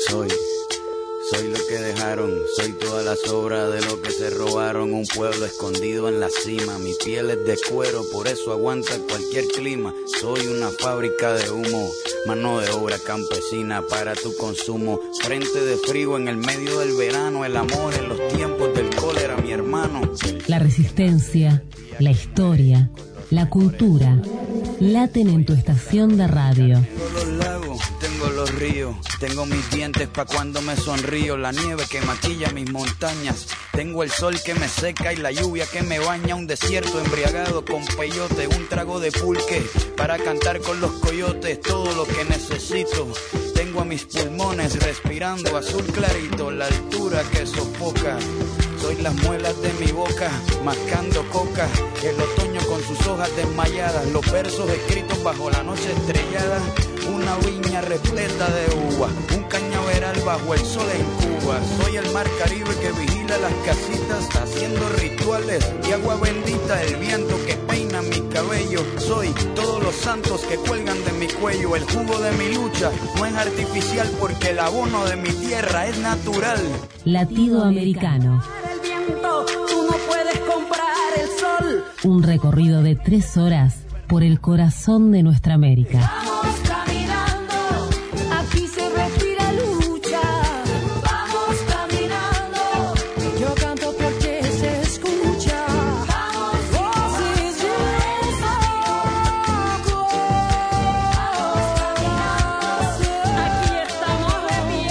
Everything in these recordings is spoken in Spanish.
Soy lo que dejaron, soy toda la sobra de lo que se robaron. Un pueblo escondido en la cima, mi piel es de cuero, por eso aguanta cualquier clima. Soy una fábrica de humo, mano de obra campesina para tu consumo. Frente de frío en el medio del verano, el amor en los tiempos del cólera, mi hermano. La resistencia, la historia, la cultura, laten en tu estación de radio. Tengo los ríos, tengo mis dientes pa' cuando me sonrío, la nieve que maquilla mis montañas, tengo el sol que me seca y la lluvia que me baña, un desierto embriagado con peyote, un trago de pulque para cantar con los coyotes, todo lo que necesito. Tengo a mis pulmones respirando azul clarito, la altura que sofoca. Soy las muelas de mi boca, mascando coca, el otoño con sus hojas desmayadas, los versos escritos bajo la noche estrellada, una viña repleta de uvas, un cañaveral bajo el sol en Cuba. Soy el mar Caribe que vigila las casitas, haciendo rituales y agua bendita, el viento que peina mi cabello. Soy todos los santos que cuelgan de mi cuello, el jugo de mi lucha no es artificial porque el abono de mi tierra es natural. Latido Americano. Tú no puedes comprar el sol. Un recorrido de 3 horas por el corazón de nuestra América. Vamos caminando, aquí se respira lucha. Vamos caminando, yo canto porque se escucha. Vamos voces de loco. Vamos caminando, aquí estamos de pie.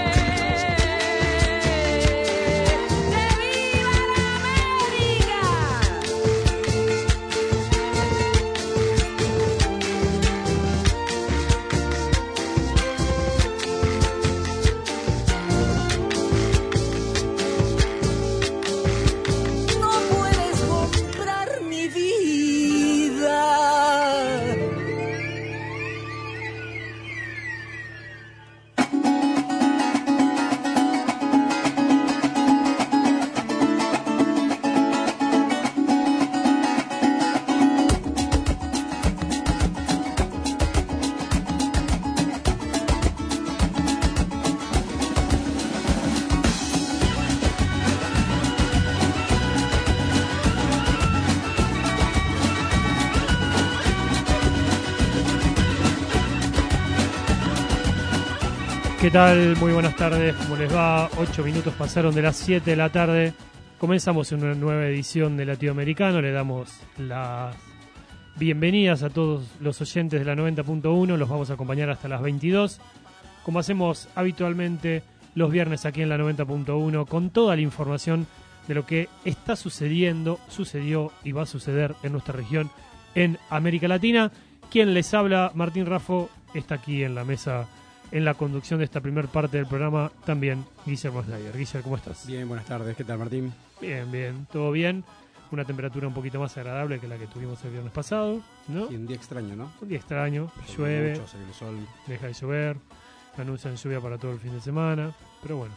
¿Qué tal? Muy buenas tardes, ¿cómo les va? 8 minutos pasaron de las 7 de la tarde. Comenzamos una nueva edición de Latido Americano. Le damos las bienvenidas a todos los oyentes de la 90.1. Los vamos a acompañar hasta las 22. Como hacemos habitualmente los viernes aquí en la 90.1, con toda la información de lo que está sucediendo, sucedió y va a suceder en nuestra región, en América Latina. Quien les habla, Martín Raffo, está aquí en la mesa en la conducción de esta primera parte del programa, también Guillermo Schneider. Guillermo, ¿cómo estás? Bien, buenas tardes. ¿Qué tal, Martín? Bien, todo bien. Una temperatura un poquito más agradable que la que tuvimos el viernes pasado, ¿no? Sí, un día extraño, ¿no? Un día extraño, llueve, mucho, sale el sol. deja de llover, anuncian lluvia para todo el fin de semana, pero bueno,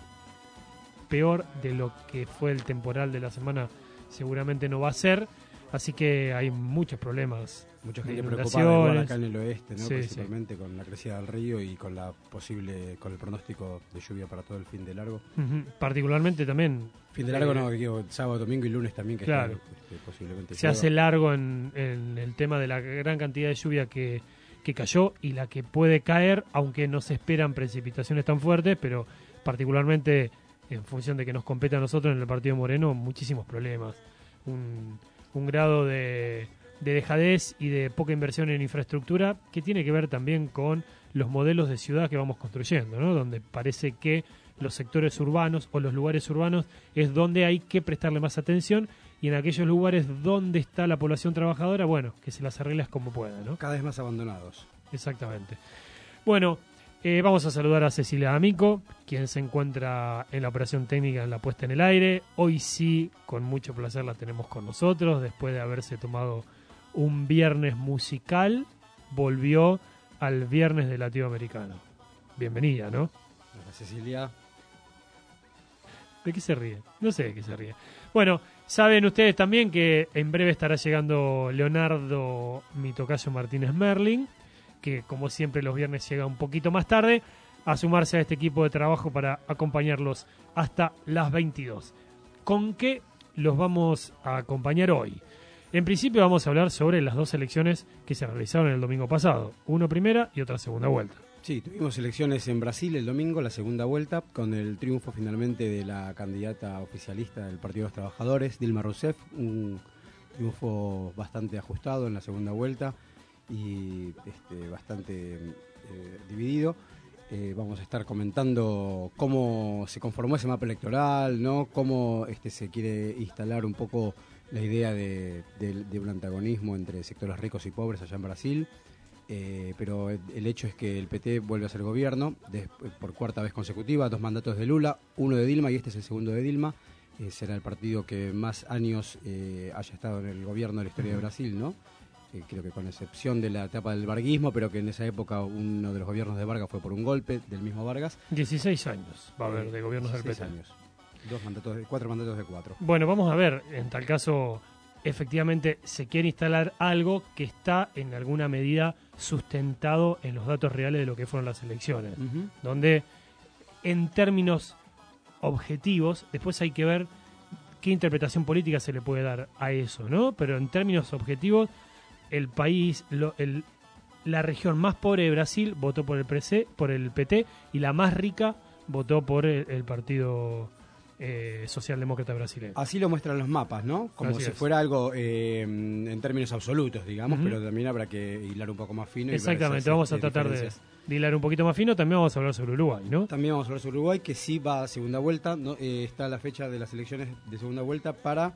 peor de lo que fue el temporal de la semana seguramente no va a ser, así que hay muchos problemas. Mucha de gente preocupada igual acá en inundaciones. el oeste, ¿no? Sí, Principalmente con la crecida del río y con con el pronóstico de lluvia para todo el fin de largo. Ujú. Particularmente también Fin de largo no, digo, sábado, domingo y lunes también, que claro, está, posiblemente se hace largo en el tema de la gran cantidad de lluvia que cayó y la que puede caer, aunque no se esperan precipitaciones tan fuertes, pero particularmente en función de que nos compete a nosotros en el partido Moreno, muchísimos problemas. Un grado de dejadez y de poca inversión en infraestructura que tiene que ver también con los modelos de ciudad que vamos construyendo, ¿no? Donde parece que los sectores urbanos o los lugares urbanos es donde hay que prestarle más atención, y en aquellos lugares donde está la población trabajadora, bueno, que se las arreglas como pueda, ¿no? cada vez más abandonados. Exactamente. Bueno, vamos a saludar a Cecilia D'Amico, quien se encuentra en la operación técnica, en la puesta en el aire. Hoy sí, con mucho placer la tenemos con nosotros, después de haberse tomado un viernes musical, volvió al viernes de Latido Americano. Bienvenida, ¿no? Hola, Cecilia. ¿De qué se ríe? No sé de qué se ríe. Bueno, saben ustedes también que en breve estará llegando Leonardo, mi tocayo Martínez Merling, que como siempre los viernes llega un poquito más tarde, a sumarse a este equipo de trabajo para acompañarlos hasta las 22. ¿Con qué los vamos a acompañar hoy? En principio vamos a hablar sobre las dos elecciones que se realizaron el domingo pasado, una primera y otra segunda vuelta. Sí, tuvimos elecciones en Brasil el domingo, la segunda vuelta, con el triunfo finalmente de la candidata oficialista del Partido de los Trabajadores, Dilma Rousseff, un triunfo bastante ajustado en la segunda vuelta y bastante dividido. Vamos a estar comentando cómo se conformó ese mapa electoral, ¿no? Cómo se quiere instalar un poco la idea de un antagonismo entre sectores ricos y pobres allá en Brasil. Pero el hecho es que el PT vuelve a ser gobierno por cuarta vez consecutiva, 2 mandatos de Lula, 1 de Dilma y este es el segundo de Dilma. Será el partido que más años haya estado en el gobierno de la historia de Brasil, ¿no? Creo que con excepción de la etapa del varguismo, pero que en esa época uno de los gobiernos de Vargas fue por un golpe del mismo Vargas. 16 años va a haber de gobiernos del PT. 16 años. 4 mandatos de 4. Bueno, vamos a ver, en tal caso, efectivamente se quiere instalar algo que está en alguna medida sustentado en los datos reales de lo que fueron las elecciones, donde en términos objetivos, después hay que ver qué interpretación política se le puede dar a eso, ¿no? Pero en términos objetivos, el país, la región más pobre de Brasil votó por el PT y la más rica votó por el Partido Socialdemócrata brasileño. Así lo muestran los mapas, ¿no? Como Así si es. fuera algo en términos absolutos, digamos, pero también habrá que hilar un poco más fino. Exactamente, vamos a tratar de hilar un poquito más fino. También vamos a hablar sobre Uruguay, ¿no? También vamos a hablar sobre Uruguay, que sí va a segunda vuelta, ¿no? Está la fecha de las elecciones de segunda vuelta para...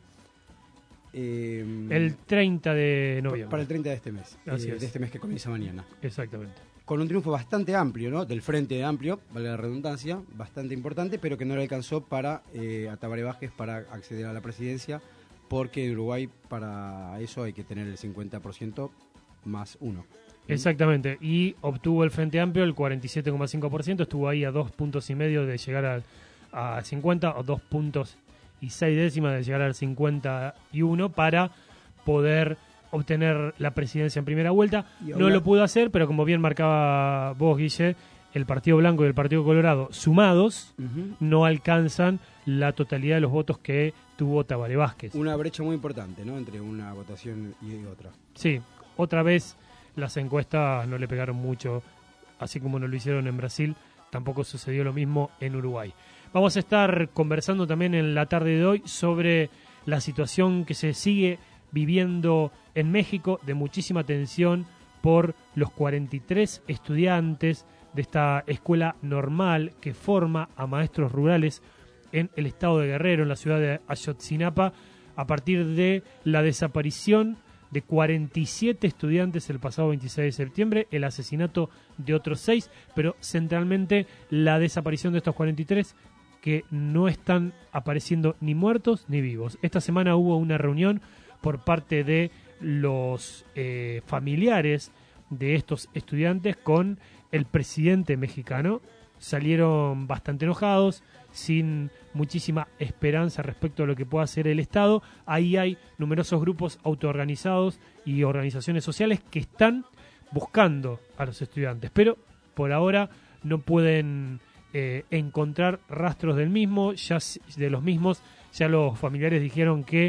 el 30 de noviembre. Para el 30 de este mes. Así es. De este mes que comienza mañana. Exactamente. Con un triunfo bastante amplio, ¿no? Del Frente Amplio, vale la redundancia, bastante importante, pero que no le alcanzó para a Tabaré Vázquez para acceder a la presidencia, porque en Uruguay para eso hay que tener el 50% más 1. Exactamente, y obtuvo el Frente Amplio el 47,5%, estuvo ahí a 2,5 puntos de llegar a 50, o 2,6 puntos de llegar al 51 para poder obtener la presidencia en primera vuelta. No lo pudo hacer, pero como bien marcaba vos, Guille, el Partido Blanco y el Partido Colorado sumados no alcanzan la totalidad de los votos que tuvo Tabaré Vázquez. Una brecha muy importante, ¿no? Entre una votación y otra. Sí, otra vez las encuestas no le pegaron mucho, así como no lo hicieron en Brasil, tampoco sucedió lo mismo en Uruguay. Vamos a estar conversando también en la tarde de hoy sobre la situación que se sigue viviendo en México, de muchísima tensión por los 43 estudiantes de esta escuela normal que forma a maestros rurales en el estado de Guerrero, en la ciudad de Ayotzinapa, a partir de la desaparición de 47 estudiantes el pasado 26 de septiembre, el asesinato de otros 6, pero centralmente la desaparición de estos 43 que no están apareciendo ni muertos ni vivos. Esta semana hubo una reunión por parte de los familiares de estos estudiantes con el presidente mexicano. Salieron bastante enojados, sin muchísima esperanza respecto a lo que pueda hacer el Estado. Ahí hay numerosos grupos autoorganizados y organizaciones sociales que están buscando a los estudiantes, pero por ahora no pueden encontrar rastros de los mismos. Ya los familiares dijeron que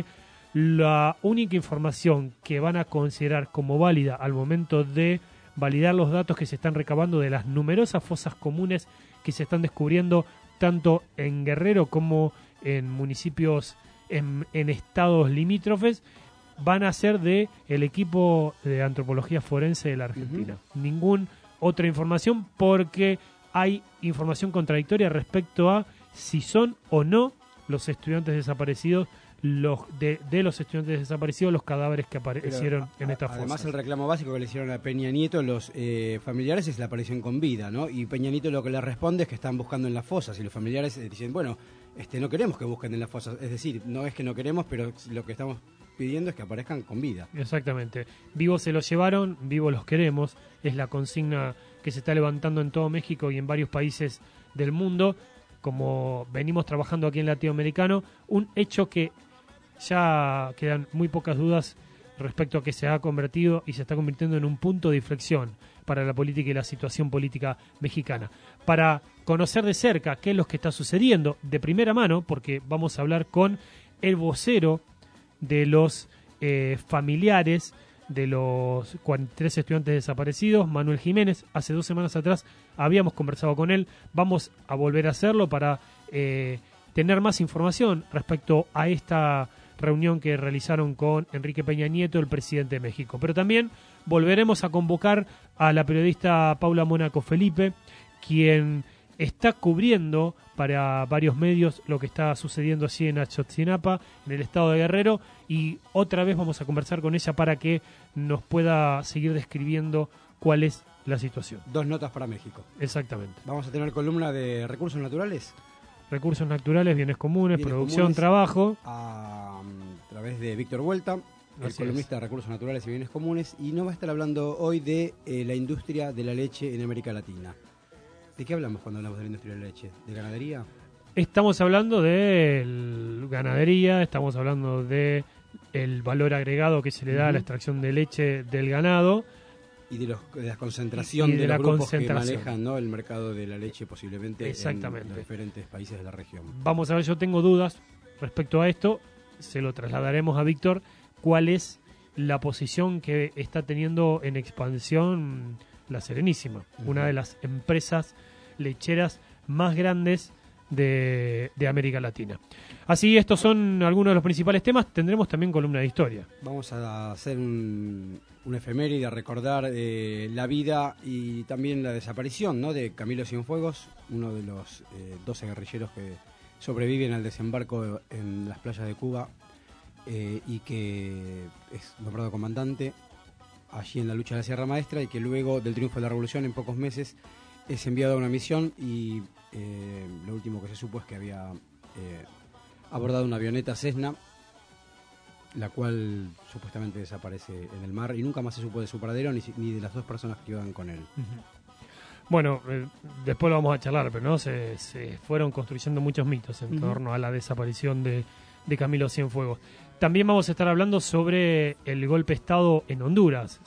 la única información que van a considerar como válida al momento de validar los datos que se están recabando de las numerosas fosas comunes que se están descubriendo tanto en Guerrero como en municipios en estados limítrofes, van a ser de el equipo de antropología forense de la Argentina. Ninguna otra información, porque hay información contradictoria respecto a si son o no los estudiantes desaparecidos, los estudiantes desaparecidos, los cadáveres que aparecieron en estas fosas. Además, el reclamo básico que le hicieron a Peña Nieto los familiares es la aparición con vida, ¿no? Y Peña Nieto lo que le responde es que están buscando en las fosas, y los familiares dicen, bueno, no queremos que busquen en las fosas, es decir, no es que no queremos, pero lo que estamos pidiendo es que aparezcan con vida. Exactamente. Vivos se los llevaron, vivos los queremos, es la consigna que se está levantando en todo México y en varios países del mundo, como venimos trabajando aquí en Latinoamericano, un hecho que ya quedan muy pocas dudas respecto a que se ha convertido y se está convirtiendo en un punto de inflexión para la política y la situación política mexicana. Para conocer de cerca qué es lo que está sucediendo de primera mano, porque vamos a hablar con el vocero de los familiares de los 43 estudiantes desaparecidos, Manuel Jiménez. Hace 2 semanas atrás habíamos conversado con él, vamos a volver a hacerlo para tener más información respecto a esta reunión que realizaron con Enrique Peña Nieto, el presidente de México. Pero también volveremos a convocar a la periodista Paula Mónaco Felipe, quien está cubriendo para varios medios lo que está sucediendo allí en Ayotzinapa, en el estado de Guerrero, y otra vez vamos a conversar con ella para que nos pueda seguir describiendo cuál es la situación. 2 notas para México. Exactamente. Vamos a tener columna de recursos naturales. Recursos naturales, bienes comunes, producción, trabajo. A través de Víctor Vuelta, el columnista de recursos naturales y bienes comunes, y nos va a estar hablando hoy de la industria de la leche en América Latina. ¿De qué hablamos cuando hablamos de la industria de la leche? ¿De ganadería? Estamos hablando de ganadería, estamos hablando de el valor agregado que se le da a la extracción de leche del ganado. Y de la concentración de los grupos que manejan, ¿no?, el mercado de la leche posiblemente en los diferentes países de la región. Vamos a ver, yo tengo dudas respecto a esto, se lo trasladaremos a Víctor, cuál es la posición que está teniendo en expansión La Serenísima, una de las empresas lecheras más grandes de América Latina. Así, estos son algunos de los principales temas. Tendremos también columna de historia. Vamos a hacer un efeméride, a recordar la vida y también la desaparición, ¿no?, de Camilo Cienfuegos, uno de los 12 guerrilleros que sobreviven al desembarco en las playas de Cuba y que es nombrado comandante allí en la lucha de la Sierra Maestra, y que luego del triunfo de la Revolución, en pocos meses, es enviado a una misión, y lo último que se supo es que había abordado una avioneta Cessna, la cual supuestamente desaparece en el mar, y nunca más se supo de su paradero ni de las 2 personas que iban con él. Bueno, después lo vamos a charlar, pero no se fueron construyendo muchos mitos en torno a la desaparición de Camilo Cienfuegos. También vamos a estar hablando sobre el golpe de Estado en Honduras.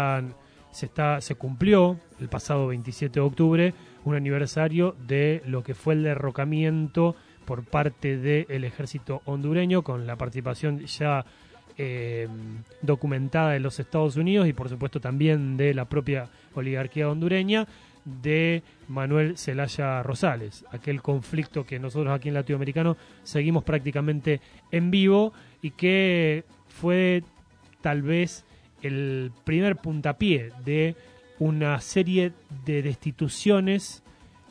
Se cumplió el pasado 27 de octubre un aniversario de lo que fue el derrocamiento por parte del ejército hondureño, con la participación ya documentada de los Estados Unidos y por supuesto también de la propia oligarquía hondureña, de Manuel Zelaya Rosales, aquel conflicto que nosotros aquí en Latinoamericano seguimos prácticamente en vivo y que fue tal vez el primer puntapié de una serie de destituciones,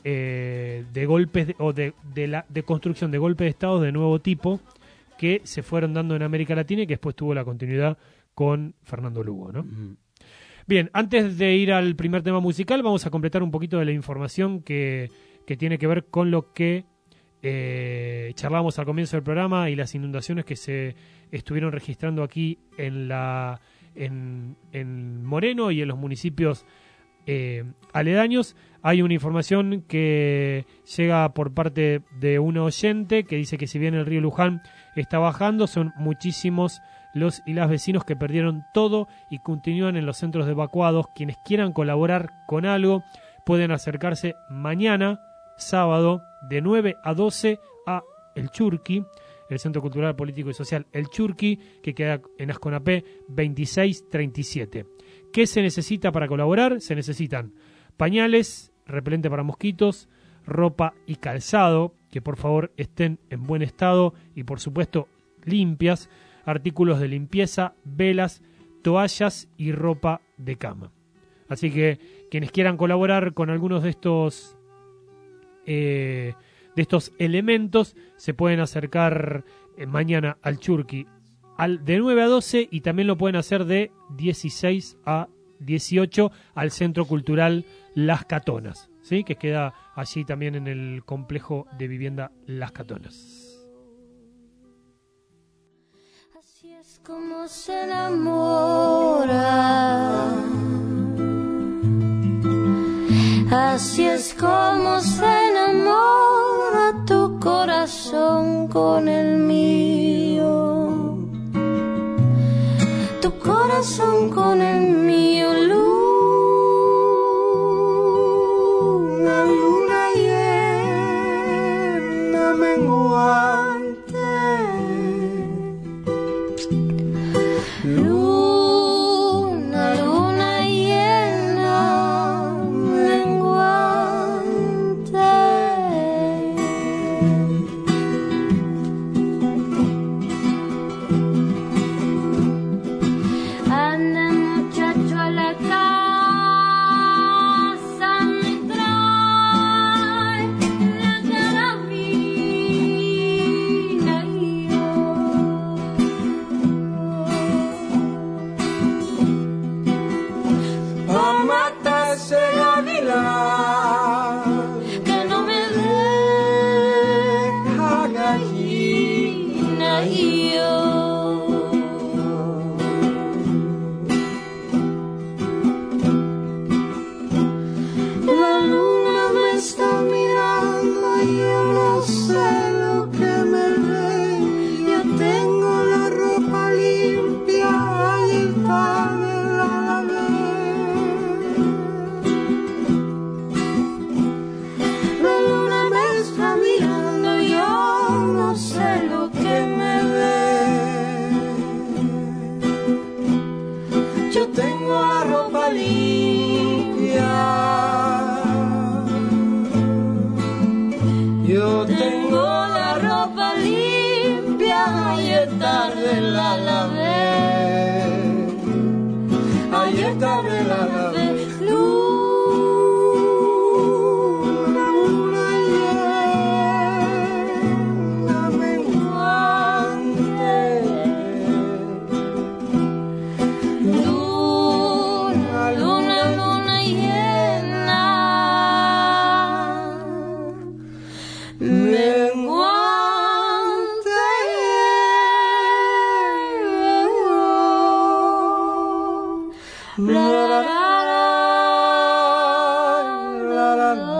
de golpes de construcción de golpes de Estado de nuevo tipo que se fueron dando en América Latina y que después tuvo la continuidad con Fernando Lugo, ¿no? Bien, antes de ir al primer tema musical, vamos a completar un poquito de la información que tiene que ver con lo que charlamos al comienzo del programa y las inundaciones que se estuvieron registrando aquí en Moreno y en los municipios aledaños. Hay una información que llega por parte de un oyente que dice que si bien el río Luján está bajando, son muchísimos los y las vecinos que perdieron todo y continúan en los centros de evacuados. Quienes quieran colaborar con algo pueden acercarse mañana, sábado, de 9 a 12 a El Churqui, el Centro Cultural, Político y Social El Churqui, que queda en Asconapé 2637. ¿Qué se necesita para colaborar? Se necesitan pañales, repelente para mosquitos, ropa y calzado, que por favor estén en buen estado y por supuesto limpias, artículos de limpieza, velas, toallas y ropa de cama. Así que quienes quieran colaborar con algunos de estos elementos se pueden acercar mañana al Churqui de 9 a 12 y también lo pueden hacer de 16 a 18 al Centro Cultural Las Catonas, ¿sí?, que queda allí también en el complejo de vivienda Las Catonas. Así es como se enamora, así es como se enamora tu corazón con el mío. Tu corazón corazón con el mío, luna, luna llena menguante, luna, luna llena menguante. Anda muchacho a la casa, me trae la carabina y yo Pa' matar ese gavilán que no me deja gallina y yo. La luna me está mirando y yo no sé lo que me ve. Yo tengo la ropa limpia y está de la La luna me está mirando y yo no sé lo que me ve. Yo tengo la ropa limpia. Yo tengo la ropa limpia, ayer tarde la lavé, ayer tarde la lavé. Luna, luna llena menguante, luna, luna, luna llena menguante. La, la, la, la, la, la.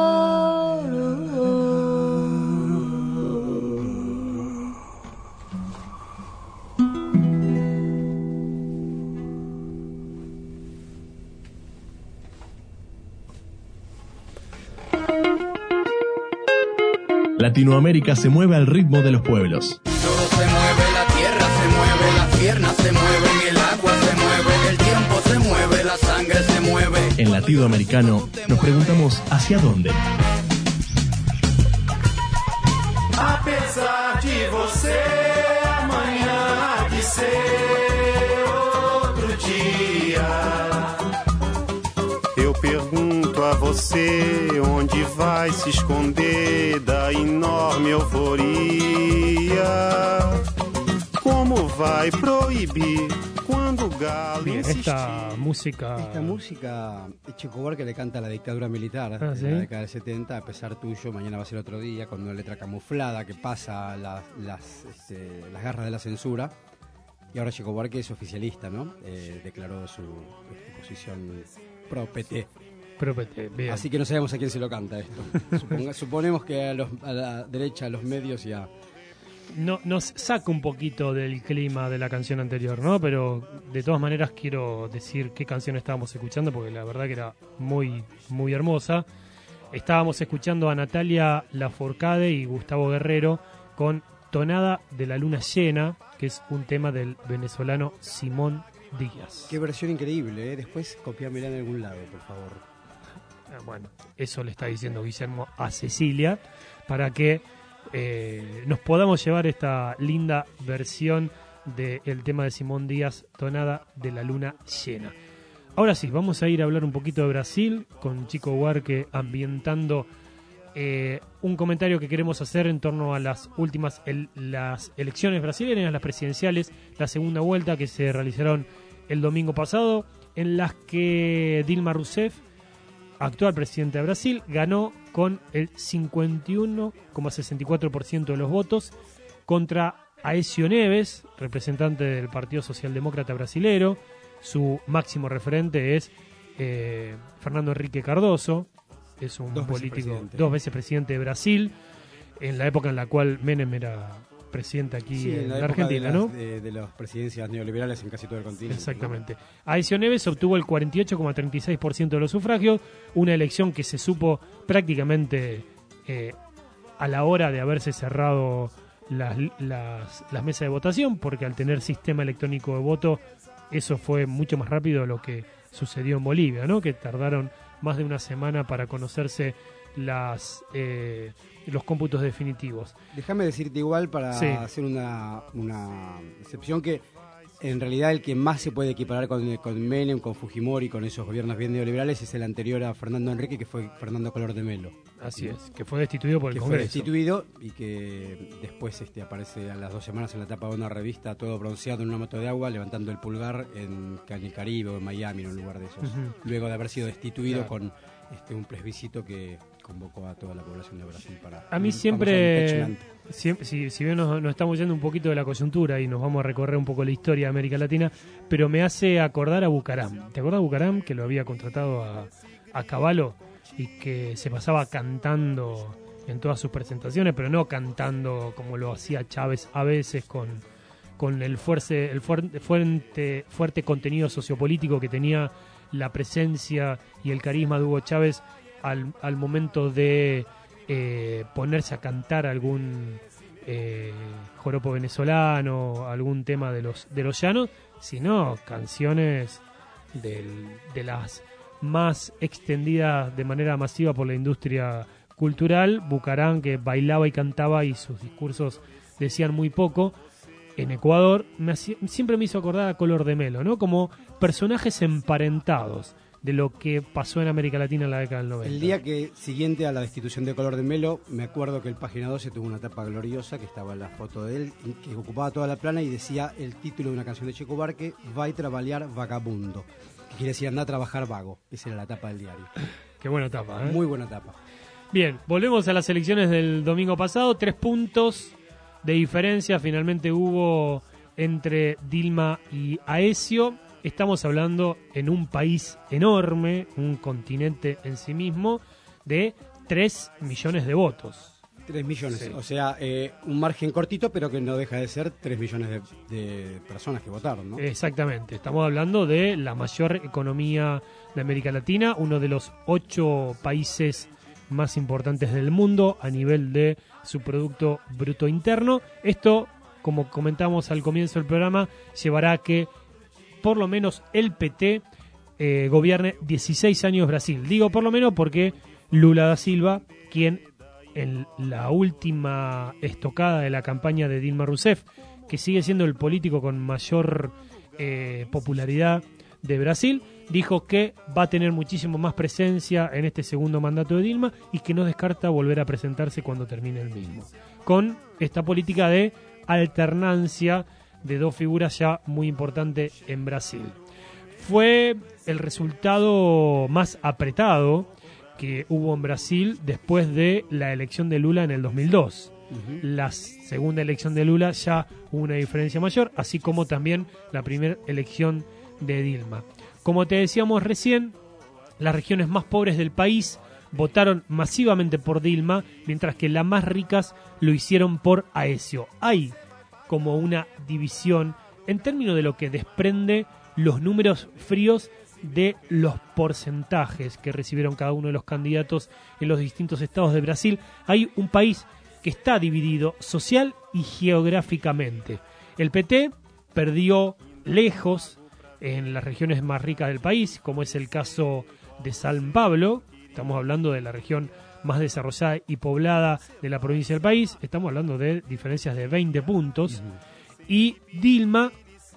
Latinoamérica se mueve al ritmo de los pueblos. Todo se mueve, la tierra se mueve, las piernas se mueven, el agua se mueve, el tiempo se mueve, la sangre se mueve. En Latinoamericano nos preguntamos ¿hacia dónde? Apesar de você, amanhã há de ser outro dia. Eu pergunto a você onde vai se esconder da enorme euforia. Como vai proibir quando o galo Bien, insistir? esta música... Esta música, Chico Buarque le canta a la dictadura militar ¿sí? en la década del 70, a pesar tuyo, mañana va a ser otro día, con una letra camuflada que pasa las garras de la censura. Y ahora Chico Buarque es oficialista, ¿no? Declaró su posición pro-PT. Bien. Así que no sabemos a quién se lo canta esto. Suponemos que a la derecha, a los medios y a... No, nos saca un poquito del clima de la canción anterior, ¿no? Pero de todas maneras quiero decir qué canción estábamos escuchando, porque la verdad que era muy, muy hermosa. Estábamos escuchando a Natalia Lafourcade y Gustavo Guerrero con Tonada de la Luna Llena, que es un tema del venezolano Simón Díaz. Qué versión increíble, ¿eh? Después copiámela en algún lado, por favor. Bueno, eso le está diciendo Guillermo a Cecilia para que nos podamos llevar esta linda versión del tema de Simón Díaz, Tonada de la Luna Llena. Ahora sí, vamos a ir a hablar un poquito de Brasil con Chico Buarque ambientando un comentario que queremos hacer en torno a las últimas las elecciones brasileñas, las presidenciales, la segunda vuelta que se realizaron el domingo pasado, en las que Dilma Rousseff, actual presidente de Brasil, ganó con el 51,64% de los votos contra Aécio Neves, representante del Partido Socialdemócrata Brasilero. Su máximo referente es Fernando Henrique Cardoso, es un político, 2 veces presidente de Brasil, en la época en la cual Menem era presidente aquí Sí, en la la época Argentina, de ¿no? de las presidencias neoliberales en casi todo el continente. Exactamente. Aécio Neves obtuvo el 48,36% de los sufragios, una elección que se supo prácticamente a la hora de haberse cerrado las mesas de votación, porque al tener sistema electrónico de voto, eso fue mucho más rápido de lo que sucedió en Bolivia, ¿no? Que tardaron más de una semana para conocerse los cómputos definitivos. Déjame decirte igual para Sí. hacer una excepción que en realidad el que más se puede equiparar con Menem, con Fujimori, con esos gobiernos bien neoliberales es el anterior a Fernando Henrique, que fue Fernando Collor de Mello. Así es, que fue destituido por el Que fue Congreso. destituido y que después aparece a las 2 semanas en la tapa de una revista todo bronceado en una moto de agua, levantando el pulgar en el Caribe o en Miami, en un lugar de esos. Ujú. Luego de haber sido destituido Claro. con un plebiscito que convocó a toda la población de Brasil para... A mí vamos siempre, al impeachment. si bien nos estamos yendo un poquito de la coyuntura y nos vamos a recorrer un poco la historia de América Latina, pero me hace acordar a Bucaram. ¿Te acuerdas de Bucaram, que lo había contratado a Cavallo y que se pasaba cantando en todas sus presentaciones, pero no cantando como lo hacía Chávez a veces con el fuerte contenido sociopolítico que tenía la presencia y el carisma de Hugo Chávez al momento de ponerse a cantar algún joropo venezolano, algún tema de los llanos, sino canciones de las más extendidas de manera masiva por la industria cultural. Bucaram, que bailaba y cantaba y sus discursos decían muy poco. En Ecuador siempre me hizo acordar a Collor de Mello, ¿no? Como personajes emparentados de lo que pasó en América Latina en la década del 90. El día siguiente a la destitución de Collor de Mello, me acuerdo que el Página 12 tuvo una tapa gloriosa, que estaba la foto de él, que ocupaba toda la plana y decía el título de una canción de Chico Buarque, Vai trabalhar vagabundo, que quiere decir anda a trabajar vago. Esa era la tapa del diario. Qué buena tapa, ¿eh? Muy buena tapa. Bien, volvemos a las elecciones del domingo pasado. 3 puntos de diferencia finalmente hubo entre Dilma y Aécio. Estamos hablando en un país enorme, un continente en sí mismo, de 3 millones de votos. 3 millones, Sí. o sea, un margen cortito, pero que no deja de ser 3 millones de personas que votaron, ¿no? Exactamente, estamos hablando de la mayor economía de América Latina, uno de los 8 países más importantes del mundo a nivel de su Producto Bruto Interno. Esto, como comentamos al comienzo del programa, llevará a que por lo menos el PT gobierne 16 años Brasil. Digo por lo menos porque Lula da Silva, quien en la última estocada de la campaña de Dilma Rousseff, que sigue siendo el político con mayor popularidad de Brasil, dijo que va a tener muchísimo más presencia en este segundo mandato de Dilma y que no descarta volver a presentarse cuando termine el mismo. Con esta política de alternancia de 2 figuras ya muy importantes en Brasil. Fue el resultado más apretado que hubo en Brasil después de la elección de Lula en el 2002. La segunda elección de Lula ya hubo una diferencia mayor, así como también la primera elección de Dilma. Como te decíamos recién, las regiones más pobres del país votaron masivamente por Dilma, mientras que las más ricas lo hicieron por Aécio. Hay como una división en términos de lo que desprende los números fríos de los porcentajes que recibieron cada uno de los candidatos en los distintos estados de Brasil. Hay un país que está dividido social y geográficamente. El PT perdió lejos en las regiones más ricas del país, como es el caso de San Pablo. Estamos hablando de la región más desarrollada y poblada de la provincia del país. Estamos hablando de diferencias de 20 puntos. Y Dilma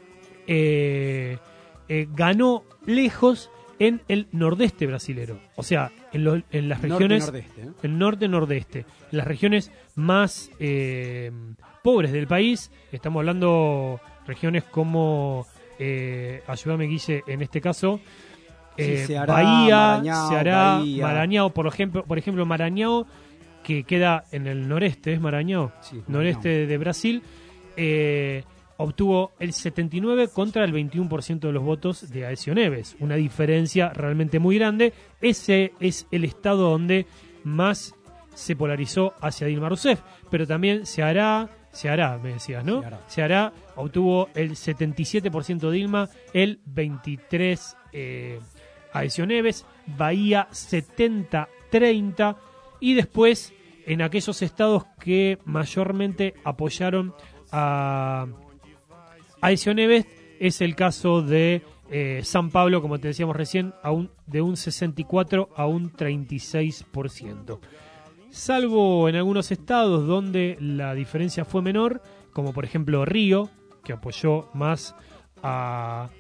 ganó lejos en el nordeste brasilero. O sea, en las regiones... Norte-nordeste, ¿eh? El norte-nordeste. En las regiones más pobres del país. Estamos hablando regiones como... ayúdame, Guille, en este caso... Ceará, Bahía, Maranhão, Ceará, Bahía. Maranhão, por ejemplo Maranhão, que queda en el noreste, ¿es Maranhão? Sí, Noreste de Brasil, obtuvo el 79% contra el 21% de los votos de Aécio Neves, una diferencia realmente muy grande. Ese es el estado donde más se polarizó hacia Dilma Rousseff, pero también Ceará, Ceará, me decías, ¿no? Ceará obtuvo el 77% Dilma, el 23% Aécio Neves, Bahía 70-30, y después en aquellos estados que mayormente apoyaron a Aécio Neves es el caso de San Pablo, como te decíamos recién, de un 64 a un 36%. Salvo en algunos estados donde la diferencia fue menor, como por ejemplo Río, que apoyó más a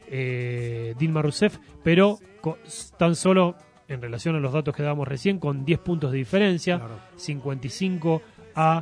Dilma Rousseff, pero tan solo en relación a los datos que dábamos recién, con 10 puntos de diferencia, claro. 55 a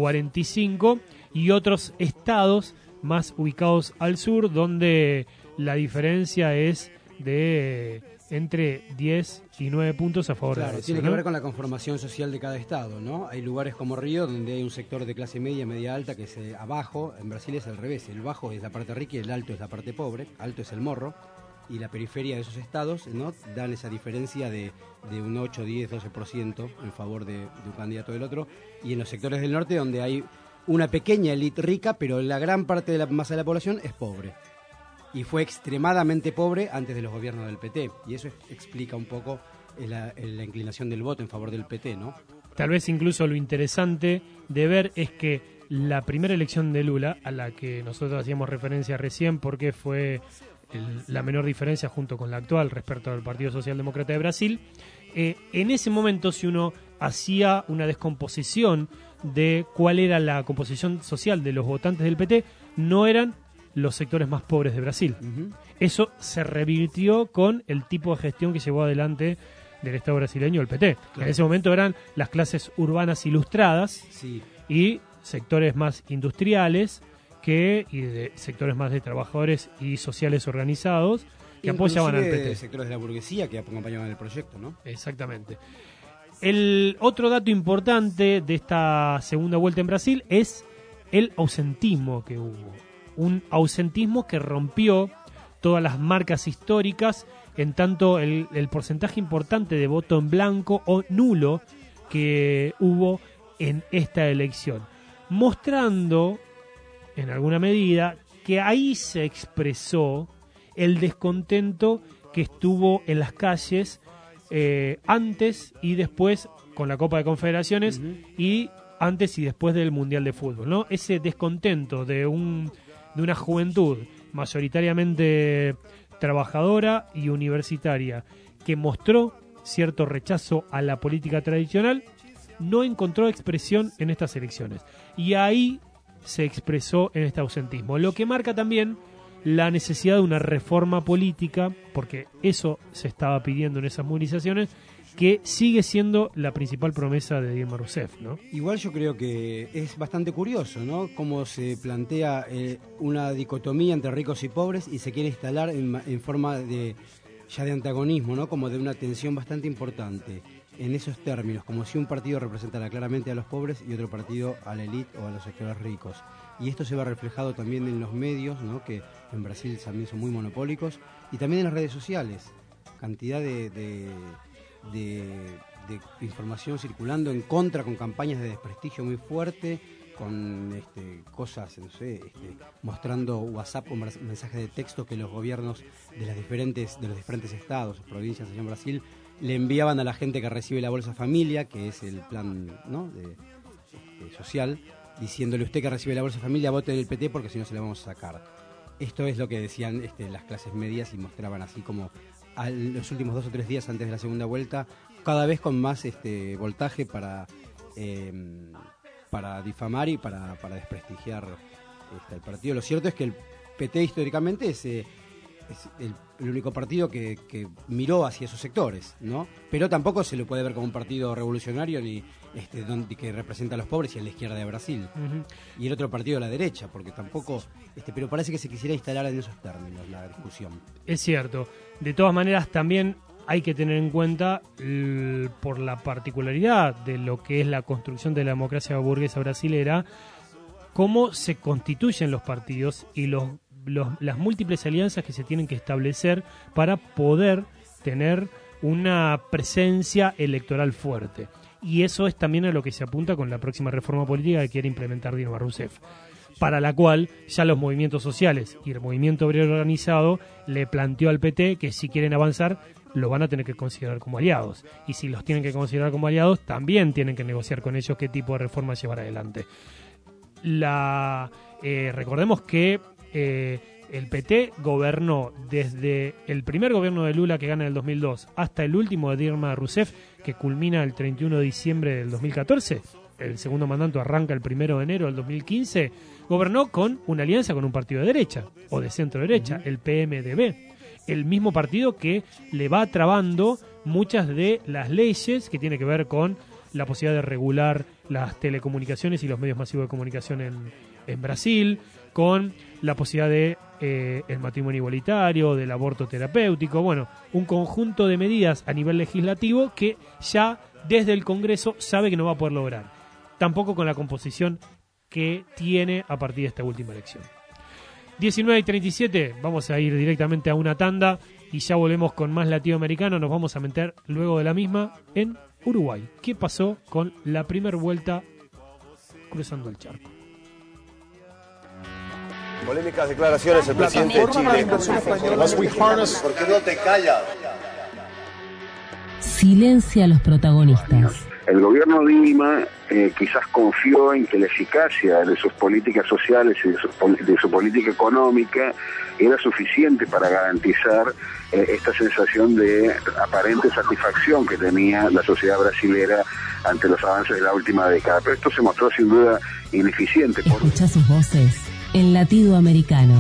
45, y otros estados más ubicados al sur, donde la diferencia es de entre 10 y 9 puntos a favor de Claro, eso, tiene ¿no? que ver con la conformación social de cada estado, ¿no? Hay lugares como Río donde hay un sector de clase media, media alta, que es abajo. En Brasil es al revés, el bajo es la parte rica y el alto es la parte pobre. Alto es el morro, y la periferia de esos estados, ¿no?, dan esa diferencia de un 8, 10, 12% en favor de un candidato del otro. Y en los sectores del norte, donde hay una pequeña élite rica, pero la gran parte de la masa de la población es pobre. Y fue extremadamente pobre antes de los gobiernos del PT. Y eso explica un poco la inclinación del voto en favor del PT, ¿no? Tal vez incluso lo interesante de ver es que la primera elección de Lula, a la que nosotros hacíamos referencia recién porque fue la menor diferencia junto con la actual respecto al Partido Socialdemócrata de Brasil, en ese momento, si uno hacía una descomposición de cuál era la composición social de los votantes del PT, no eran los sectores más pobres de Brasil. Uh-huh. Eso se revirtió con el tipo de gestión que llevó adelante del Estado brasileño el PT. Claro. En ese momento eran las clases urbanas ilustradas, sí, y sectores más industriales y de sectores más de trabajadores y sociales organizados que apoyaban al PT. Sectores de la burguesía que acompañaban el proyecto, ¿no? Exactamente. El otro dato importante de esta segunda vuelta en Brasil es el ausentismo que hubo. Un ausentismo que rompió todas las marcas históricas, en tanto el porcentaje importante de voto en blanco o nulo que hubo en esta elección, mostrando en alguna medida que ahí se expresó el descontento que estuvo en las calles antes y después con la Copa de Confederaciones, uh-huh, y antes y después del Mundial de Fútbol, ¿no? Ese descontento de una juventud mayoritariamente trabajadora y universitaria que mostró cierto rechazo a la política tradicional, no encontró expresión en estas elecciones. Y ahí se expresó en este ausentismo, lo que marca también la necesidad de una reforma política, porque eso se estaba pidiendo en esas movilizaciones, que sigue siendo la principal promesa de Dilma Rousseff, ¿no? Igual yo creo que es bastante curioso, ¿no?, cómo se plantea una dicotomía entre ricos y pobres y se quiere instalar en forma de antagonismo, ¿no?, como de una tensión bastante importante en esos términos, como si un partido representara claramente a los pobres y otro partido a la élite o a los sectores ricos. Y esto se va reflejado también en los medios, ¿no?, que en Brasil también son muy monopólicos, y también en las redes sociales. Cantidad de información circulando en contra, con campañas de desprestigio muy fuerte, con cosas, no sé, mostrando WhatsApp con mensajes de texto que los gobiernos de los diferentes estados o provincias allá en Brasil le enviaban a la gente que recibe la Bolsa Familia, que es el plan, ¿no?, social, diciéndole: usted que recibe la Bolsa Familia, vote en el PT porque si no se la vamos a sacar. Esto es lo que decían las clases medias y mostraban así como los últimos 2 o 3 días antes de la segunda vuelta, cada vez con más voltaje para difamar y para desprestigiar el partido. Lo cierto es que el PT históricamente es el único partido que miró hacia esos sectores, ¿no? Pero tampoco se lo puede ver como un partido revolucionario ni que representa a los pobres y a la izquierda de Brasil. Uh-huh. Y el otro partido a la derecha, porque tampoco, pero parece que se quisiera instalar en esos términos la discusión. Es cierto. De todas maneras, también hay que tener en cuenta, por la particularidad de lo que es la construcción de la democracia burguesa brasilera, cómo se constituyen los partidos y las múltiples alianzas que se tienen que establecer para poder tener una presencia electoral fuerte. y eso es también a lo que se apunta con la próxima reforma política que quiere implementar Dilma Rousseff, para la cual ya los movimientos sociales y el movimiento obrero organizado le planteó al PT que si quieren avanzar lo van a tener que considerar como aliados, y si los tienen que considerar como aliados también tienen que negociar con ellos qué tipo de reforma llevar adelante. Recordemos que el PT gobernó desde el primer gobierno de Lula, que gana en el 2002, hasta el último de Dilma Rousseff, que culmina el 31 de diciembre del 2014. El segundo mandato arranca el 1 de enero del 2015. Gobernó con una alianza con un partido de derecha o de centro derecha, el PMDB, el mismo partido que le va trabando muchas de las leyes que tiene que ver con la posibilidad de regular las telecomunicaciones y los medios masivos de comunicación en Brasil, con la posibilidad de el matrimonio igualitario, del aborto terapéutico, bueno, un conjunto de medidas a nivel legislativo que ya desde el Congreso sabe que no va a poder lograr, tampoco con la composición que tiene a partir de esta última elección. 19:37, vamos a ir directamente a una tanda y ya volvemos con más latinoamericano. Nos vamos a meter luego de la misma en Uruguay. ¿Qué pasó con la primera vuelta cruzando el charco? Polémicas declaraciones del presidente de Chile. ¿Por qué no te callas? Silencia a los protagonistas. El gobierno Dilma quizás confió en que la eficacia de sus políticas sociales y de su política económica era suficiente para garantizar esta sensación de aparente satisfacción que tenía la sociedad brasilera ante los avances de la última década. Pero esto se mostró sin duda ineficiente. Escucha sus voces en Latido Americano.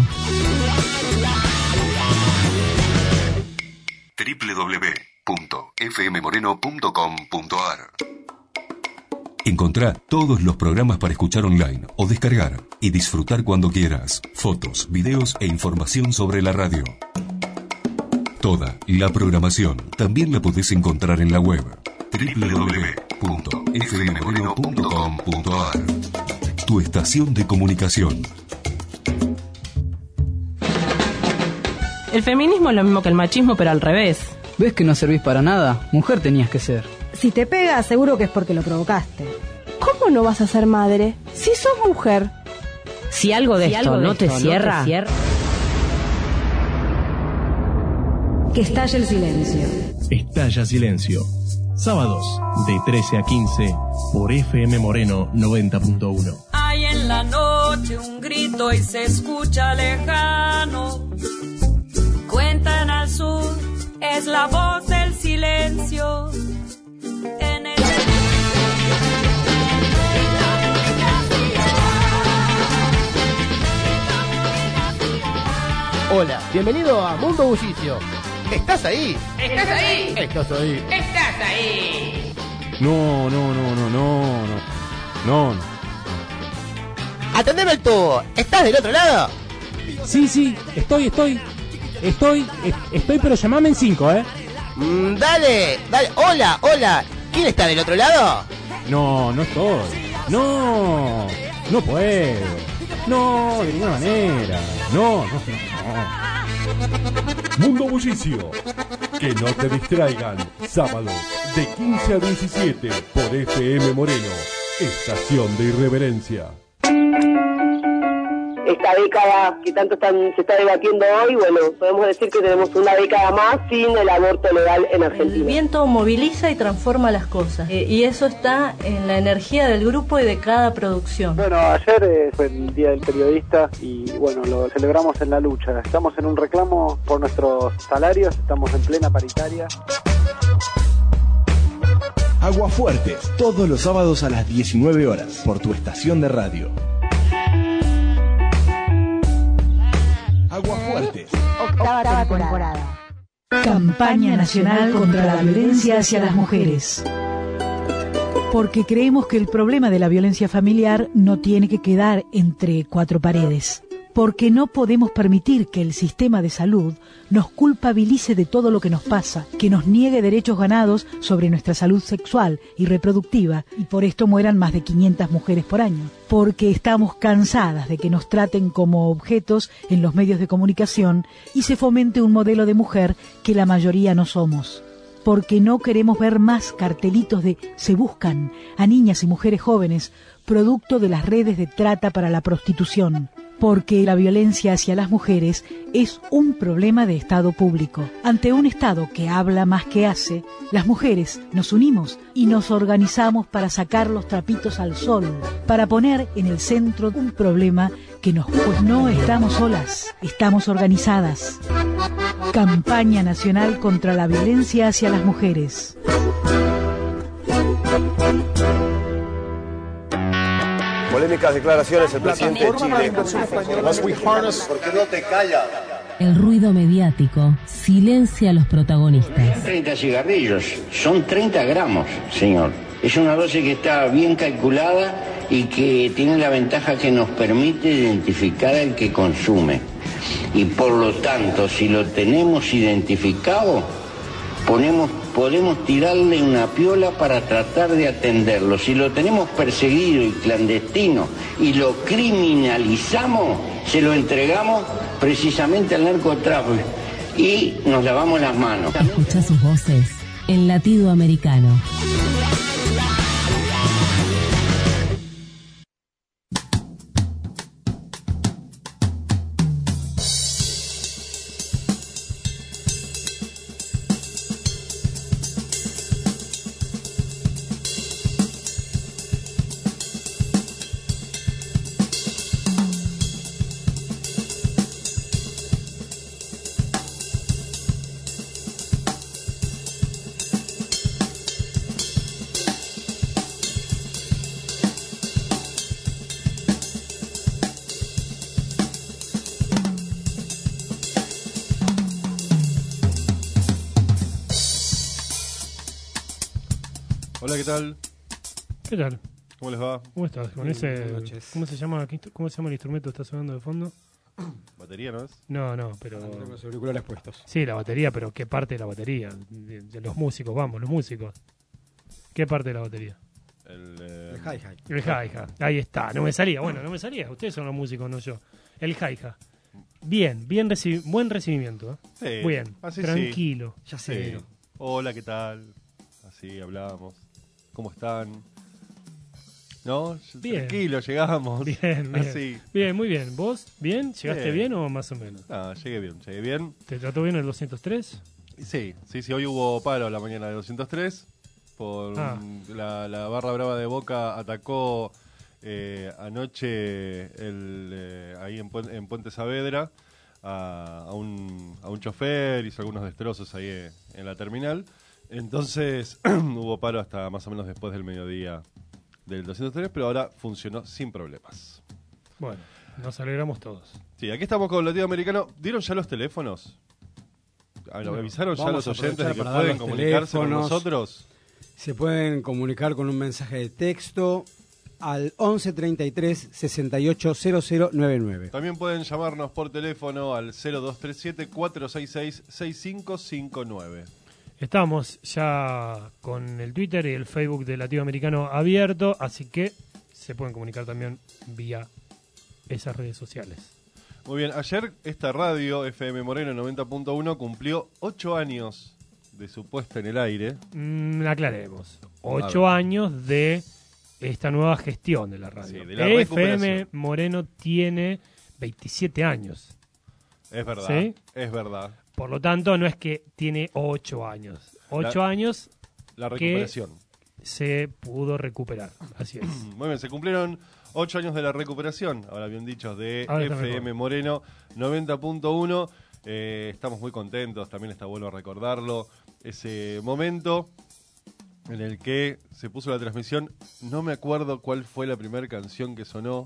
www.fmmoreno.com.ar. Encontrá todos los programas para escuchar online o descargar y disfrutar cuando quieras. Fotos, videos e información sobre la radio. Toda la programación también la podés encontrar en la web www.fmmoreno.com.ar. Tu estación de comunicación. El feminismo es lo mismo que el machismo, pero al revés. ¿Ves que no servís para nada? Mujer tenías que ser. Si te pega, seguro que es porque lo provocaste. ¿Cómo no vas a ser madre si sos mujer? Si algo de esto no te cierra... Que estalle el silencio. Estalla Silencio. Sábados, de 13 a 15, por FM Moreno 90.1. Hay en la noche un grito y se escucha lejano. Cuentan al sur, es la voz del silencio. En el... Hola, bienvenido a Mundo Bullicio. ¿Estás ahí? ¿Estás ahí? ¿Estás ahí? ¿Estás ahí? No. Atendeme el tubo. ¿Estás del otro lado? Sí, estoy, pero llamame en 5, Dale. Hola. ¿Quién está del otro lado? No estoy. No puedo. No, de ninguna manera. No. Mundo Bullicio. Que no te distraigan. Sábados de 15 a 17 por FM Moreno. Estación de Irreverencia. Esta década que tanto se está debatiendo hoy, bueno, podemos decir que tenemos una década más sin el aborto legal en Argentina. El viento moviliza y transforma las cosas, y eso está en la energía del grupo y de cada producción. Bueno, ayer fue el Día del Periodista y bueno, lo celebramos en la lucha. Estamos en un reclamo por nuestros salarios, estamos en plena paritaria. Aguafuertes, todos los sábados a las 19 horas, por tu estación de radio. Aguafuertes. Octava temporada. Campaña Nacional contra la Violencia hacia las Mujeres. Porque creemos que el problema de la violencia familiar no tiene que quedar entre cuatro paredes. Porque no podemos permitir que el sistema de salud nos culpabilice de todo lo que nos pasa, que nos niegue derechos ganados sobre nuestra salud sexual y reproductiva, y por esto mueran más de 500 mujeres por año. Porque estamos cansadas de que nos traten como objetos en los medios de comunicación y se fomente un modelo de mujer que la mayoría no somos. porque no queremos ver más cartelitos de se buscan a niñas y mujeres jóvenes producto de las redes de trata para la prostitución, porque la violencia hacia las mujeres es un problema de Estado público. Ante un Estado que habla más que hace, las mujeres nos unimos y nos organizamos para sacar los trapitos al sol, para poner en el centro un problema que pues no estamos solas, estamos organizadas. Campaña Nacional contra la Violencia hacia las Mujeres. Polémicas declaraciones del presidente de Chile. ¿Por qué no te callas? El ruido mediático silencia a los protagonistas. 30 cigarrillos, son 30 gramos, señor. Es una dosis que está bien calculada y que tiene la ventaja que nos permite identificar al que consume. Y por lo tanto, si lo tenemos identificado, podemos tirarle una piola para tratar de atenderlo. Si lo tenemos perseguido y clandestino y lo criminalizamos, se lo entregamos precisamente al narcotráfico y nos lavamos las manos. Escucha sus voces en Latido Americano. Hola, ¿qué tal? ¿Qué tal? ¿Cómo les va? ¿Cómo estás? Con ese, ¿cómo se llama el instrumento que está sonando de fondo? ¿Batería no es? No, pero... Tengo los auriculares puestos. Sí, la batería, pero ¿qué parte de la batería? De los músicos, vamos, los músicos. ¿Qué parte de la batería? El hi-hat. El hi-hat. Ahí está, no me salía. Bueno, no me salía. Ustedes son los músicos, no yo. El hi-hat. Buen recibimiento. Sí, bien, así tranquilo. Sí. Ya sé. Sí. Hola, ¿qué tal? Así hablábamos. ¿Cómo están? ¿No? Bien. Tranquilo, llegamos. Bien. Así. Bien, muy bien. ¿Vos? ¿Bien? ¿Llegaste bien o más o menos? No, llegué bien. ¿Te trató bien el 203? Sí. Hoy hubo paro a la mañana de 203. Por la barra brava de Boca atacó anoche ahí en Puente Saavedra a un chofer, hizo algunos destrozos ahí en la terminal. Entonces hubo paro hasta más o menos después del mediodía del 203, pero ahora funcionó sin problemas. Bueno, nos alegramos todos. Sí, aquí estamos con Latido Americano. ¿Dieron ya los teléfonos? ¿Avisaron ya a los oyentes de que pueden comunicarse con nosotros? Se pueden comunicar con un mensaje de texto al 11 33 68 0099. También pueden llamarnos por teléfono al 0237 466 6559. Estamos ya con el Twitter y el Facebook de Latido Americano abierto, así que se pueden comunicar también vía esas redes sociales. Muy bien, ayer esta radio FM Moreno 90.1 cumplió 8 años de su puesta en el aire. Aclaremos, 8 años de esta nueva gestión de la radio. Sí, de la FM Moreno tiene 27 años. Es verdad, ¿sí? Es verdad. Por lo tanto, no es que tiene 8 años. 8 años la recuperación. Que se pudo recuperar. Así es. Muy bien, se cumplieron 8 años de la recuperación, ahora bien dicho, de FM Moreno 90.1. Estamos muy contentos, también está bueno recordarlo. Ese momento en el que se puso la transmisión, no me acuerdo cuál fue la primera canción que sonó.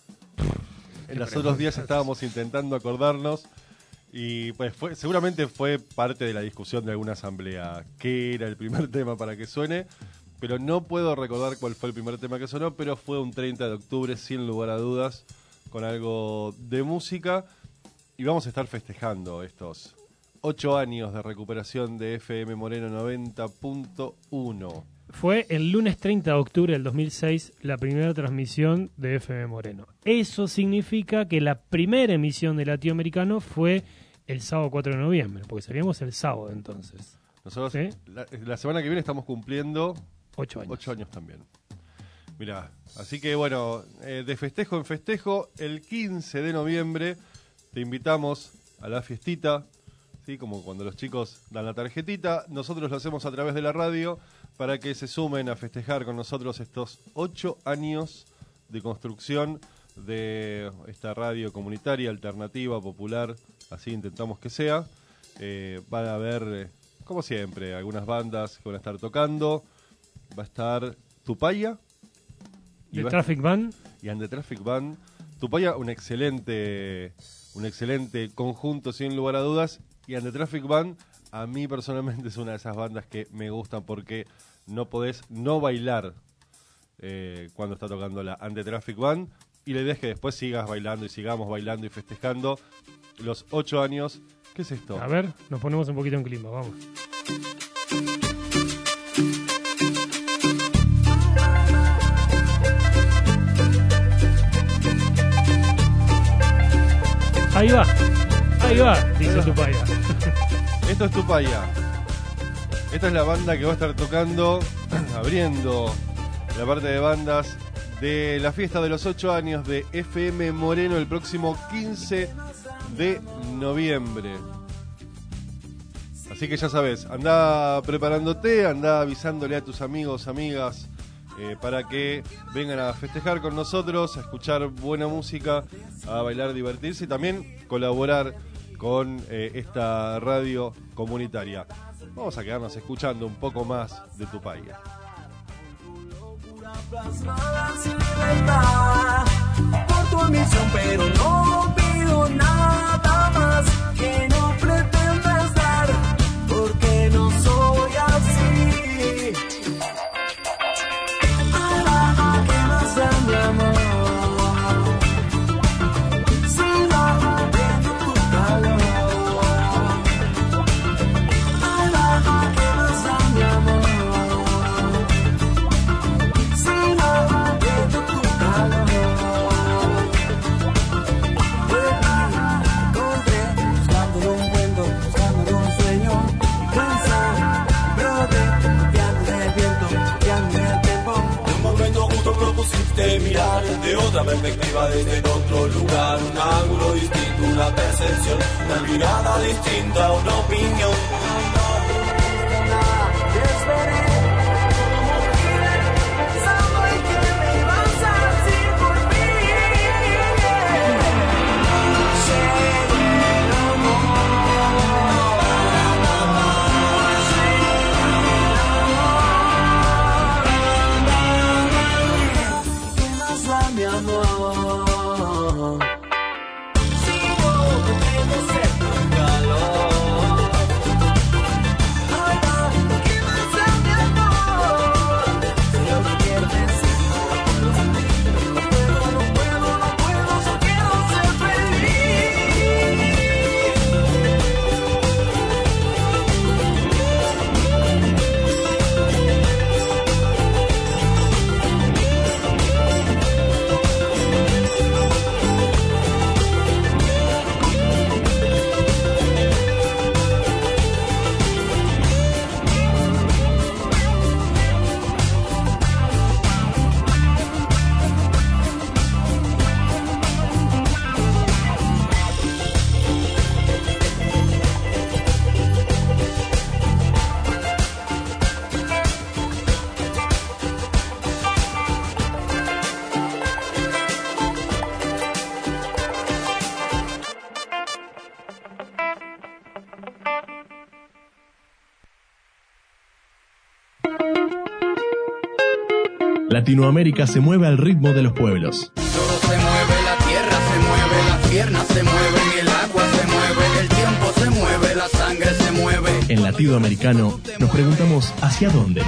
En los otros días estábamos intentando acordarnos. Y pues seguramente fue parte de la discusión de alguna asamblea qué era el primer tema para que suene, pero no puedo recordar cuál fue el primer tema que sonó, pero fue un 30 de octubre sin lugar a dudas, con algo de música, y vamos a estar festejando estos 8 años de recuperación de FM Moreno 90.1. Fue el lunes 30 de octubre del 2006 la primera transmisión de FM Moreno. Eso significa que la primera emisión de Latido Americano fue el sábado 4 de noviembre, porque salíamos el sábado entonces. Nosotros ¿Sí? la semana que viene estamos cumpliendo 8 años. 8 años también. Mirá, así que bueno, de festejo en festejo, el 15 de noviembre te invitamos a la fiestita, ¿sí? Como cuando los chicos dan la tarjetita, nosotros lo hacemos a través de la radio para que se sumen a festejar con nosotros estos 8 años de construcción de esta radio comunitaria, alternativa, popular, así intentamos que sea. Van a haber, como siempre, algunas bandas que van a estar tocando. Va a estar Tupaya. The Traffic Band. Y And the Traffic Band. Tupaya, un excelente conjunto, sin lugar a dudas. Y And the Traffic Band, a mí personalmente es una de esas bandas que me gustan porque no podés no bailar cuando está tocando la And the Traffic Band. Y la idea es que después sigas bailando y sigamos bailando y festejando los 8 años. ¿Qué es esto? A ver, nos ponemos un poquito en clima, vamos. Ahí va, dice Tupaya. Esto es Tupaya. Esta es la banda que va a estar tocando, abriendo la parte de bandas de la fiesta de los 8 años de FM Moreno el próximo 15 de noviembre. Así que ya sabes, anda preparándote, anda avisándole a tus amigos, amigas, para que vengan a festejar con nosotros, a escuchar buena música, a bailar, divertirse y también colaborar con esta radio comunitaria. Vamos a quedarnos escuchando un poco más de Tupaya. Por tu misión, pero no pido nada más que no pretendas dar, porque no soy así. ¿Qué más da mi amor? Si va viendo tu calor. ¿Qué más da mi amor? Propusiste mirar de otra perspectiva desde otro lugar, un ángulo distinto, una percepción, una mirada distinta, una opinión. Mi amor, si no pretendo ser tu calor, ay, ¿qué más da mi amor? Si lo que quiero decir, no puedo, yo quiero ser Latinoamérica se mueve al ritmo de los pueblos. Todo se mueve, la tierra se mueve, las piernas se mueven, el agua se mueve, el tiempo se mueve, la sangre se mueve. En Latinoamericano nos preguntamos ¿hacia dónde?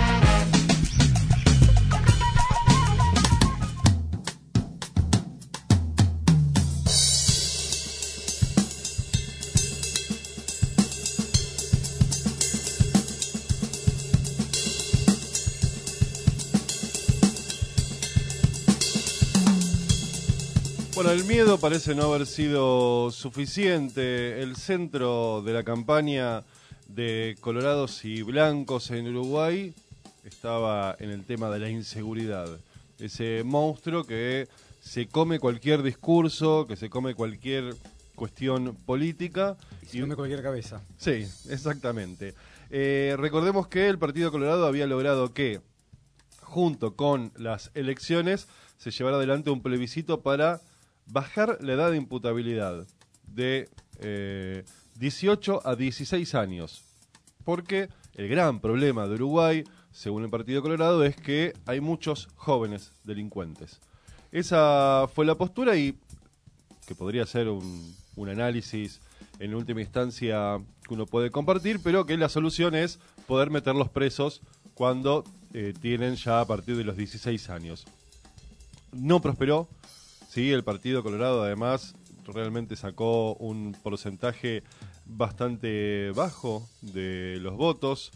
Bueno, el miedo parece no haber sido suficiente. El centro de la campaña de colorados y blancos en Uruguay estaba en el tema de la inseguridad. Ese monstruo que se come cualquier discurso, que se come cualquier cuestión política. Y se come cualquier cabeza. Sí, exactamente. Recordemos que el Partido Colorado había logrado que, junto con las elecciones, se llevara adelante un plebiscito para bajar la edad de imputabilidad de 18 a 16 años. Porque el gran problema de Uruguay, según el Partido Colorado, es que hay muchos jóvenes delincuentes. Esa fue la postura y que podría ser un análisis en última instancia que uno puede compartir, pero que la solución es poder meterlos presos cuando tienen ya a partir de los 16 años. No prosperó, ¿sí? El Partido Colorado además realmente sacó un porcentaje bastante bajo de los votos,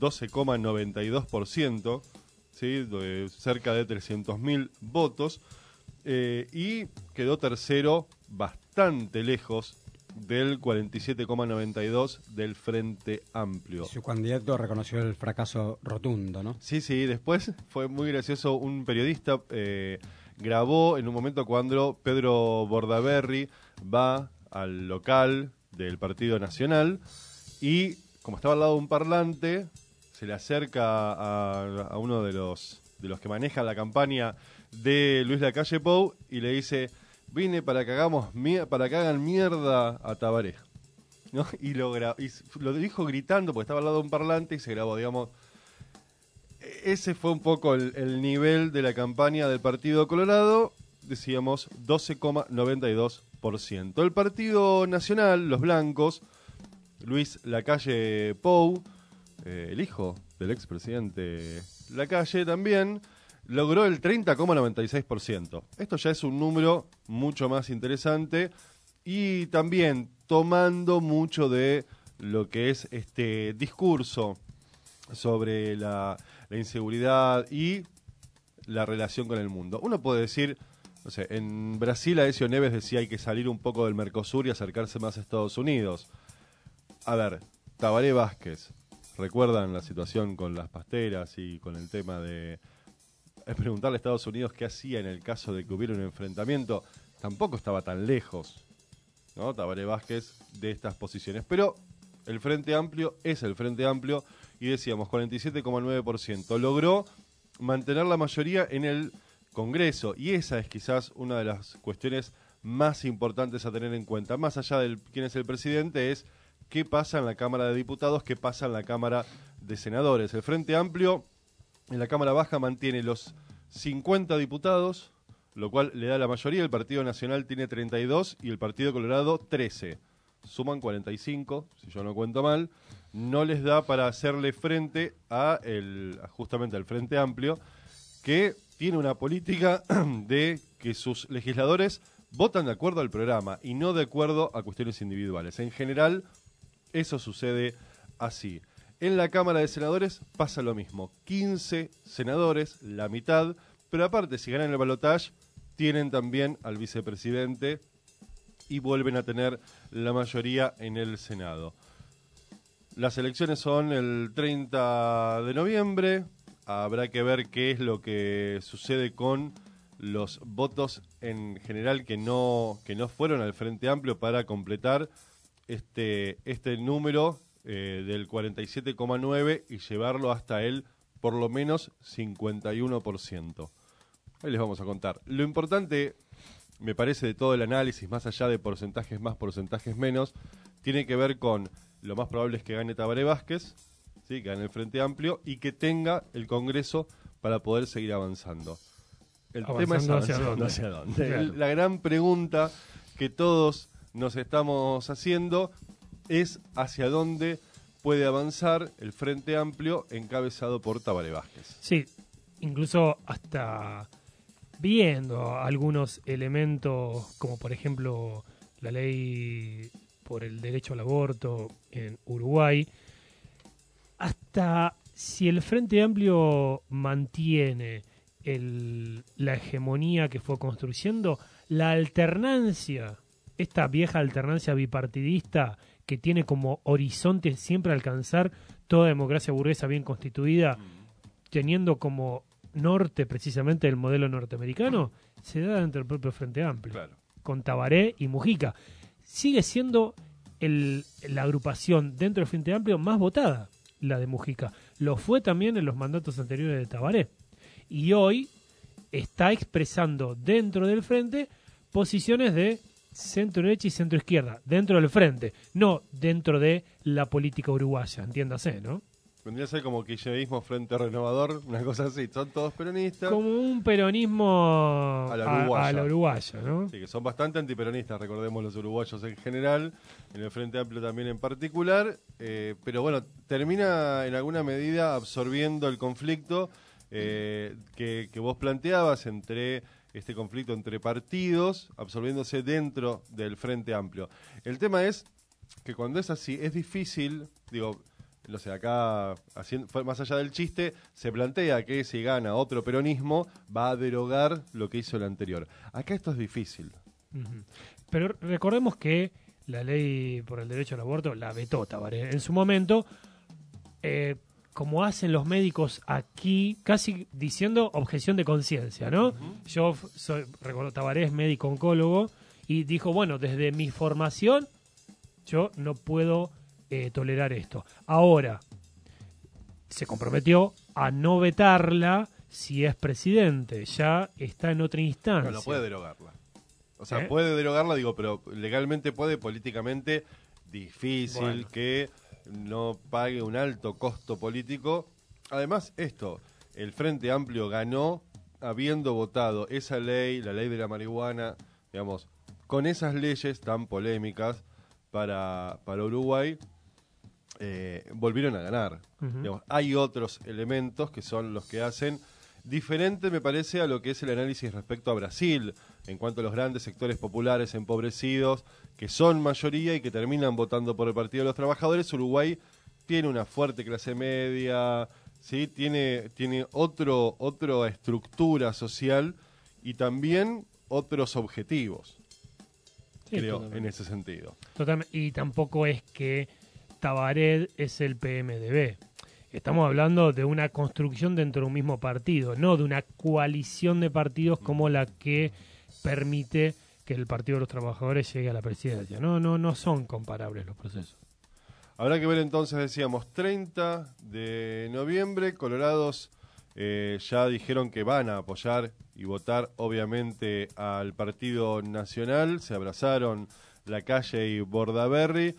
12,92%, ¿sí? Cerca de 300.000 votos, y quedó tercero bastante lejos del 47,92 del Frente Amplio. Su candidato reconoció el fracaso rotundo, ¿no? Sí, después fue muy gracioso, un periodista grabó en un momento cuando Pedro Bordaberry va al local del Partido Nacional y, como estaba al lado de un parlante, se le acerca a uno de los que maneja la campaña de Luis Lacalle Pou y le dice: vine para que hagan mierda a Tabaré, ¿no? Y lo dijo gritando porque estaba al lado de un parlante y se grabó, digamos. Ese fue un poco el nivel de la campaña del Partido Colorado, decíamos 12,92%. El Partido Nacional, los blancos, Luis Lacalle Pou, el hijo del expresidente Lacalle también, logró el 30,96%. Esto ya es un número mucho más interesante y también tomando mucho de lo que es este discurso sobre la inseguridad y la relación con el mundo. Uno puede decir, no sé, en Brasil Aécio Neves decía hay que salir un poco del Mercosur y acercarse más a Estados Unidos. A ver, Tabaré Vázquez, ¿recuerdan la situación con las pasteras y con el tema de preguntarle a Estados Unidos qué hacía en el caso de que hubiera un enfrentamiento? Tampoco estaba tan lejos, ¿no? Tabaré Vázquez de estas posiciones. Pero el Frente Amplio es el Frente Amplio y decíamos 47,9%. Logró mantener la mayoría en el Congreso y esa es quizás una de las cuestiones más importantes a tener en cuenta. Más allá de quién es el presidente, es qué pasa en la Cámara de Diputados, qué pasa en la Cámara de Senadores. El Frente Amplio en la Cámara Baja mantiene los 50 diputados, lo cual le da la mayoría. El Partido Nacional tiene 32 y el Partido Colorado 13. Suman 45, si yo no cuento mal. No les da para hacerle frente justamente al Frente Amplio, que tiene una política de que sus legisladores votan de acuerdo al programa y no de acuerdo a cuestiones individuales. En general, eso sucede así. En la Cámara de Senadores pasa lo mismo. 15 senadores, la mitad, pero aparte, si ganan el balotaje, tienen también al vicepresidente y vuelven a tener la mayoría en el Senado. Las elecciones son el 30 de noviembre. Habrá que ver qué es lo que sucede con los votos en general que no fueron al Frente Amplio para completar este número del 47,9 y llevarlo hasta el por lo menos 51%. Ahí les vamos a contar. Lo importante, me parece, de todo el análisis, más allá de porcentajes más, porcentajes menos, tiene que ver con lo más probable es que gane Tabaré Vázquez, ¿sí? Que gane el Frente Amplio y que tenga el Congreso para poder seguir avanzando. El tema es avanzando hacia dónde. Claro. La gran pregunta que todos nos estamos haciendo es hacia dónde puede avanzar el Frente Amplio encabezado por Tabaré Vázquez. Sí, incluso hasta viendo algunos elementos como por ejemplo la ley por el derecho al aborto en Uruguay, hasta si el Frente Amplio mantiene la hegemonía que fue construyendo, la alternancia, esta vieja alternancia bipartidista que tiene como horizonte siempre alcanzar toda democracia burguesa bien constituida, teniendo como norte precisamente el modelo norteamericano, se da dentro del propio Frente Amplio, Claro. con Tabaré y Mujica. Sigue siendo la agrupación dentro del Frente Amplio más votada, la de Mujica. Lo fue también en los mandatos anteriores de Tabaré. Y hoy está expresando dentro del Frente posiciones de centro-derecha y centro-izquierda, dentro del Frente, no dentro de la política uruguaya, entiéndase, ¿no? Vendría a ser como kirchnerismo frente renovador, una cosa así. Son todos peronistas. Como un peronismo a la uruguaya, ¿no? Sí, que son bastante antiperonistas, recordemos los uruguayos en general, en el Frente Amplio también en particular. Pero bueno, termina en alguna medida absorbiendo el conflicto que vos planteabas entre este conflicto entre partidos, absorbiéndose dentro del Frente Amplio. El tema es que cuando es así, es difícil, digo... No sé, acá, más allá del chiste, se plantea que si gana otro peronismo, va a derogar lo que hizo el anterior. Acá esto es difícil. Pero recordemos que la ley por el derecho al aborto la vetó Tabaré en su momento, como hacen los médicos aquí, casi diciendo objeción de conciencia, ¿no? Yo recuerdo, Tabaré es médico oncólogo y dijo, bueno, desde mi formación yo no puedo tolerar esto. Ahora, se comprometió a no vetarla si es presidente. Ya está en otra instancia. No puede derogarla. O sea, puede derogarla, digo, pero legalmente puede, políticamente difícil que no pague un alto costo político. Además, el Frente Amplio ganó habiendo votado esa ley, la ley de la marihuana, digamos, con esas leyes tan polémicas para Uruguay. Volvieron a ganar. Digamos, hay otros elementos que son los que hacen diferente, me parece, a lo que es el análisis respecto a Brasil, en cuanto a los grandes sectores populares empobrecidos, que son mayoría y que terminan votando por el Partido de los Trabajadores. Uruguay tiene una fuerte clase media, ¿sí? Tiene otra estructura social y también otros objetivos, sí, creo, totalmente. En ese sentido. Totalmente. Y tampoco es que Tabaré es el PMDB. Estamos hablando de una construcción dentro de un mismo partido, no de una coalición de partidos como la que permite que el Partido de los Trabajadores llegue a la presidencia. No son comparables los procesos. Habrá que ver entonces, decíamos, 30 de noviembre, Colorados ya dijeron que van a apoyar y votar obviamente al Partido Nacional, se abrazaron Lacalle y Bordaberry,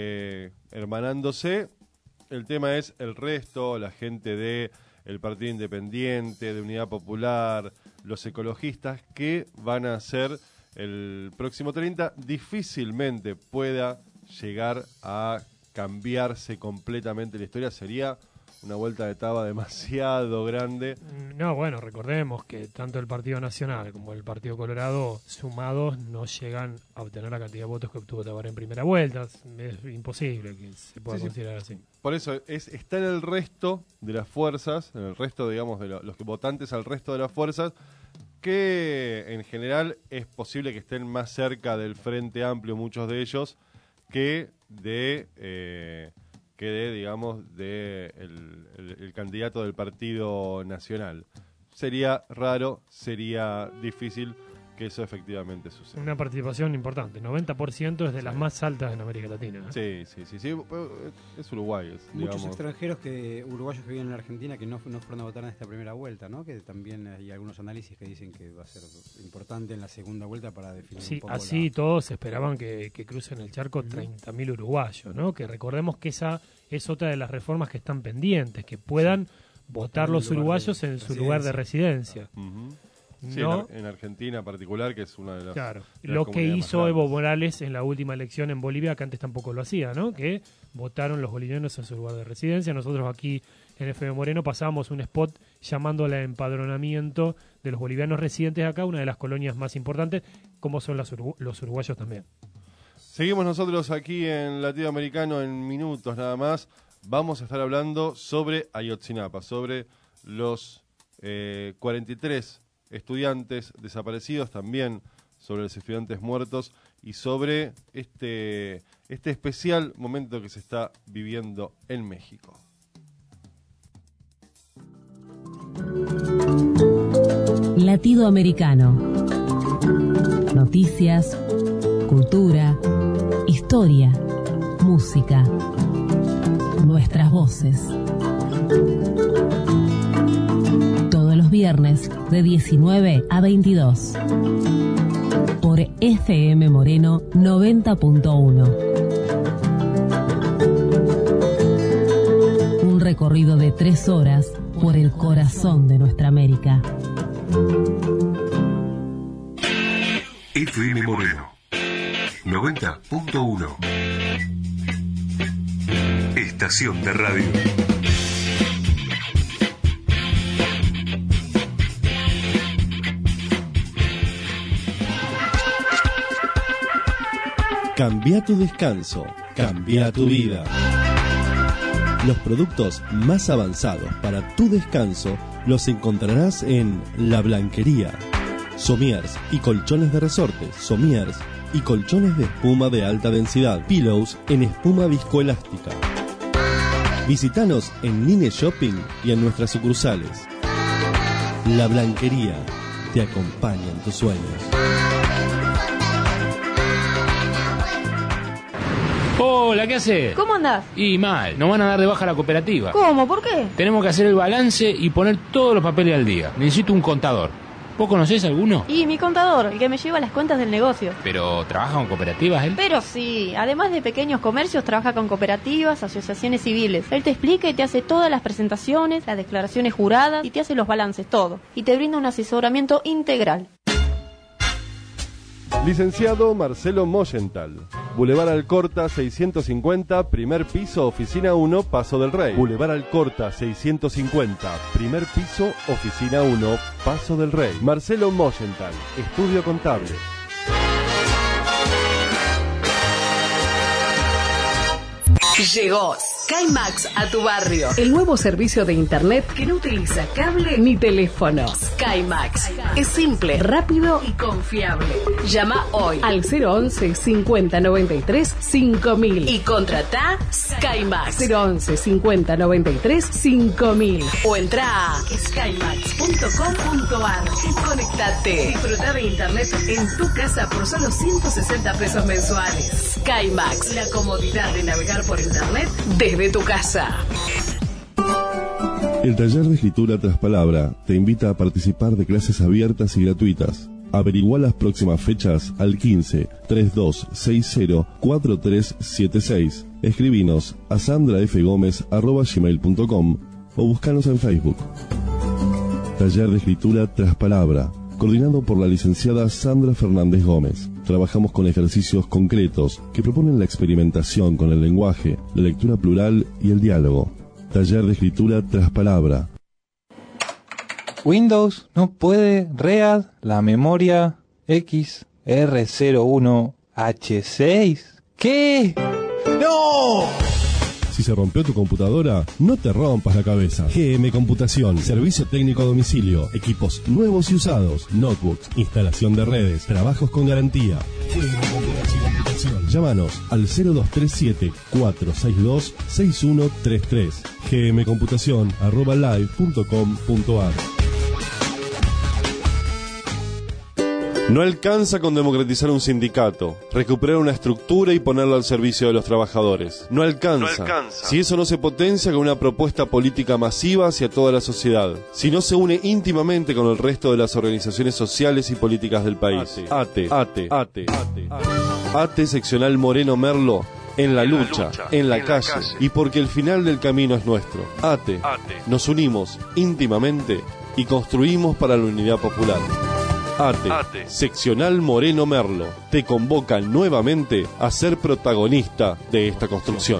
hermanándose. El tema es el resto, la gente de el Partido Independiente, de Unidad Popular, los ecologistas, que van a ser el próximo 30, difícilmente pueda llegar a cambiarse completamente la historia. Sería una vuelta de taba demasiado grande. No, bueno, recordemos que tanto el Partido Nacional como el Partido Colorado sumados no llegan a obtener la cantidad de votos que obtuvo Tabaré en primera vuelta. Es imposible que se pueda considerar así. Por eso está en el resto de las fuerzas, en el resto, digamos, de los votantes al resto de las fuerzas, que en general es posible que estén más cerca del Frente Amplio, muchos de ellos, que de digamos, el candidato del Partido Nacional. Sería raro, sería difícil que eso efectivamente suceda. Una participación importante, 90% es de las más altas en América Latina. Sí, es Uruguay. Muchos extranjeros uruguayos que viven en la Argentina que no fueron a votar en esta primera vuelta, ¿no? Que también hay algunos análisis que dicen que va a ser importante en la segunda vuelta para definir un poco así todos esperaban que crucen el charco 30.000 uruguayos, ¿no? Que recordemos que esa es otra de las reformas que están pendientes, que puedan votar los uruguayos en su lugar de residencia. Sí, no, en Argentina en particular, que es una de las... Claro, lo que hizo Evo Morales en la última elección en Bolivia, que antes tampoco lo hacía, ¿no? Que votaron los bolivianos en su lugar de residencia. Nosotros aquí en FM Moreno pasábamos un spot llamando al empadronamiento de los bolivianos residentes acá, una de las colonias más importantes, como son los uruguayos también. Seguimos nosotros aquí en Latinoamericano en minutos nada más. Vamos a estar hablando sobre Ayotzinapa, sobre los 43 estudiantes desaparecidos, también sobre los estudiantes muertos y sobre este especial momento que se está viviendo en México. Latido Americano. Noticias, cultura, historia, música, nuestras voces. Todos los viernes de 19 a 22 por FM Moreno 90.1. Un recorrido de 3 horas por el corazón de nuestra América. FM Moreno 90.1. Estación de radio. Cambia tu descanso, cambia tu vida. Los productos más avanzados para tu descanso los encontrarás en La Blanquería. Somiers y colchones de resortes, somiers y colchones de espuma de alta densidad, pillows en espuma viscoelástica. Visítanos en Nine Shopping y en nuestras sucursales. La Blanquería te acompaña en tus sueños. Hola, ¿qué haces? ¿Cómo andás? Y mal, nos van a dar de baja la cooperativa. ¿Cómo? ¿Por qué? Tenemos que hacer el balance y poner todos los papeles al día. Necesito un contador. ¿Vos conocés alguno? Y mi contador, el que me lleva las cuentas del negocio. ¿Pero trabaja con cooperativas él? Pero sí, además de pequeños comercios, trabaja con cooperativas, asociaciones civiles. Él te explica y te hace todas las presentaciones, las declaraciones juradas y te hace los balances, todo. Y te brinda un asesoramiento integral. Licenciado Marcelo Moyental, Boulevard Alcorta 650, primer piso, oficina 1, Paso del Rey. Boulevard Alcorta 650, primer piso, oficina 1, Paso del Rey. Marcelo Moyental, estudio contable. Llegó SkyMax a tu barrio. El nuevo servicio de internet que no utiliza cable ni teléfono. SkyMax. Es simple, rápido y confiable. Llama hoy al 011 50 93 5000 y contrata SkyMax. 011 50 93 5000 o entra a skymax.com.ar y conectate. Disfruta de internet en tu casa por solo 160 pesos mensuales. SkyMax, la comodidad de navegar por internet desde tu casa. El taller de escritura tras palabra te invita a participar de clases abiertas y gratuitas. Averigua las próximas fechas al 15 3260 4376. Escribinos a sandrafgomez@gmail.com o búscanos en Facebook. Taller de escritura tras palabra, coordinado por la licenciada Sandra Fernández Gómez. Trabajamos con ejercicios concretos que proponen la experimentación con el lenguaje, la lectura plural y el diálogo. Taller de escritura tras palabra. Windows no puede read la memoria XR01H6. ¿Qué? ¡No! Si se rompió tu computadora, no te rompas la cabeza. GM Computación, servicio técnico a domicilio, equipos nuevos y usados, notebooks, instalación de redes, trabajos con garantía. GM Computación. Llámanos al 0237-462-6133. gmcomputación@live.com.ar. No alcanza con democratizar un sindicato, recuperar una estructura y ponerla al servicio de los trabajadores. No alcanza. Si eso no se potencia con una propuesta política masiva hacia toda la sociedad. Si no se une íntimamente con el resto de las organizaciones sociales y políticas del país. ATE seccional Moreno Merlo. En la lucha, en la calle, y porque el final del camino es nuestro. ATE. Nos unimos íntimamente y construimos para la unidad popular. ATE, seccional Moreno Merlo, te convoca nuevamente a ser protagonista de esta construcción.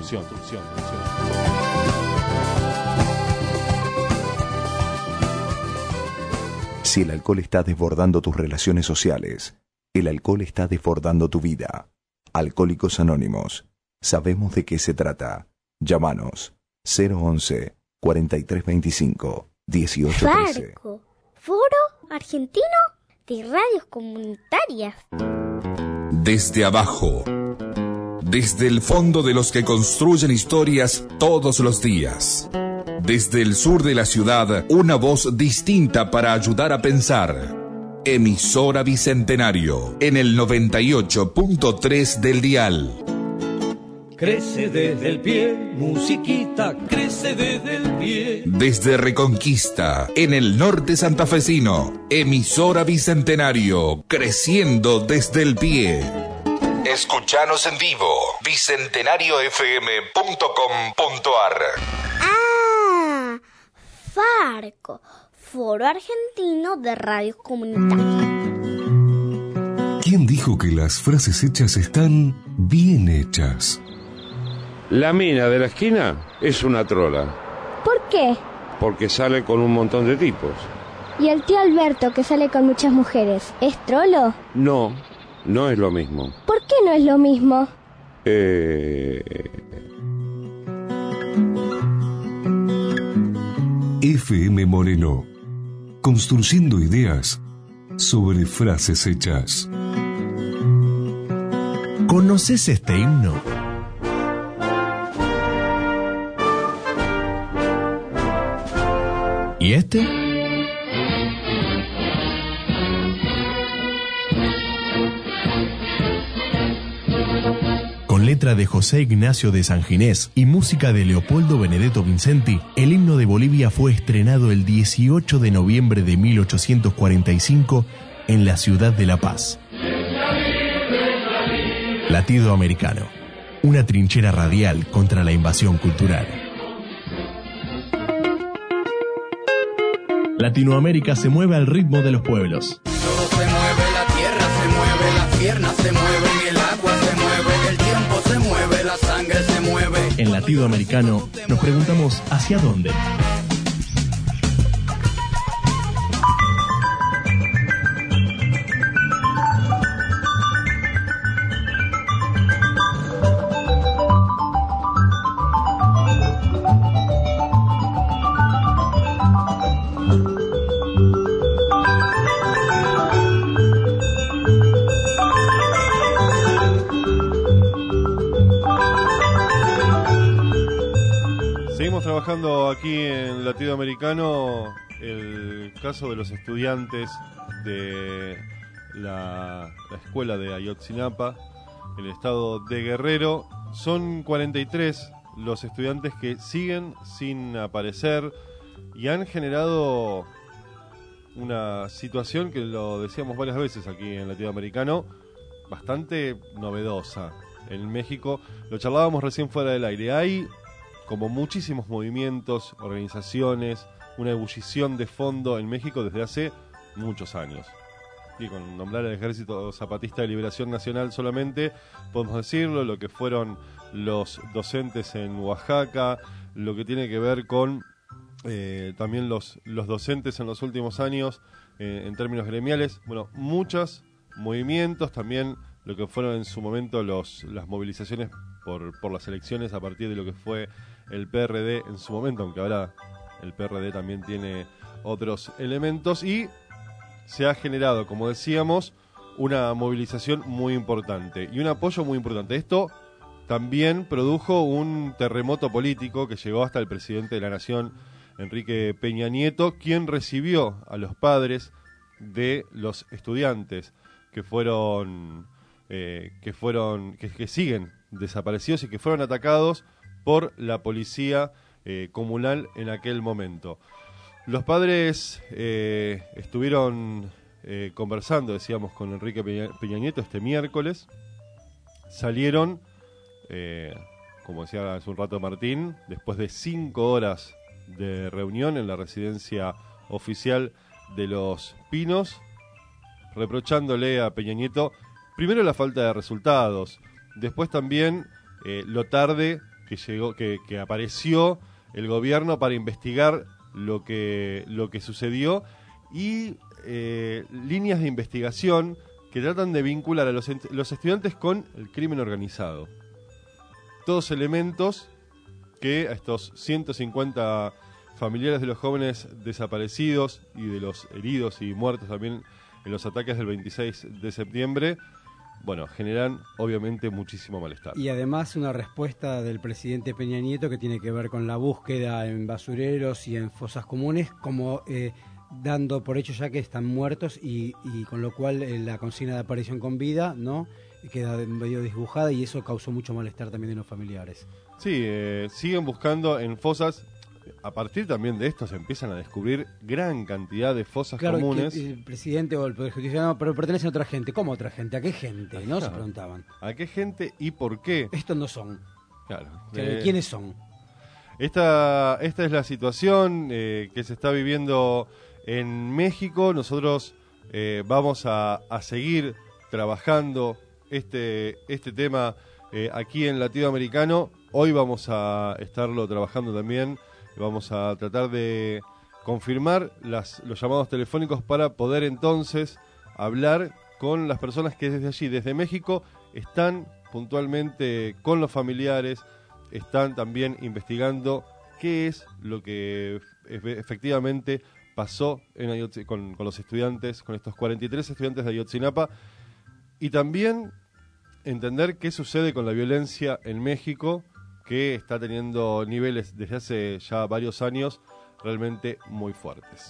Si el alcohol está desbordando tus relaciones sociales, el alcohol está desbordando tu vida. Alcohólicos Anónimos. Sabemos de qué se trata. Llámanos 011 4325 1813. ¿Farco? ¿Foro? ¿Argentino? de radios comunitarias. Desde abajo, desde el fondo de los que construyen historias todos los días. Desde el sur de la ciudad, una voz distinta para ayudar a pensar. Emisora Bicentenario, en el 98.3 del dial. Crece desde el pie, musiquita, crece desde el pie. Desde Reconquista, en el norte santafesino, Emisora Bicentenario, creciendo desde el pie. Escuchanos en vivo, bicentenariofm.com.ar. ¡Ah! Farco, Foro Argentino de Radios Comunitarias. ¿Quién dijo que las frases hechas están bien hechas? La mina de la esquina es una trola. ¿Por qué? Porque sale con un montón de tipos. ¿Y el tío Alberto, que sale con muchas mujeres, es trolo? No, no es lo mismo. ¿Por qué no es lo mismo? FM Moreno, construyendo ideas sobre frases hechas. ¿Conoces este himno? ¿Y este? Con letra de José Ignacio de Sanginés y música de Leopoldo Benedetto Vincenti, el himno de Bolivia fue estrenado el 18 de noviembre de 1845 en la ciudad de La Paz. Latido Americano, una trinchera radial contra la invasión cultural. Latinoamérica se mueve al ritmo de los pueblos. Todo se mueve, la tierra se mueve, las piernas se mueven, el agua se mueve, el tiempo se mueve, la sangre se mueve. En Latido Americano nos preguntamos ¿hacia dónde? Trabajando aquí en Latido Americano el caso de los estudiantes de la escuela de Ayotzinapa, en el estado de Guerrero. Son 43 los estudiantes que siguen sin aparecer y han generado una situación que lo decíamos varias veces aquí en Latido Americano, bastante novedosa en México. Lo charlábamos recién fuera del aire. Hay como muchísimos movimientos, organizaciones, una ebullición de fondo en México desde hace muchos años. Y con nombrar al Ejército Zapatista de Liberación Nacional solamente, podemos decirlo, lo que fueron los docentes en Oaxaca, lo que tiene que ver con también los docentes en los últimos años, en términos gremiales. Bueno, muchos movimientos, también lo que fueron en su momento las movilizaciones por las elecciones a partir de lo que fue el PRD en su momento, aunque ahora el PRD también tiene otros elementos, y se ha generado, como decíamos, una movilización muy importante y un apoyo muy importante. Esto también produjo un terremoto político que llegó hasta el presidente de la Nación, Enrique Peña Nieto, quien recibió a los padres de los estudiantes que siguen desaparecidos y que fueron atacados por la policía comunal en aquel momento. Los padres estuvieron conversando, decíamos, con Enrique Peña Nieto este miércoles. Salieron, como decía hace un rato Martín, después de 5 horas de reunión en la residencia oficial de Los Pinos, reprochándole a Peña Nieto primero la falta de resultados, después también lo tarde que llegó, que apareció el gobierno para investigar lo que sucedió, y líneas de investigación que tratan de vincular a los estudiantes con el crimen organizado. Todos elementos que a estos 150 familiares de los jóvenes desaparecidos y de los heridos y muertos también en los ataques del 26 de septiembre, bueno, generan obviamente muchísimo malestar. Y además una respuesta del presidente Peña Nieto que tiene que ver con la búsqueda en basureros y en fosas comunes, como dando por hecho ya que están muertos y con lo cual la consigna de aparición con vida, ¿no?, queda medio desdibujada, y eso causó mucho malestar también en los familiares. Sí, siguen buscando en fosas. A partir también de esto se empiezan a descubrir gran cantidad de fosas comunes. Que el presidente o el Poder Judicial, no, pero pertenecen a otra gente. ¿Cómo otra gente? ¿A qué gente? ¿No? Se preguntaban. ¿A qué gente y por qué? Estos no son. Claro. ¿Quiénes son? Esta es la situación que se está viviendo en México. Nosotros vamos a seguir trabajando este tema aquí en Latinoamericano. Hoy vamos a estarlo trabajando también. Vamos a tratar de confirmar los llamados telefónicos para poder entonces hablar con las personas que desde allí, desde México, están puntualmente con los familiares, están también investigando qué es lo que efectivamente pasó con los estudiantes, con estos 43 estudiantes de Ayotzinapa, y también entender qué sucede con la violencia en México, que está teniendo niveles desde hace ya varios años realmente muy fuertes.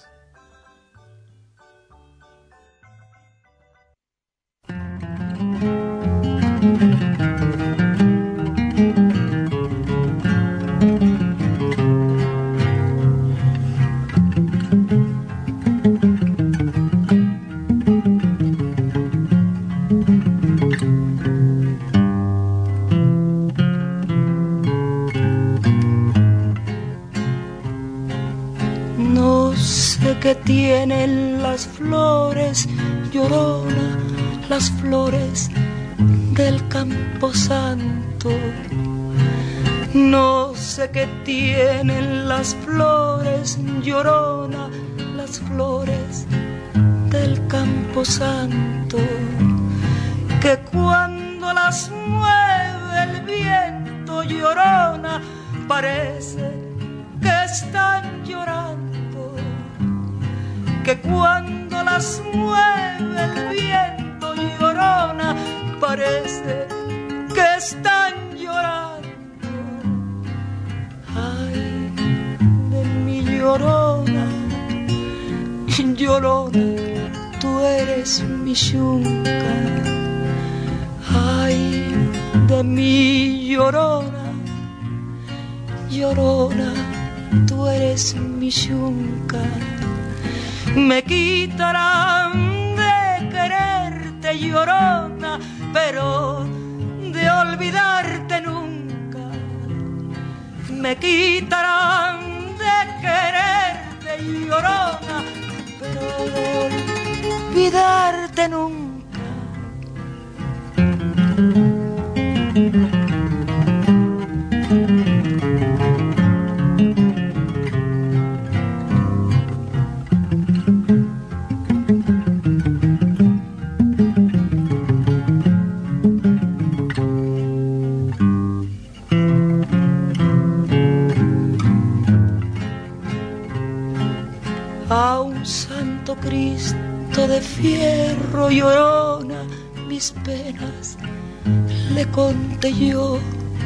Que tienen las flores, Llorona, las flores del Camposanto. No sé qué tienen las flores, Llorona, las flores del Camposanto, que cuando las mueve el viento, Llorona, parece que están llorando. Que cuando las mueve el viento, Llorona, parece que están llorando. Ay, de mi Llorona, Llorona, tú eres mi yunca. Ay, de mi Llorona, Llorona, tú eres mi yunca. Me quitarán de quererte, Llorona, pero de olvidarte nunca. Me quitarán de quererte, Llorona, pero de olvidarte nunca. A un santo Cristo de fierro, Llorona, mis penas le conté yo.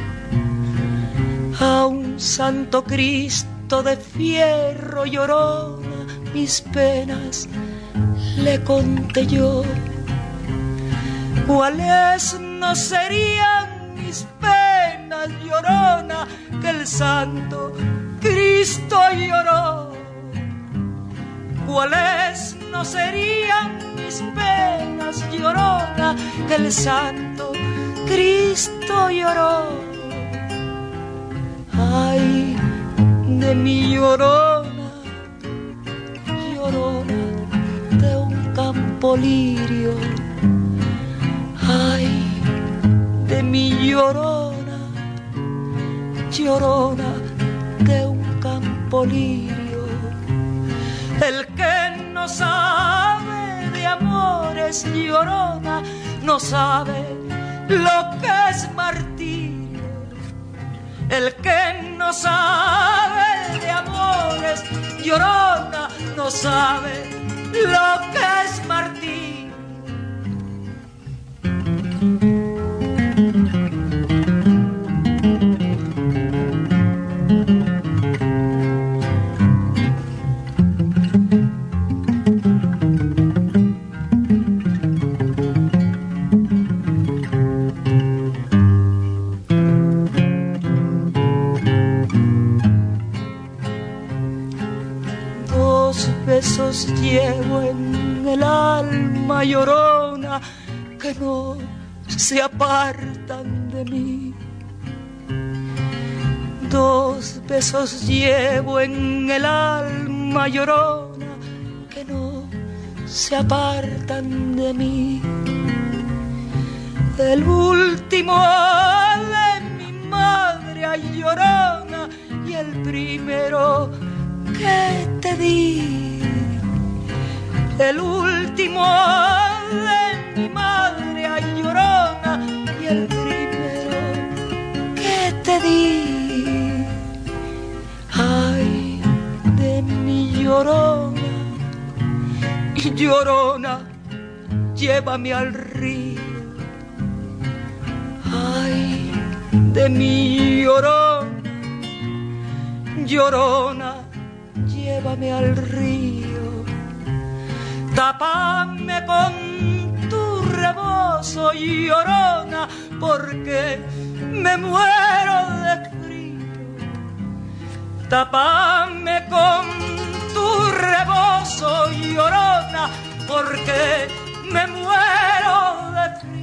A un santo Cristo de fierro, Llorona, mis penas le conté yo. ¿Cuáles no serían mis penas, Llorona, que el santo Cristo lloró? ¿Cuáles no serían mis penas, Llorona, que el santo Cristo lloró? Ay, de mi Llorona, Llorona de un campo lirio. Ay, de mi Llorona, Llorona de un campo lirio. El que no sabe de amores, Llorona, no sabe lo que es martirio. El que no sabe de amores, Llorona, no sabe lo que es martirio. alma llorona que no se apartan de mí. 2 besos llevo en el alma llorona que no se apartan de mí. El último de mi madre, ay llorona, y el primero que te di. El último de mi madre, ay llorona, y el primero que te di. Ay, de mi llorona, y llorona, llévame al río. Ay, de mi llorona, llorona, llévame al río. Tápame con tu rebozo, llorona, porque me muero de frío. Tápame con tu rebozo, llorona, porque me muero de frío.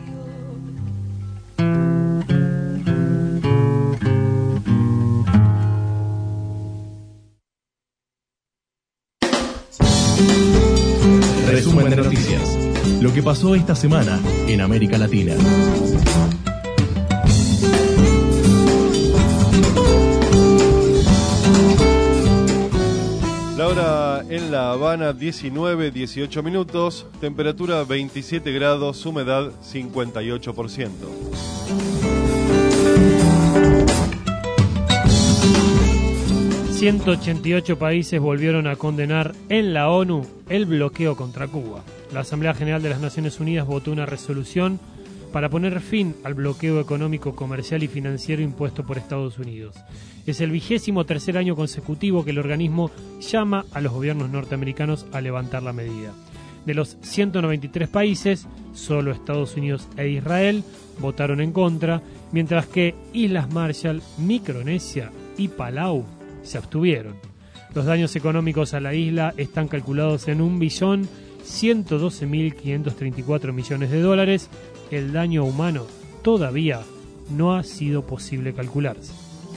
Resumen de noticias. Lo que pasó esta semana en América Latina. La hora en La Habana, 19:18 minutos, temperatura 27 grados, humedad 58%. ...188 países volvieron a condenar en la ONU el bloqueo contra Cuba. La Asamblea General de las Naciones Unidas votó una resolución para poner fin al bloqueo económico, comercial y financiero impuesto por Estados Unidos. Es el 23º año consecutivo que el organismo llama a los gobiernos norteamericanos a levantar la medida. De los 193 países, solo Estados Unidos e Israel votaron en contra, mientras que Islas Marshall, Micronesia y Palau se abstuvieron. Los daños económicos a la isla están calculados en $1.112.534 millones de dólares. El daño humano todavía no ha sido posible calcularse.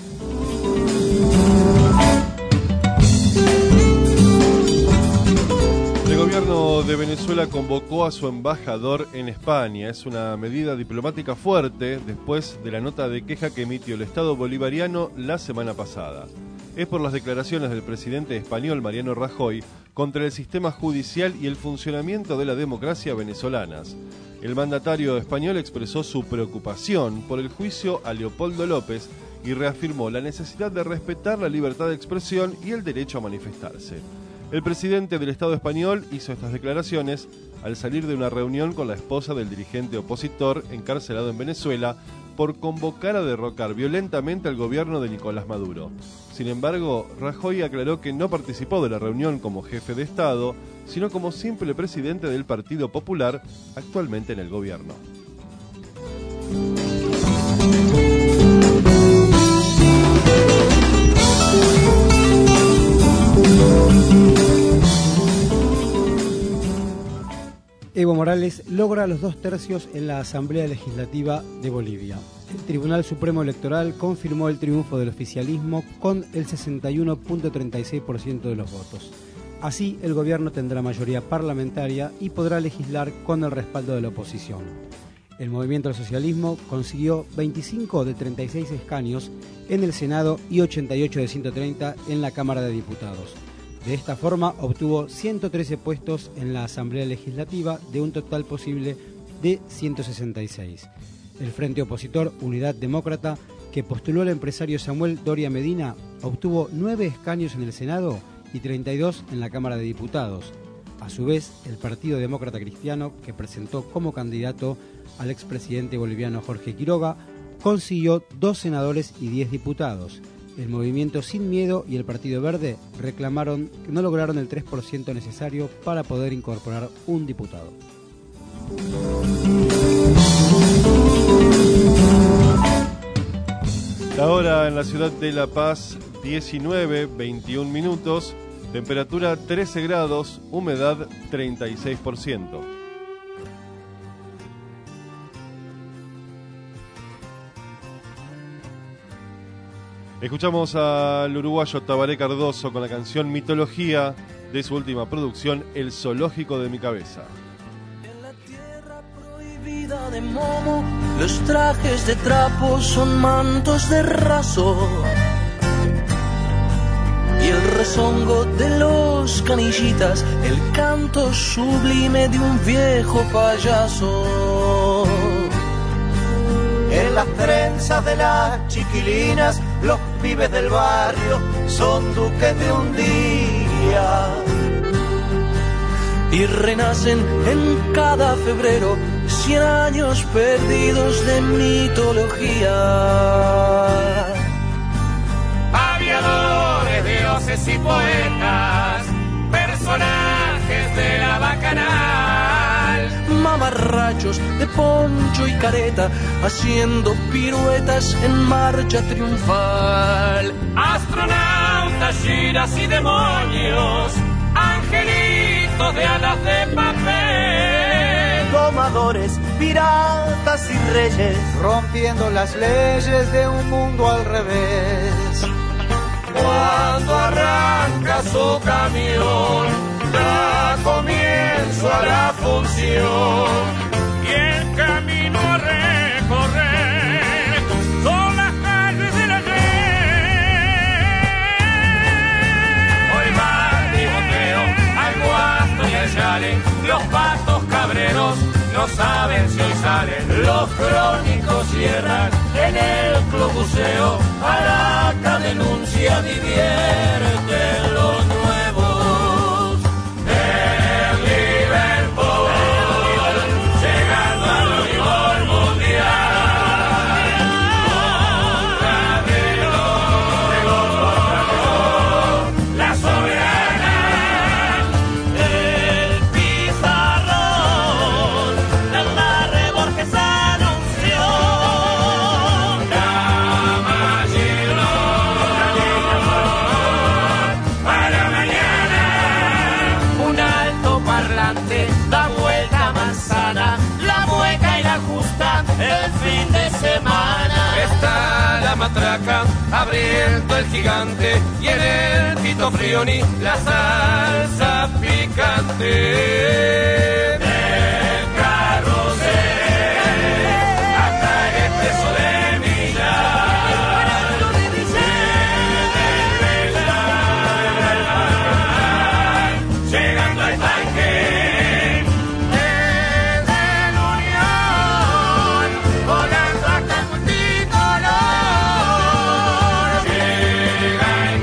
El gobierno de Venezuela convocó a su embajador en España. Es una medida diplomática fuerte después de la nota de queja que emitió el Estado bolivariano la semana pasada. Es por las declaraciones del presidente español Mariano Rajoy contra el sistema judicial y el funcionamiento de la democracia venezolanas. El mandatario español expresó su preocupación por el juicio a Leopoldo López y reafirmó la necesidad de respetar la libertad de expresión y el derecho a manifestarse. El presidente del Estado español hizo estas declaraciones al salir de una reunión con la esposa del dirigente opositor encarcelado en Venezuela por convocar a derrocar violentamente al gobierno de Nicolás Maduro. Sin embargo, Rajoy aclaró que no participó de la reunión como jefe de Estado, sino como simple presidente del Partido Popular, actualmente en el gobierno. Evo Morales logra los 2/3 en la Asamblea Legislativa de Bolivia. El Tribunal Supremo Electoral confirmó el triunfo del oficialismo con el 61.36% de los votos. Así, el gobierno tendrá mayoría parlamentaria y podrá legislar con el respaldo de la oposición. El movimiento del socialismo consiguió 25 de 36 escaños en el Senado y 88 de 130 en la Cámara de Diputados. De esta forma, obtuvo 113 puestos en la Asamblea Legislativa de un total posible de 166. El frente opositor Unidad Demócrata, que postuló al empresario Samuel Doria Medina, obtuvo 9 escaños en el Senado y 32 en la Cámara de Diputados. A su vez, el Partido Demócrata Cristiano, que presentó como candidato al expresidente boliviano Jorge Quiroga, consiguió 2 senadores y 10 diputados. El Movimiento Sin Miedo y el Partido Verde reclamaron que no lograron el 3% necesario para poder incorporar un diputado. La hora en la ciudad de La Paz, 19:21 minutos, temperatura 13 grados, humedad 36%. Escuchamos al uruguayo Tabaré Cardoso con la canción Mitología de su última producción, El zoológico de mi cabeza. En la tierra prohibida de Momo, los trajes de trapo son mantos de raso. Y el rezongo de los canillitas, el canto sublime de un viejo payaso. En las trenzas de las chiquilinas, los pibes del barrio son duques de un día. Y renacen en cada febrero 100 años perdidos de mitología. Aviadores, dioses y poetas, personajes de la bacanal, mamarrachos de poncho y careta, haciendo piruetas en marcha triunfal. Astronautas, giras y demonios, angelitos de alas de papel, domadores, piratas y reyes, rompiendo las leyes de un mundo al revés. Cuando arranca su camión, da comienzo a la función, y el camino a recorrer son las calles de la ayer. Hoy va el bigoteo, al guasto y al yale, los patos cabreros no saben si hoy salen. Los crónicos cierran en el club buceo, Araca denuncia, divierte los nuevos. El Liverpool, llegando al voleibol mundial. Contrarreloj, la soberana, el pizarrón, la Reborges anunció. Para mañana, un alto parlante da vuelta a manzana, la mueca y la justa el fin de semana. Está la matraca, abriendo el gigante, y en el Tito Frioni la salsa picante. El carrusel, hasta el expreso de llegando al tanque desde la Unión, volando hasta el multicolor. Llega el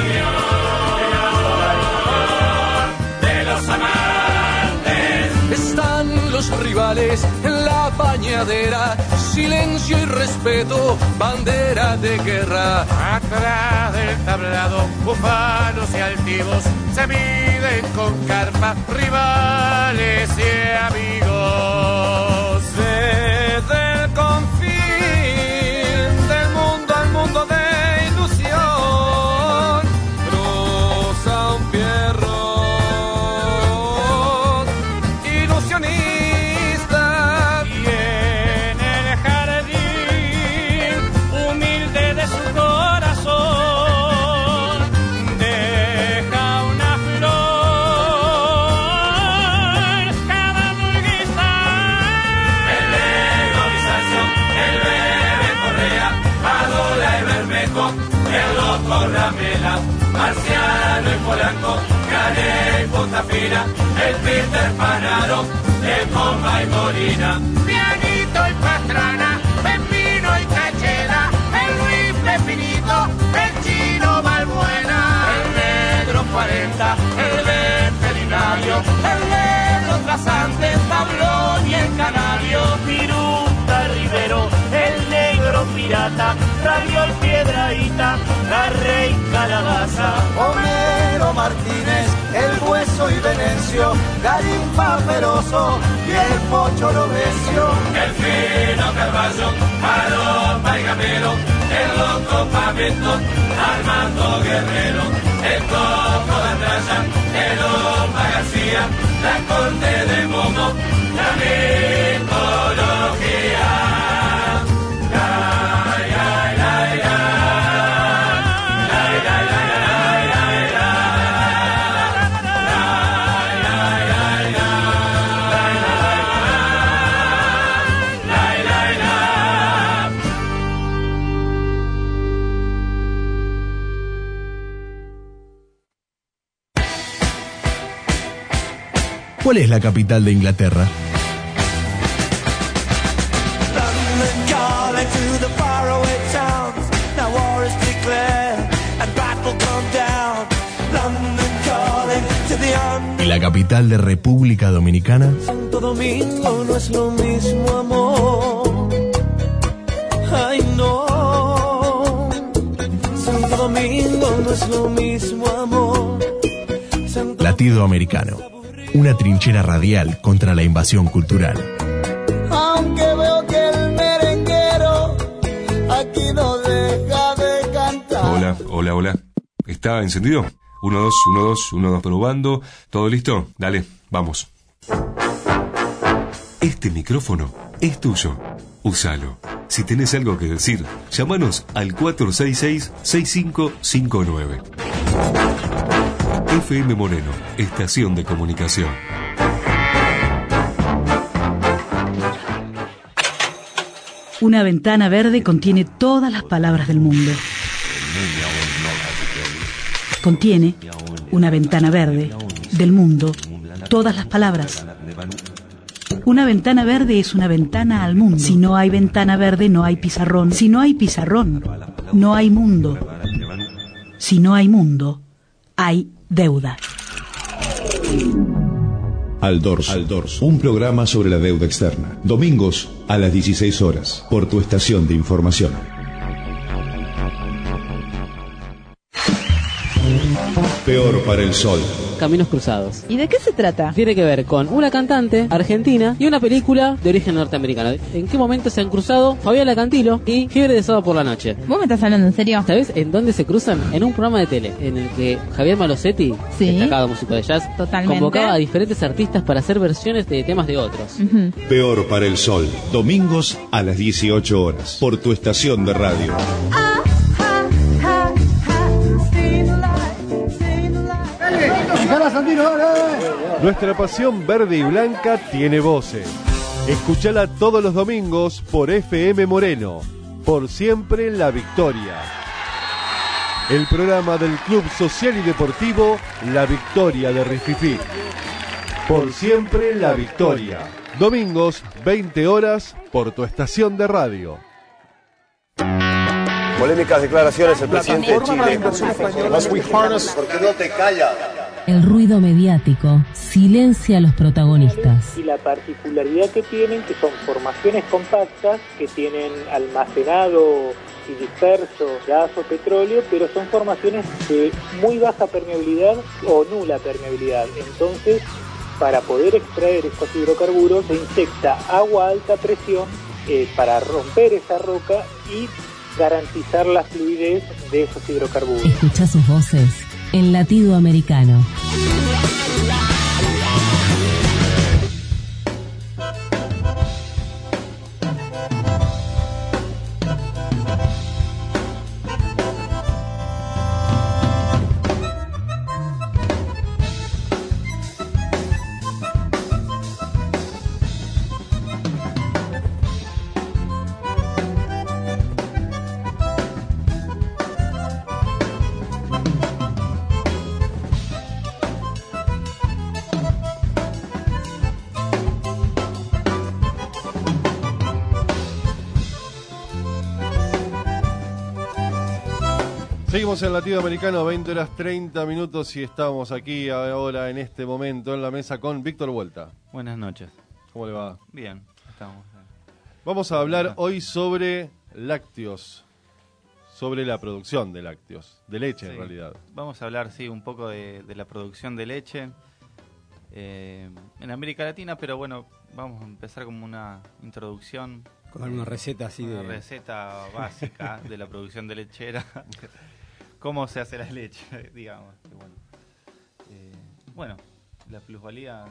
camión de los amantes. Están los rivales en la bañadera, silencio y respeto, bandera de guerra. Atrás del tablado, bufanos y altivos se miden con carpa, rivales y amigos. Desde el confín del mundo al mundo de ilusión, cruza un Pierrot ilusionista. Y en el jardín humilde de su corazón deja una flor cada burguesa. El negro Bisancio, el bebé Correa, Padola y Bermejo, el loco Ramela, Marciano y Polanco, Canet y Pontafina, el Peter Panaro, el Comba y Molina, Pianito y Pastrana, Pepino y Cachela, el Luis Pepinito, el Chino Balbuena, el negro 40, el veterinario, el negro Trasante, el Tablón y el Canario, Viruta Rivero, el negro pirata, Raviol Piedraíta, la Rey Calabaza, Homero Martínez, el Hueso y Venencio, Garimba Peroso y el Pocho Lovesio. el Fino Carballo, Paloma y Gamero, el loco Pavento, Armando Guerrero, el Coco Dandaya, el Omba García, la corte de Momo, la mitología. ¿Cuál es la capital de Inglaterra? ¿Y la capital de República Dominicana? Santo Domingo no es lo mismo, amor. Ay, no. Santo Domingo no es lo mismo, amor. Latido Americano. Una trinchera radial contra la invasión cultural. Aunque veo que el merenguero aquí no deja de cantar. Hola. ¿Está encendido? 1, 2, 1, 2, 1, 2, probando. ¿Todo listo? Dale, vamos. Este micrófono es tuyo. Úsalo. Si tenés algo que decir, llámanos al 466-6559. FM Moreno, estación de comunicación. Una ventana verde contiene todas las palabras del mundo. Contiene una ventana verde del mundo, todas las palabras. Una ventana verde es una ventana al mundo. Si no hay ventana verde, no hay pizarrón. Si no hay pizarrón, no hay mundo. Si no hay mundo, hay deuda. Al Dorso, un programa sobre la deuda externa. Domingos a las 16 horas, por tu estación de información. Peor para el sol. Caminos Cruzados. ¿Y de qué se trata? Tiene que ver con una cantante argentina y una película de origen norteamericano. ¿En qué momento se han cruzado Fabiola Cantilo y Fiebre de Sábado por la Noche? ¿Vos me estás hablando en serio? ¿Sabés en dónde se cruzan? En un programa de tele en el que Javier Malosetti, destacado músico de jazz, convocaba a diferentes artistas para hacer versiones de temas de otros. Peor para el sol. Domingos a las 18 horas, por tu estación de radio. Nuestra pasión verde y blanca tiene voces. Escúchala todos los domingos por FM Moreno. Por siempre la victoria. El programa del Club Social y Deportivo La Victoria de Rififí. Por siempre la victoria. Domingos, 20 horas, por tu estación de radio. Polémicas declaraciones del presidente de Chile. ¿Por qué no te callas? El ruido mediático silencia a los protagonistas. Y la particularidad que tienen, que son formaciones compactas, que tienen almacenado y disperso gas o petróleo, pero son formaciones de muy baja permeabilidad o nula permeabilidad. Entonces, para poder extraer estos hidrocarburos, se inyecta agua a alta presión para romper esa roca y garantizar la fluidez de esos hidrocarburos. Escucha sus voces en Latido Americano. Seguimos en Latido Americano, 20 horas 30 minutos y estamos aquí ahora en este momento en la mesa con Víctor Vuelta. Buenas noches. ¿Cómo le va? Bien, estamos. Vamos a hablar hoy sobre lácteos, sobre la producción de lácteos, de leche en realidad. Vamos a hablar, sí, un poco de la producción de leche en América Latina, pero bueno, vamos a empezar como una introducción. Con una receta así una receta básica de la producción de lechera. Cómo se hace la leche, digamos. Bueno, la plusvalía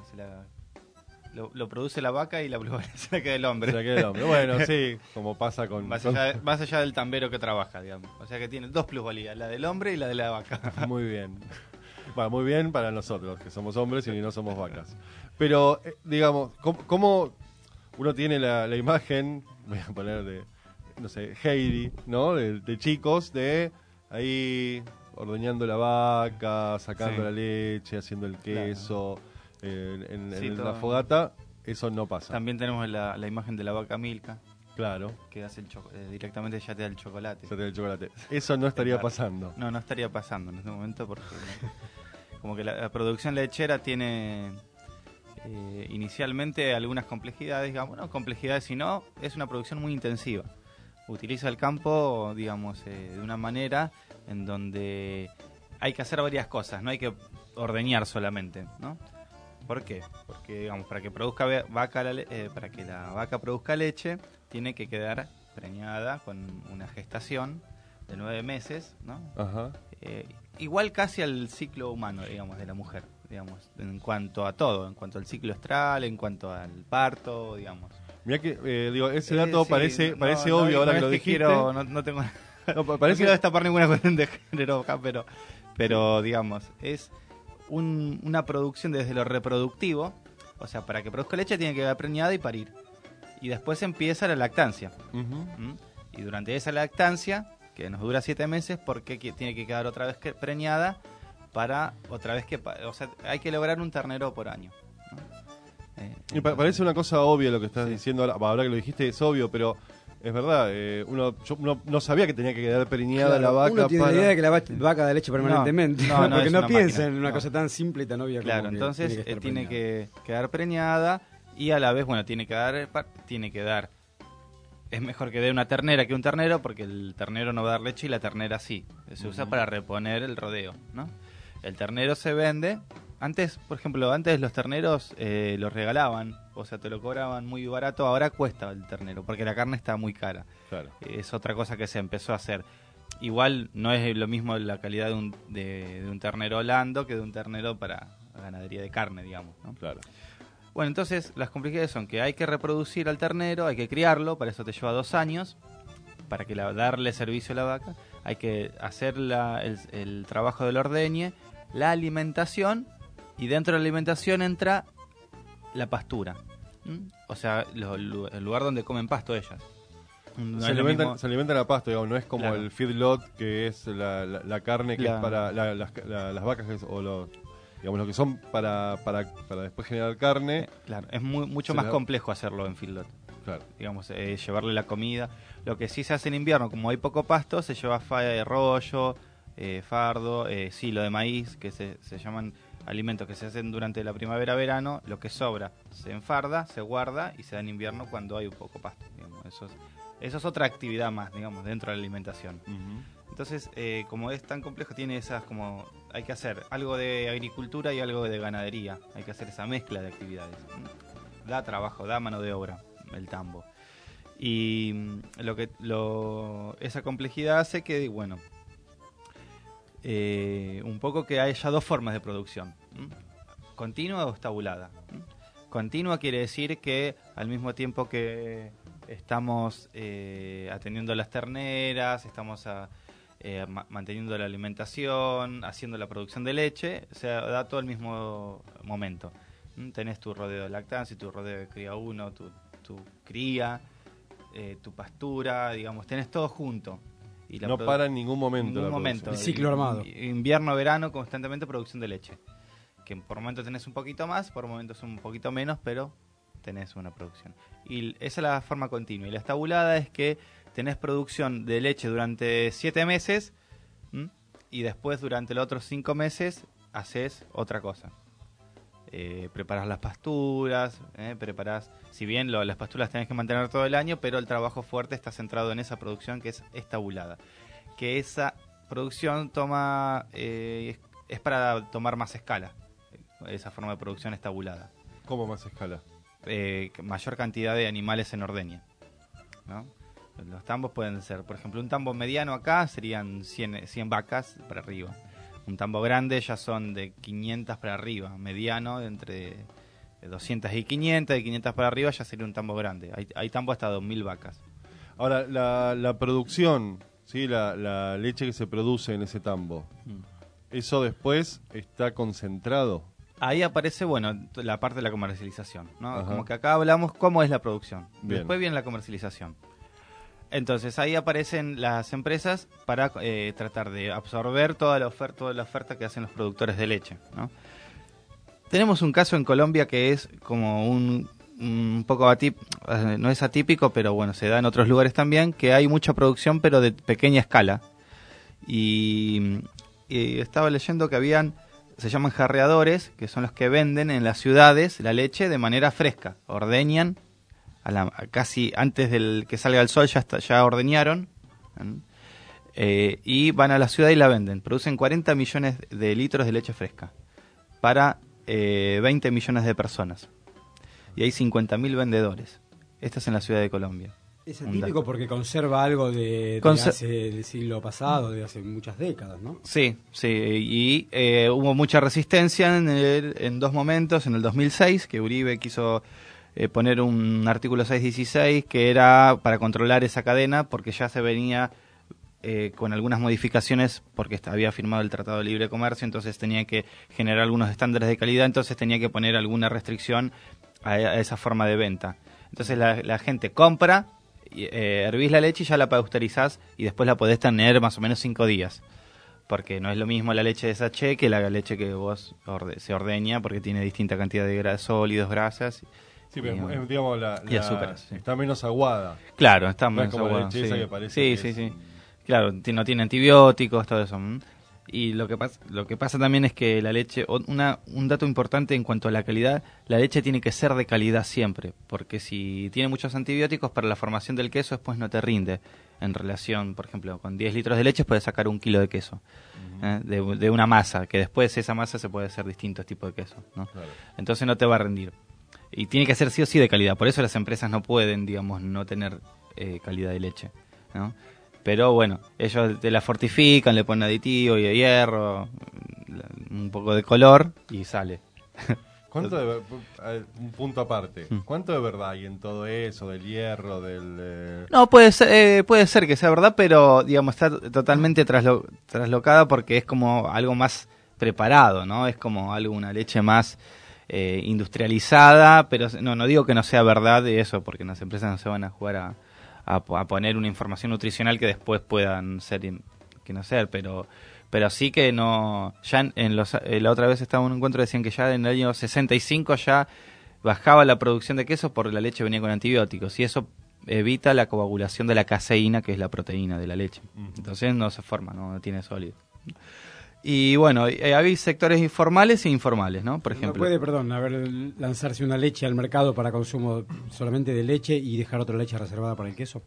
lo produce la vaca y la plusvalía se la queda el hombre. Se la queda el hombre. Bueno, sí, como pasa con... Más allá del tambero que trabaja, digamos. O sea que tiene dos plusvalías, la del hombre y la de la vaca. Muy bien. Bueno, muy bien para nosotros, que somos hombres y no somos vacas. Pero, digamos, ¿cómo uno tiene la imagen, voy a poner de, no sé, Heidi, ¿no? De chicos, de ahí ordeñando la vaca, sacando la leche, haciendo el queso, en la fogata. Eso no pasa. También tenemos la imagen de la vaca Milka. Claro. Que hace directamente ya te da el chocolate. Ya te da el chocolate. Eso no estaría pasando. No estaría pasando en este momento porque como que la producción lechera tiene inicialmente algunas complejidades, digamos, no complejidades, sino es una producción muy intensiva. Utiliza el campo, digamos, de una manera en donde hay que hacer varias cosas, no hay que ordeñar solamente, ¿no? ¿Por qué? Porque, digamos, para que produzca para que la vaca produzca leche, tiene que quedar preñada con una gestación de 9 meses, ¿no? Ajá. Igual casi al ciclo humano, digamos, de la mujer, digamos, en cuanto a todo, en cuanto al clo estral, en cuanto al parto, digamos. Mirá que, ese dato parece obvio ahora que lo dijiste. No tengo... No quiero destapar ninguna cuestión de género acá, pero digamos, es una producción desde lo reproductivo. O sea, para que produzca leche tiene que quedar preñada y parir. Y después empieza la lactancia. Y durante esa lactancia, que nos dura 7 meses, porque tiene que quedar otra vez preñada para otra vez o sea, hay que lograr un ternero por año, ¿no? Y parece una cosa obvia lo que estás diciendo ahora que lo dijiste, es obvio, pero es verdad, yo no sabía que tenía que quedar preñada la vaca. Uno tiene la idea de que la vaca da leche permanentemente, porque no piensa en una cosa tan simple y tan obvia. Claro, como entonces tiene que quedar preñada y a la vez, bueno, tiene que dar, es mejor que dé una ternera que un ternero, porque el ternero no va a dar leche y la ternera sí. Se usa para reponer el rodeo, ¿no? El ternero se vende. Antes, por ejemplo, los terneros los regalaban, o sea, te lo cobraban muy barato. Ahora cuesta el ternero, porque la carne está muy cara. Claro. Es otra cosa que se empezó a hacer. Igual no es lo mismo la calidad de un ternero holando que de un ternero para ganadería de carne, digamos, ¿no? Claro. Bueno, entonces las complejidades son que hay que reproducir al ternero, hay que criarlo, para eso te lleva 2 años, para que darle servicio a la vaca. Hay que hacer el trabajo del ordeñe, la alimentación, y dentro de la alimentación entra la pastura. O sea, el lugar donde comen pasto ellas. Se alimentan a pasto, digamos, no es como el feedlot, que es la carne que es para las vacas o los que son para después generar carne. Claro, es mucho más complejo hacerlo en feedlot. Claro. Digamos, llevarle la comida. Lo que sí se hace en invierno, como hay poco pasto, se lleva rollo, fardo, silo de maíz, que se llaman alimentos que se hacen durante la primavera-verano. Lo que sobra se enfarda, se guarda y se da en invierno cuando hay un poco pasto. Digamos, eso es otra actividad más, digamos, dentro de la alimentación. Entonces, como es tan complejo, tiene hay que hacer algo de agricultura y algo de ganadería. Hay que hacer esa mezcla de actividades. Da trabajo, da mano de obra el tambo. Y esa complejidad hace que, bueno, un poco que haya 2 formas de producción. Continua o estabulada. Continua quiere decir que al mismo tiempo que estamos atendiendo las terneras, estamos manteniendo la alimentación, haciendo la producción de leche, se da todo al mismo momento. Tenés tu rodeo de lactancia, tu rodeo de cría 1, tu cría, tu pastura, digamos, tenés todo junto. Y no para en ningún momento. El ciclo armado. Invierno, verano, constantemente producción de leche. Que por momentos tenés un poquito más, por momentos un poquito menos, pero tenés una producción. Y esa es la forma continua. Y la estabulada es que tenés producción de leche durante 7 meses y después durante los otros 5 meses haces otra cosa. Preparás las pasturas, si bien las pasturas tenés que mantener todo el año, pero el trabajo fuerte está centrado en esa producción que es estabulada. Que esa producción es para tomar más escala, esa forma de producción estabulada. ¿Cómo más escala? Mayor cantidad de animales en ordeña, ¿no? Los tambos pueden ser, por ejemplo, un tambo mediano acá serían 100 vacas para arriba. Un tambo grande ya son de 500 para arriba, mediano entre 200 y 500, de 500 para arriba ya sería un tambo grande. Hay tambo hasta 2000 vacas. Ahora, la producción, ¿sí? La leche que se produce en ese tambo, ¿eso después está concentrado? Ahí aparece, la parte de la comercialización, ¿no? Ajá. Como que acá hablamos cómo es la producción. Bien. Después viene la comercialización. Entonces ahí aparecen las empresas para tratar de absorber toda la oferta que hacen los productores de leche, ¿no? Tenemos un caso en Colombia que es como un poco no es atípico, pero bueno, se da en otros lugares también, que hay mucha producción pero de pequeña escala. Y estaba leyendo que se llaman jarreadores, que son los que venden en las ciudades la leche de manera fresca. Ordeñan casi antes del que salga el sol, ya ordeñaron, y van a la ciudad y la venden. Producen 40 millones de litros de leche fresca para 20 millones de personas. Y hay 50.000 vendedores. Esto es en la ciudad de Colombia. Es atípico porque conserva algo de hace el siglo pasado, de hace muchas décadas, ¿no? Sí, y hubo mucha resistencia en dos momentos. En el 2006, que Uribe quiso poner un artículo 616 que era para controlar esa cadena, porque ya se venía con algunas modificaciones, porque había firmado el Tratado de Libre Comercio, entonces tenía que generar algunos estándares de calidad, entonces tenía que poner alguna restricción a esa forma de venta. Entonces la gente compra, hervís la leche y ya la pasteurizás y después la podés tener más o menos 5 días. Porque no es lo mismo la leche de sachet que la leche que vos se ordeña, porque tiene distinta cantidad de sólidos, grasas. Sí, pero digamos, está menos aguada. Claro, está menos aguada. La leche esa que parece sí. Claro, no tiene antibióticos, todo eso. Y lo que pasa también es que la leche, un dato importante en cuanto a la calidad, la leche tiene que ser de calidad siempre, porque si tiene muchos antibióticos para la formación del queso después no te rinde, en relación, por ejemplo, con 10 litros de leche puedes sacar 1 kilo de queso, de una masa, que después esa masa se puede hacer distintos tipos de queso, ¿no? Claro. Entonces no te va a rendir. Y tiene que ser sí o sí de calidad, por eso las empresas no pueden, digamos, no tener calidad de leche, ¿no? Pero bueno, ellos te la fortifican, le ponen aditivo y de hierro, un poco de color y sale. Un punto aparte, ¿cuánto de verdad hay en todo eso, del hierro, No, puede ser que sea verdad, pero digamos está totalmente traslocada porque es como algo más preparado, ¿no? Es como una leche más industrializada, pero no digo que no sea verdad de eso, porque las empresas no se van a jugar a poner una información nutricional que después puedan ser que no ser, pero sí que no. Ya la otra vez estaba en un encuentro, decían que ya en el año 65 ya bajaba la producción de queso porque la leche venía con antibióticos y eso evita la coagulación de la caseína, que es la proteína de la leche. Entonces no se forma, no tiene sólido. Y bueno, hay sectores informales e informales, ¿no? Por ejemplo. ¿No puede, lanzarse una leche al mercado para consumo solamente de leche y dejar otra leche reservada para el queso?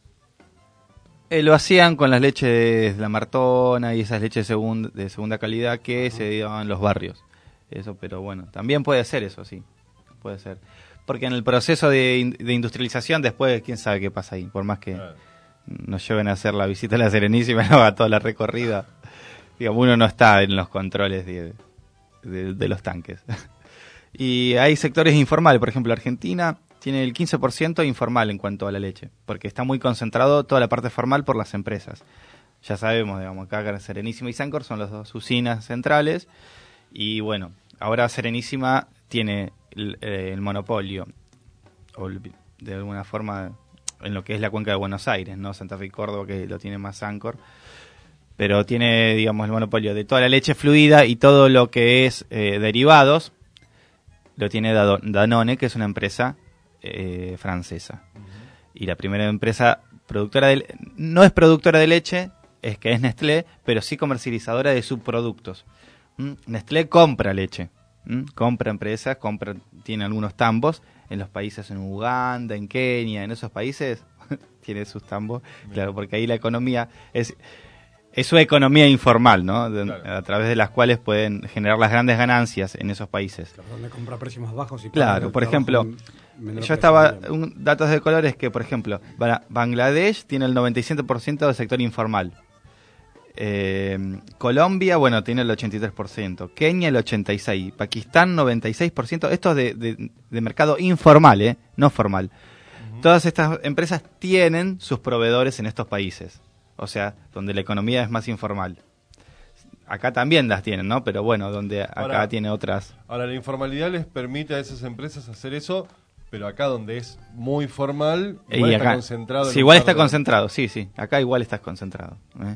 Lo hacían con las leches de la Martona y esas leches de segunda calidad que se daban en los barrios. Eso, pero bueno, también puede ser eso, sí. Puede ser. Porque en el proceso de industrialización, después, quién sabe qué pasa ahí. Por más que nos lleven a hacer la visita a la Serenísima, no a toda la recorrida. Digamos, uno no está en los controles de los tanques. Y hay sectores informales. Por ejemplo, Argentina tiene el 15% informal en cuanto a la leche, porque está muy concentrado toda la parte formal por las empresas. Ya sabemos, digamos, acá Serenísima y Sancor son las dos usinas centrales. Y bueno, ahora Serenísima tiene el monopolio, o de alguna forma, en lo que es la cuenca de Buenos Aires, ¿no? Santa Fe y Córdoba, que lo tiene más Sancor. Pero tiene, digamos, el monopolio de toda la leche fluida y todo lo que es derivados, lo tiene Danone, que es una empresa francesa. Y la primera empresa no es productora de leche, es que es Nestlé, pero sí comercializadora de subproductos. Nestlé compra leche, compra empresas, tiene algunos tambos en los países, en Uganda, en Kenia, en esos países tiene sus tambos, claro, porque ahí la economía es su economía informal, ¿no? Claro. A través de las cuales pueden generar las grandes ganancias en esos países. Claro, donde compra precios más bajos y claro, por ejemplo, datos de colores que, por ejemplo, Bangladesh tiene el 97% del sector informal. Colombia, bueno, tiene el 83%, Kenia el 86%, Pakistán 96%, esto es de mercado informal, no formal. Todas estas empresas tienen sus proveedores en estos países, o sea, donde la economía es más informal. Acá también las tienen, ¿no? Pero bueno, donde acá ahora, tiene otras. Ahora, la informalidad les permite a esas empresas hacer eso, pero acá donde es muy formal, igual y está acá, concentrado. Sí, igual está concentrado, sí. Acá igual estás concentrado.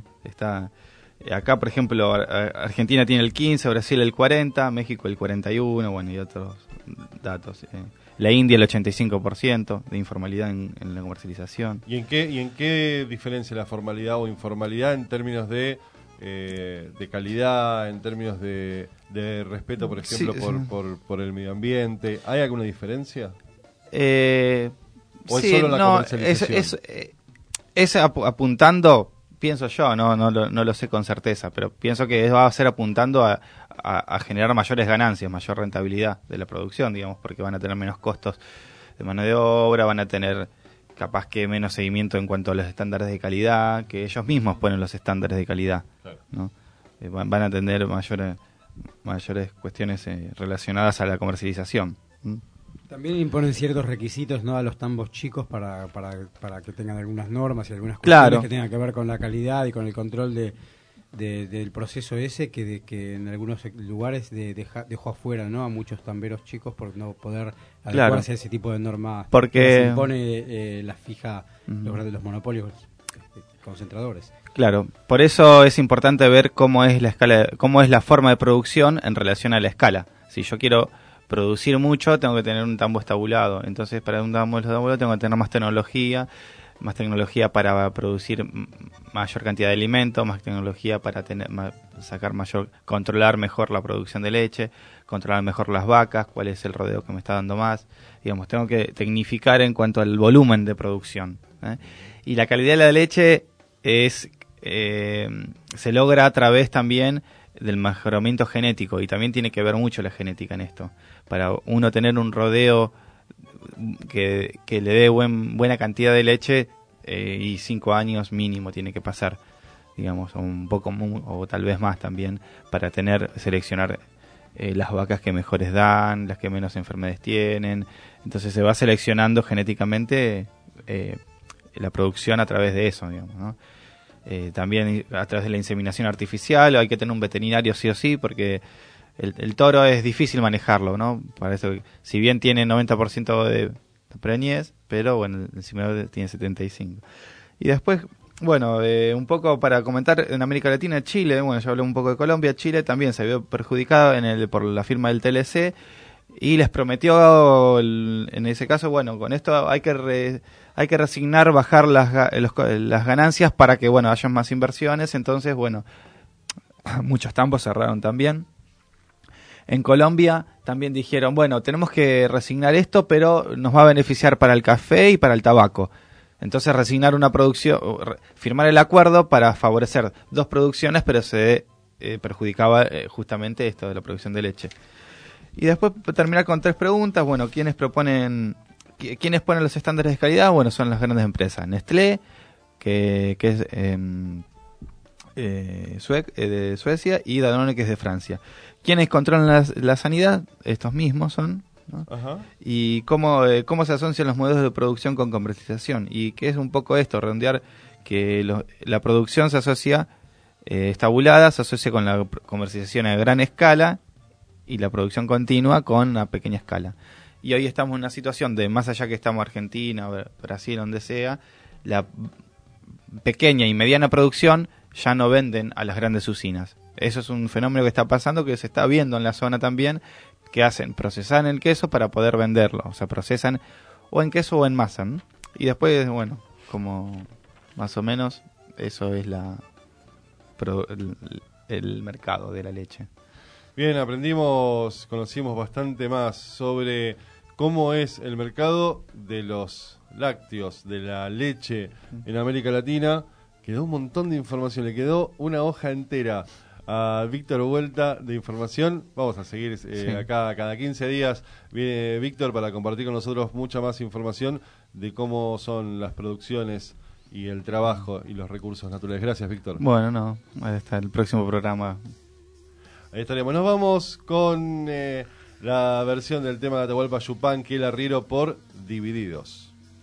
Acá, por ejemplo, Argentina tiene el 15%, Brasil el 40%, México el 41%, bueno, y otros datos. La India el 85% de informalidad en la comercialización. ¿Y en qué diferencia la formalidad o informalidad en términos de calidad, en términos de respeto, por ejemplo, por el medio ambiente? ¿Hay alguna diferencia? ¿O es solo la comercialización? Es apuntando, pienso yo, no lo sé con certeza, pero pienso que va a ser apuntando a generar mayores ganancias, mayor rentabilidad de la producción, digamos, porque van a tener menos costos de mano de obra, van a tener capaz que menos seguimiento en cuanto a los estándares de calidad, que ellos mismos ponen los estándares de calidad, claro, ¿no? Van a tener mayores cuestiones relacionadas a la comercialización. También imponen ciertos requisitos, ¿no?, a los tambos chicos para que tengan algunas normas y algunas cuestiones que tengan que ver con la calidad y con el control del proceso ese que en algunos lugares dejó afuera, ¿no?, a muchos tamberos chicos por no poder adecuarse a ese tipo de normas. Porque se impone la fija los monopolios concentradores. Claro, por eso es importante ver cómo es la escala, cómo es la forma de producción en relación a la escala. Si yo quiero producir mucho, tengo que tener un tambo estabulado. Entonces, para un tambo estabulado tengo que tener más tecnología para producir mayor cantidad de alimentos, más tecnología para controlar mejor la producción de leche, controlar mejor las vacas, cuál es el rodeo que me está dando más. Digamos, tengo que tecnificar en cuanto al volumen de producción. Y la calidad de la leche se logra a través también del mejoramiento genético, y también tiene que ver mucho la genética en esto. Para uno tener un rodeo que le dé buena cantidad de leche, y 5 años mínimo tiene que pasar, digamos, un poco o tal vez más también, para seleccionar las vacas que mejores dan, las que menos enfermedades tienen. Entonces se va seleccionando genéticamente la producción a través de eso, digamos, ¿no? También a través de la inseminación artificial hay que tener un veterinario sí o sí, porque el toro es difícil manejarlo, ¿no? Para eso, si bien tiene 90% de preñez, pero bueno, el inseminador tiene 75%. Y después, bueno, un poco para comentar, en América Latina, Chile, bueno, ya hablé un poco de Colombia, Chile también se vio perjudicado por la firma del TLC, y les prometió, en ese caso, bueno, con esto hay que resignar, bajar las ganancias para que, bueno, haya más inversiones. Entonces, bueno, muchos tambos cerraron también. En Colombia también dijeron, bueno, tenemos que resignar esto, pero nos va a beneficiar para el café y para el tabaco. Entonces, resignar una producción, firmar el acuerdo para favorecer dos producciones, pero se perjudicaba justamente esto de la producción de leche. Y después terminar con 3 preguntas. Bueno, ¿quiénes ponen los estándares de calidad? Bueno, son las grandes empresas. Nestlé, que es de Suecia, y Danone, que es de Francia. ¿Quiénes controlan la sanidad? Estos mismos son, ¿no? Ajá. ¿Y cómo se asocian los modelos de producción con comercialización? Y qué es un poco esto, redondear que la producción se asocia, estabulada, se asocia con la comercialización a gran escala, y la producción continua con a pequeña escala. Y hoy estamos en una situación de, más allá que estamos Argentina, Brasil, donde sea, la pequeña y mediana producción ya no venden a las grandes usinas. Eso es un fenómeno que está pasando, que se está viendo en la zona también, que hacen, procesan el queso para poder venderlo. O sea, procesan o en queso o en masa, ¿no? Y después, bueno, como más o menos, eso es el mercado de la leche. Bien, conocimos bastante más sobre cómo es el mercado de los lácteos, de la leche en América Latina. Quedó un montón de información, le quedó una hoja entera a Víctor Vuelta de información. Vamos a seguir acá cada 15 días. Viene Víctor para compartir con nosotros mucha más información de cómo son las producciones y el trabajo y los recursos naturales. Gracias, Víctor. Bueno, no, hasta el próximo programa. Ahí estaremos. Nos vamos con la versión del tema de Atahualpa Yupanqui, el arriero, por Divididos.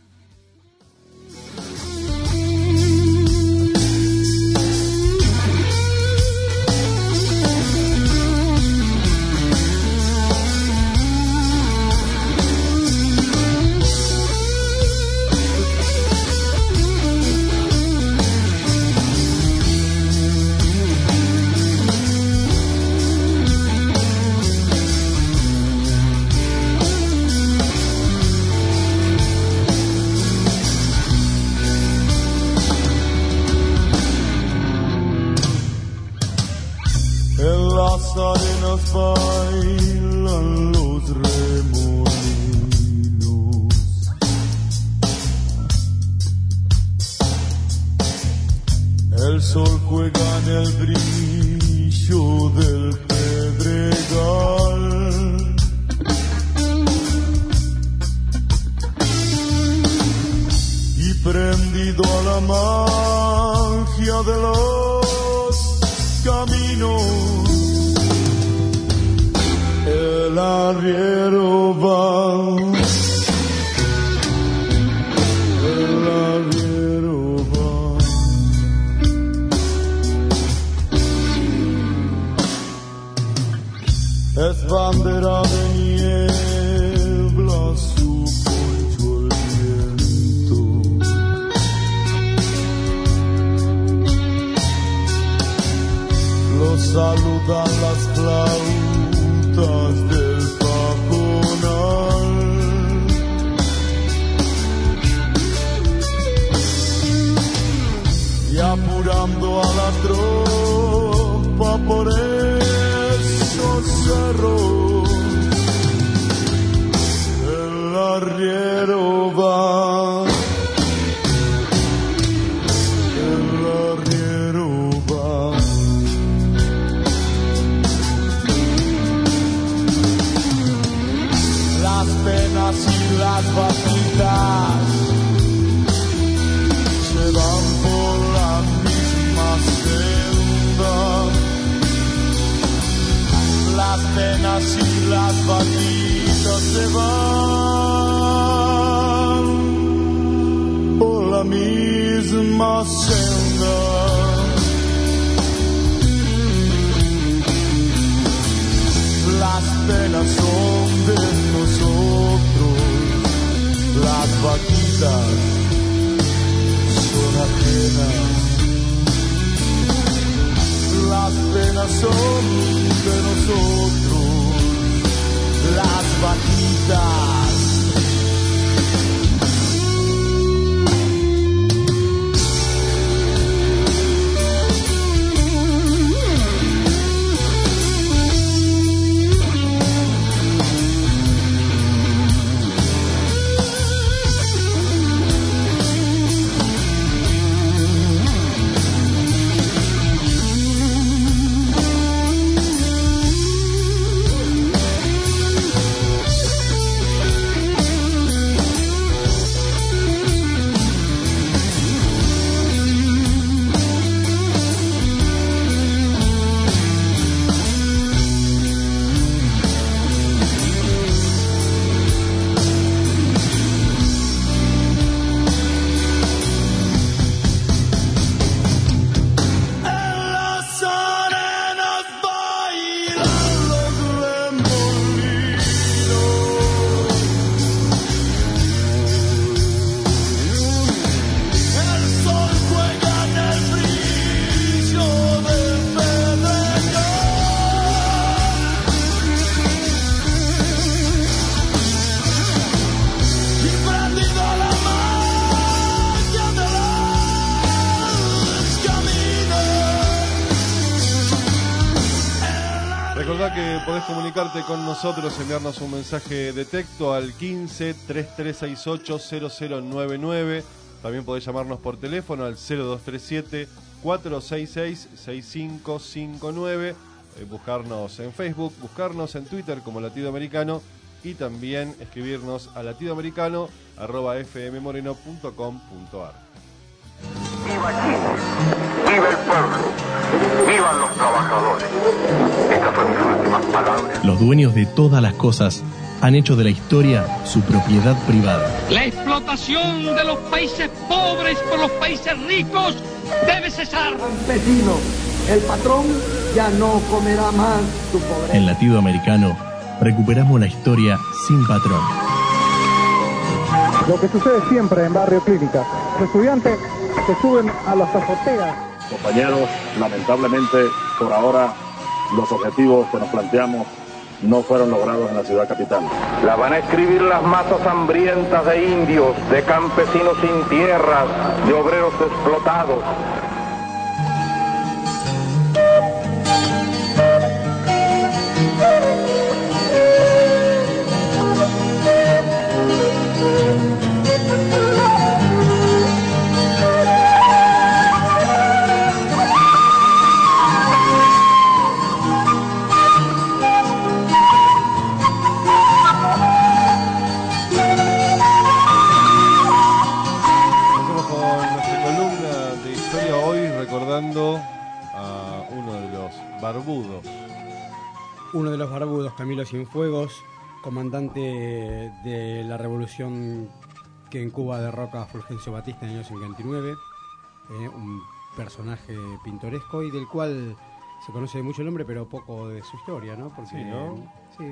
Arenas bailan los remolinos, el sol juega en el brillo del pedregal y prendido a la magia de los caminos, el arriero va, el arriero va. Es bandera de niebla, su poncho el viento. Lo saludan las flautas del pajonal y apurando a la tropa por esos cerros, el arriero va, el arriero va. Las penas y las vaquitas se van por la misma senda. Las penas y las vaquitas se van por la misma senda. Las penas son de nosotros, las vaquitas son ajenas. Las penas son de nosotros, las vaquitas. Podés comunicarte con nosotros, enviarnos un mensaje de texto al 15 3368 0099. También podés llamarnos por teléfono al 0237 466 6559. Buscarnos en Facebook, buscarnos en Twitter como Latido Americano y también escribirnos a latidoamericano@fmmoreno.com.ar. viva Chile, viva el pueblo, vivan los trabajadores. Estas son mis últimas palabras. Los dueños de todas las cosas han hecho de la historia su propiedad privada. La explotación de los países pobres por los países ricos debe cesar. Campesino, el patrón ya no comerá más su pobreza. En Latido Americano recuperamos la historia sin patrón. Lo que sucede siempre en Barrio Clínica. Los estudiantes se suben a las azoteas. Compañeros, lamentablemente, por ahora, los objetivos que nos planteamos no fueron logrados en la ciudad capital. La van a escribir las masas hambrientas de indios, de campesinos sin tierras, de obreros explotados. A uno de los barbudos. Uno de los barbudos, Camilo Cienfuegos, comandante de la revolución que en Cuba derroca a Fulgencio Batista en el año 59, un personaje pintoresco y del cual se conoce mucho el nombre, pero poco de su historia, ¿no? Porque, sí, ¿no? Sí.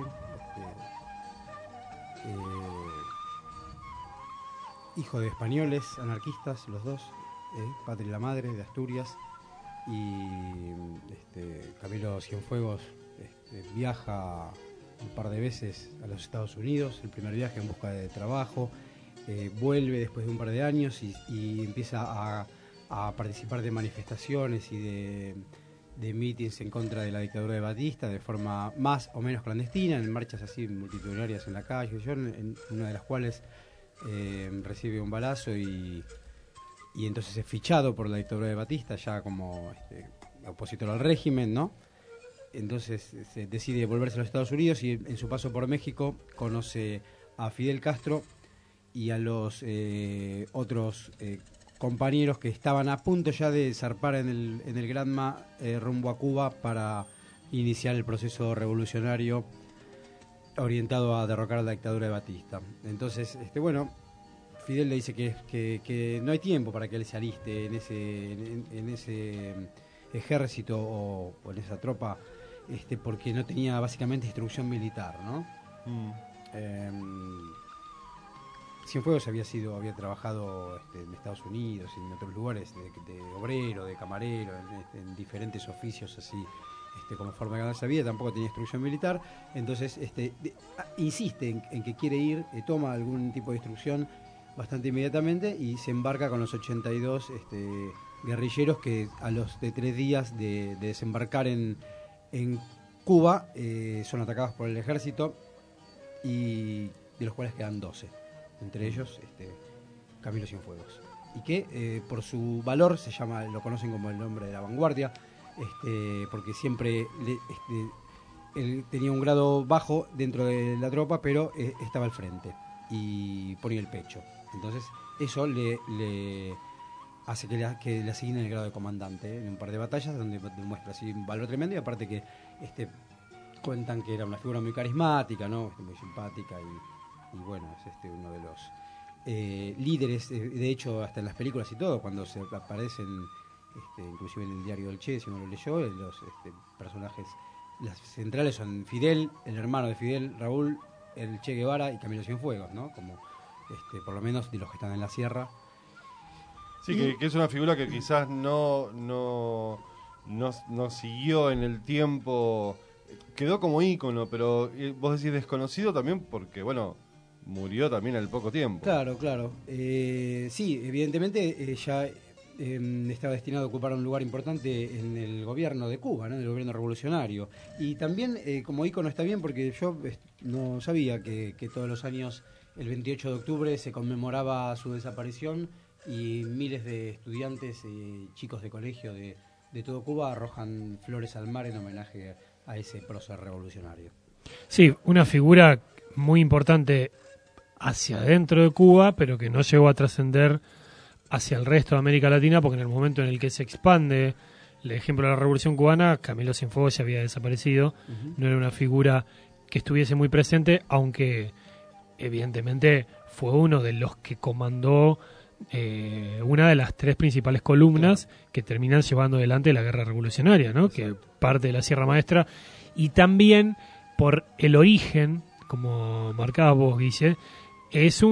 Hijo de españoles, anarquistas, los dos, padre y la madre, de Asturias. Y Camilo Cienfuegos viaja un par de veces a los Estados Unidos, el primer viaje en busca de trabajo, vuelve después de un par de años y empieza a participar de manifestaciones y de mítines en contra de la dictadura de Batista de forma más o menos clandestina, en marchas así multitudinarias en la calle, en una de las cuales recibe un balazo y entonces es fichado por la dictadura de Batista ya como opositor al régimen, ¿no? Entonces se decide volverse a los Estados Unidos y en su paso por México conoce a Fidel Castro y a los otros compañeros que estaban a punto ya de zarpar en el Granma rumbo a Cuba para iniciar el proceso revolucionario orientado a derrocar a la dictadura de Batista. Entonces, Fidel le dice que no hay tiempo para que él se aliste en ese ejército o en esa tropa, porque no tenía básicamente instrucción militar, ¿no? Cienfuegos había trabajado en Estados Unidos y en otros lugares de obrero, de camarero, en diferentes oficios así, como forma de ganarse la vida, tampoco tenía instrucción militar, entonces insiste en que quiere ir, toma algún tipo de instrucción bastante inmediatamente y se embarca con los 82 guerrilleros que a los de 3 días de desembarcar en Cuba son atacados por el ejército y de los cuales quedan 12, entre ellos Camilo Cienfuegos, y que por su valor lo conocen como el hombre de la vanguardia, porque siempre él tenía un grado bajo dentro de la tropa, pero estaba al frente y ponía el pecho. Entonces eso le hace que le asignen el grado de comandante en un par de batallas donde demuestra así un valor tremendo, y aparte que cuentan que era una figura muy carismática, ¿no? Muy simpática y bueno, es uno de los líderes, de hecho hasta en las películas y todo, cuando se aparecen inclusive en el diario del Che, si uno lo leyó, los personajes, las centrales son Fidel, el hermano de Fidel, Raúl, el Che Guevara y Camilo Cienfuegos, ¿no? Como por lo menos de los que están en la sierra. Sí, que es una figura que quizás no siguió en el tiempo, quedó como ícono, pero vos decís desconocido también porque, bueno, murió también al poco tiempo. Claro. Sí, evidentemente ya estaba destinado a ocupar un lugar importante en el gobierno de Cuba, ¿no? En el gobierno revolucionario. Y también como ícono está bien porque yo no sabía que todos los años, el 28 de octubre, se conmemoraba su desaparición y miles de estudiantes, chicos de colegio de todo Cuba arrojan flores al mar en homenaje a ese prócer revolucionario. Sí, una figura muy importante hacia adentro de Cuba, pero que no llegó a trascender hacia el resto de América Latina, porque en el momento en el que se expande el ejemplo de la Revolución Cubana, Camilo Cienfuegos ya había desaparecido, no era una figura que estuviese muy presente, aunque evidentemente fue uno de los que comandó una de las 3 principales columnas que terminan llevando adelante la guerra revolucionaria, ¿no? Que parte de la Sierra Maestra, y también por el origen, como marcabas vos, Guille, es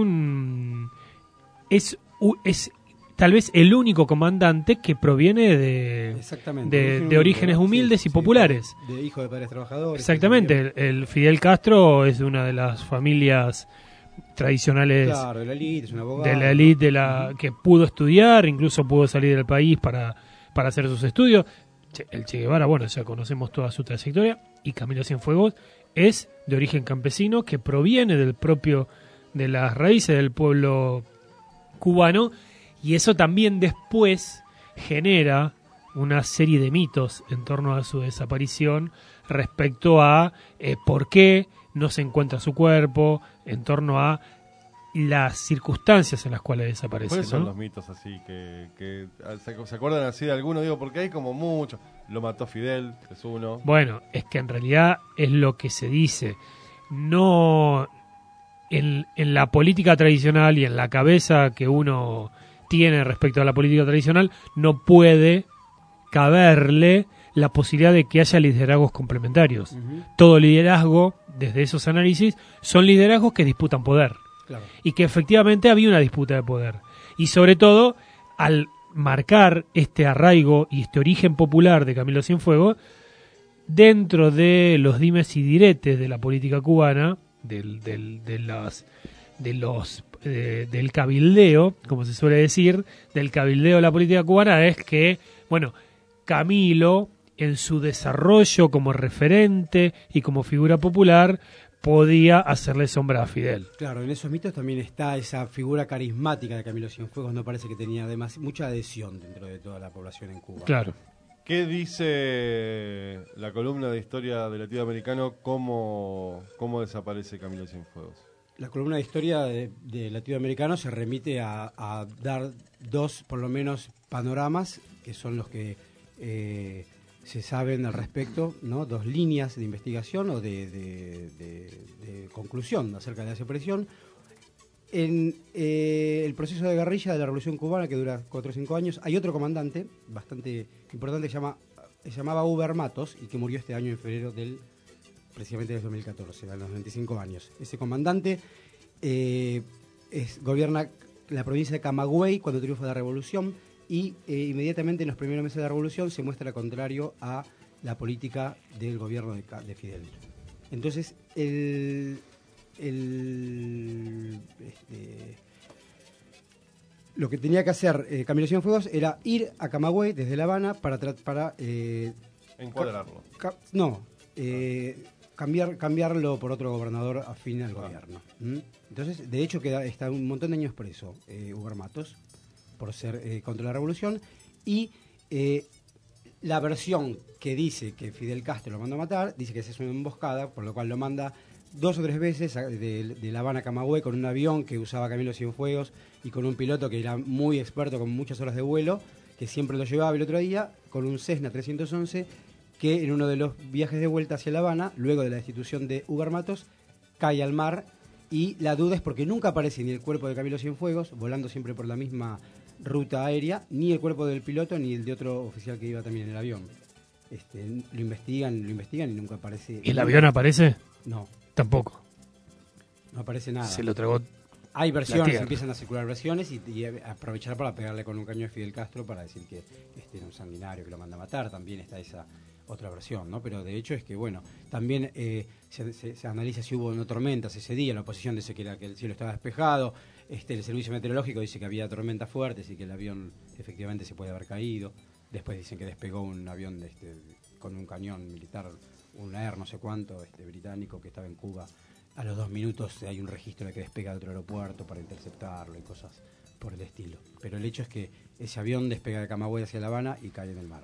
tal vez el único comandante que proviene de orígenes humildes y populares. De hijo de padres trabajadores. Exactamente, el Fidel Castro es de una de las familias tradicionales, claro, de la élite, es un abogado, de la élite que pudo estudiar, incluso pudo salir del país para hacer sus estudios. El Che Guevara, bueno, ya conocemos toda su trayectoria, y Camilo Cienfuegos es de origen campesino, que proviene de las raíces del pueblo cubano, y eso también después genera una serie de mitos en torno a su desaparición respecto a por qué no se encuentra su cuerpo, en torno a las circunstancias en las cuales desaparece. ¿Cuáles son ¿no? los mitos así que se acuerdan así de alguno? Digo, porque hay como muchos. Lo mató Fidel, es uno. Bueno, es que en realidad es lo que se dice. No en la política tradicional y en la cabeza que uno tiene respecto a la política tradicional, no puede caberle la posibilidad de que haya liderazgos complementarios. Todo liderazgo, desde esos análisis, son liderazgos que disputan poder. Claro. Y que efectivamente había una disputa de poder. Y sobre todo, al marcar este arraigo y este origen popular de Camilo Cienfuegos, dentro de los dimes y diretes de la política cubana, del cabildeo, como se suele decir, del cabildeo de la política cubana, es que, bueno, Camilo, en su desarrollo como referente y como figura popular, podía hacerle sombra a Fidel. Claro, en esos mitos también está esa figura carismática de Camilo Cienfuegos, no parece que tenía además mucha adhesión dentro de toda la población en Cuba. Claro. ¿Qué dice la columna de historia de latinoamericano? ¿Cómo desaparece Camilo Cienfuegos? La columna de historia de latinoamericano se remite a dar 2, por lo menos, panoramas, que son los que se saben al respecto, ¿no? 2 líneas de investigación o de conclusión acerca de la desaparición. En el proceso de guerrilla de la Revolución Cubana, que dura 4 o 5 años, hay otro comandante bastante importante que se llamaba Uber Matos, y que murió este año en febrero precisamente del 2014, a los 95 años. Ese comandante gobierna la provincia de Camagüey cuando triunfa la revolución, y inmediatamente en los primeros meses de la revolución se muestra contrario a la política del gobierno de Fidel. Entonces, lo que tenía que hacer Camilo Cienfuegos era ir a Camagüey desde La Habana para encuadrarlo. Cambiarlo por otro gobernador afín al gobierno. Entonces, de hecho, está un montón de años preso Uber Matos por ser contra la revolución, y la versión que dice que Fidel Castro lo mandó a matar, dice que esa es una emboscada, por lo cual lo manda 2 o 3 veces de La Habana a Camagüey con un avión que usaba Camilo Cienfuegos y con un piloto que era muy experto, con muchas horas de vuelo, que siempre lo llevaba. El otro día con un Cessna 311 que en uno de los viajes de vuelta hacia La Habana, luego de la destitución de Uber Matos, cae al mar, y la duda es porque nunca aparece ni el cuerpo de Camilo Cienfuegos, volando siempre por la misma ruta aérea, ni el cuerpo del piloto, ni el de otro oficial que iba también en el avión. Lo investigan y nunca aparece. ¿Y el avión aparece? No. Tampoco. No aparece nada. Se lo tragó. Hay versiones, empiezan a circular versiones, y aprovechar para pegarle con un cañón a Fidel Castro para decir que era un sanguinario que lo manda a matar. También está esa otra versión, ¿no? Pero de hecho es que, bueno, también se analiza si hubo no tormentas ese día. La oposición dice que el cielo estaba despejado. El servicio meteorológico dice que había tormentas fuertes y que el avión efectivamente se puede haber caído. Después dicen que despegó un avión con un cañón militar, un Air no sé cuánto, británico, que estaba en Cuba. A los 2 minutos hay un registro de que despega de otro aeropuerto para interceptarlo y cosas por el estilo. Pero el hecho es que ese avión despega de Camagüey hacia La Habana y cae en el mar.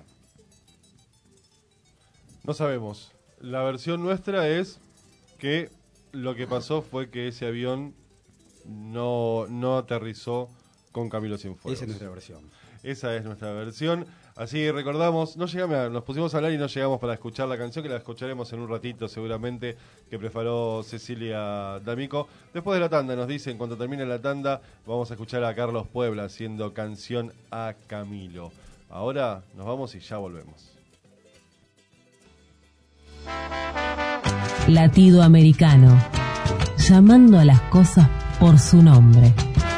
No sabemos. La versión nuestra es que lo que pasó fue que ese avión no aterrizó con Camilo Cienfuegos. Esa es nuestra versión. Esa es nuestra versión. Así recordamos, nos pusimos a hablar y no llegamos para escuchar la canción, que la escucharemos en un ratito seguramente, que preparó Cecilia D'Amico. Después de la tanda, nos dicen, cuando termine la tanda, vamos a escuchar a Carlos Puebla haciendo Canción a Camilo. Ahora nos vamos y ya volvemos. Latido americano, llamando a las cosas por su nombre.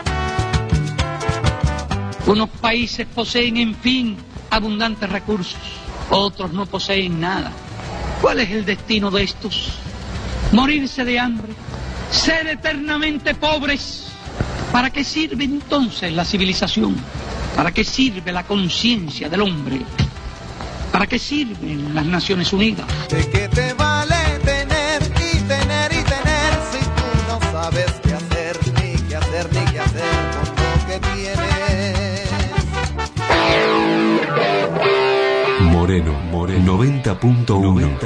Unos países poseen, en fin, abundantes recursos, otros no poseen nada. ¿Cuál es el destino de estos? Morirse de hambre, ser eternamente pobres. ¿Para qué sirve entonces la civilización? ¿Para qué sirve la conciencia del hombre? ¿Para qué sirven las Naciones Unidas? ¿De qué te vale tener y tener y tener si tú no sabes qué hacer, ni qué hacer, ni qué hacer con lo que tienes? Moreno 90.1.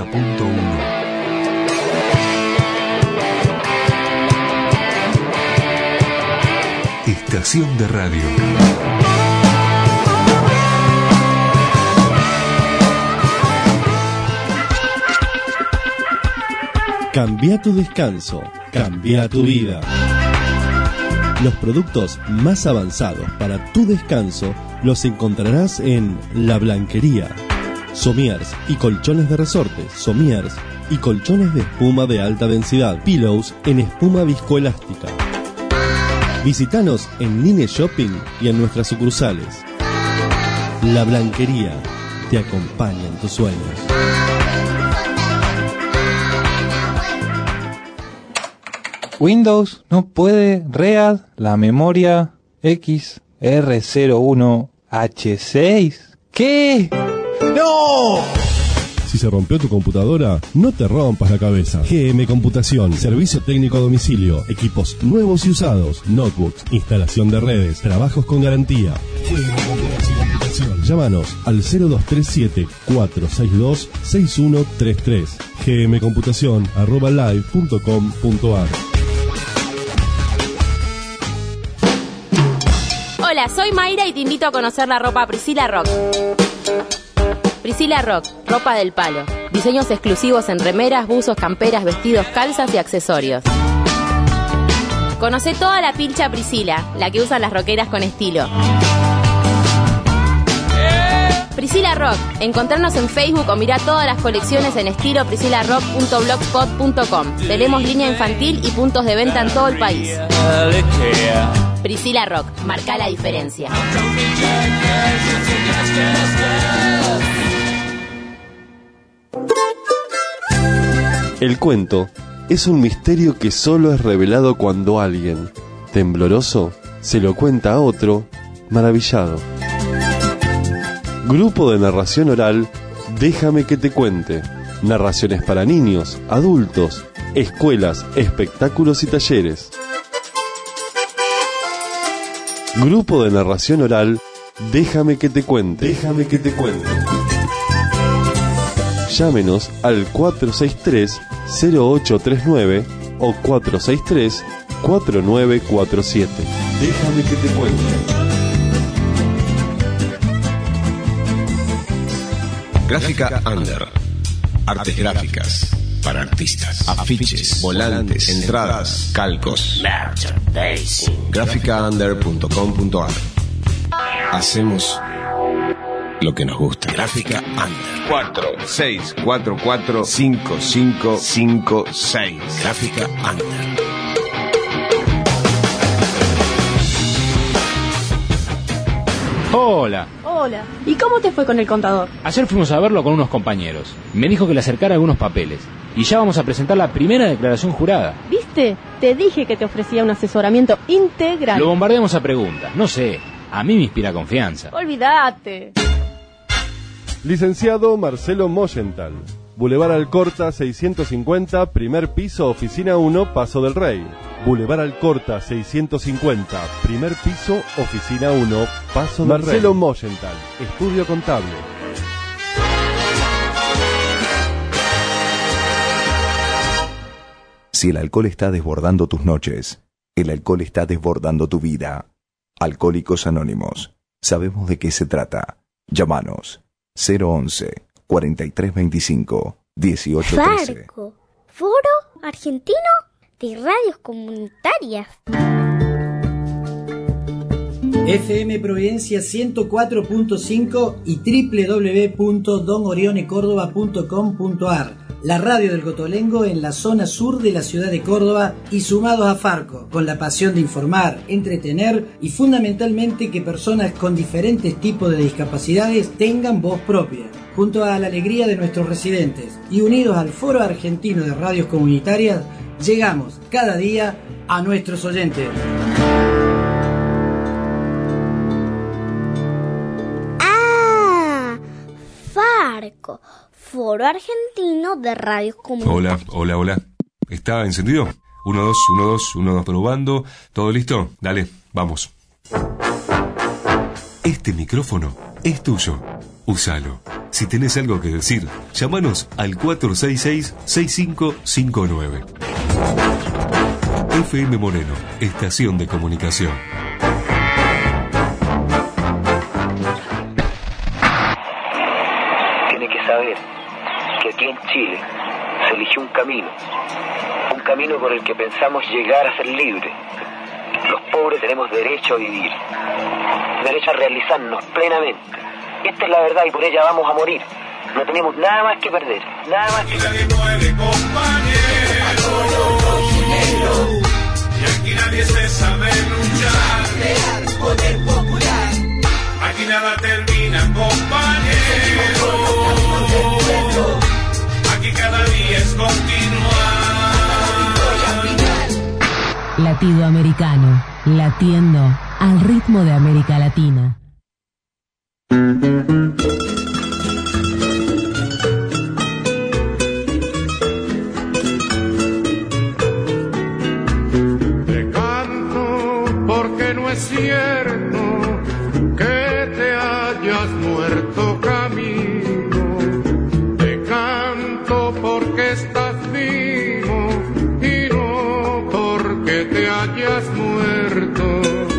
Estación de radio. Cambia tu descanso, cambia tu vida. Los productos más avanzados para tu descanso los encontrarás en La Blanquería. Somiers y colchones de resorte, somiers y colchones de espuma de alta densidad, pillows en espuma viscoelástica. Visítanos en Nine Shopping y en nuestras sucursales. La Blanquería te acompaña en tus sueños. Windows no puede read la memoria XR01H6. ¿Qué? ¡No! Si se rompió tu computadora, no te rompas la cabeza. GM Computación, servicio técnico a domicilio, equipos nuevos y usados, notebooks, instalación de redes, trabajos con garantía. GM Computación. Llámanos al 0237-462-6133. gmcomputacion@live.com.ar. Hola, soy Mayra y te invito a conocer la ropa Priscilla Rock. Priscilla Rock, ropa del palo. Diseños exclusivos en remeras, buzos, camperas, vestidos, calzas y accesorios. Conoce toda la pilcha Priscilla, la que usan las rockeras con estilo. Priscilla Rock, encontrarnos en Facebook o mirá todas las colecciones en estilo priscillarock.blogspot.com. Tenemos línea infantil y puntos de venta en todo el país. Priscilla Rock, marca la diferencia. El cuento es un misterio que solo es revelado cuando alguien, tembloroso, se lo cuenta a otro, maravillado. Grupo de narración oral, Déjame que te cuente. Narraciones para niños, adultos, escuelas, espectáculos y talleres. Grupo de narración oral, Déjame que te cuente. Déjame que te cuente. Llámenos al 463-0839 o 463-4947. Déjame que te cuente. Gráfica Under. Artes gráficas para artistas. Afiches, volantes, entradas, calcos. Gráficaunder.com.ar. Hacemos lo que nos gusta. Gráfica Under. 46445556. Gráfica Under. Hola. Hola. ¿Y cómo te fue con el contador? Ayer fuimos a verlo con unos compañeros. Me dijo que le acercara algunos papeles. Y ya vamos a presentar la primera declaración jurada. ¿Viste? Te dije que te ofrecía un asesoramiento integral. Lo bombardeamos a preguntas. No sé. A mí me inspira confianza. Olvídate. Licenciado Marcelo Moyental. Boulevard Alcorta 650, primer piso, oficina 1, Paso del Rey. Boulevard Alcorta 650, primer piso, oficina 1, Paso del Rey. Marcelo Moyental, estudio contable. Si el alcohol está desbordando tus noches, el alcohol está desbordando tu vida. Alcohólicos Anónimos. Sabemos de qué se trata. Llámanos 011 4325 1813. Farco, Foro Argentino de Radios Comunitarias. FM Providencia 104.5 y www.donorionecordoba.com.ar. La radio del Cotolengo en la zona sur de la ciudad de Córdoba y sumados a Farco, con la pasión de informar, entretener y fundamentalmente que personas con diferentes tipos de discapacidades tengan voz propia. Junto a la alegría de nuestros residentes y unidos al Foro Argentino de Radios Comunitarias, llegamos cada día a nuestros oyentes. Ah, Farco, Foro Argentino de Radios Comunitarias. Hola. ¿Está encendido? 1, 2, 1, 2, 1, 2, probando. ¿Todo listo? Dale, vamos. Este micrófono es tuyo. Úsalo. Si tenés algo que decir, llámanos al 466-6559. FM Moreno, estación de comunicación. Tiene que saber que aquí en Chile se eligió un camino por el que pensamos llegar a ser libres. Los pobres tenemos derecho a vivir, derecho a realizarnos plenamente. Esta es la verdad y por ella vamos a morir. No tenemos nada más que perder, nada más que perder. Muere, compañero, y aquí nadie se sabe luchar. Real poder popular. Aquí nada termina, compañero. Aquí cada día es continuar. Latido americano, latiendo al ritmo de América Latina. Te canto porque no es cierto que te hayas muerto camino. Te canto porque estás vivo y no porque te hayas muerto.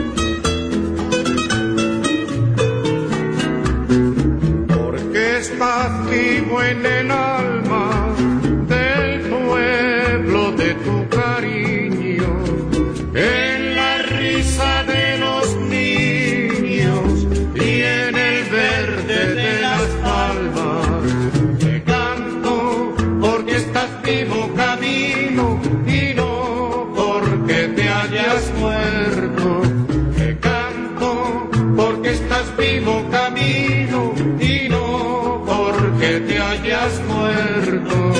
Estás vivo en el alma del pueblo de tu cariño, en la risa de los niños y en el verde de las palmas. Te canto porque estás vivo camino y no porque te hayas muerto. Te canto porque estás vivo camino y no porque te hayas muerto.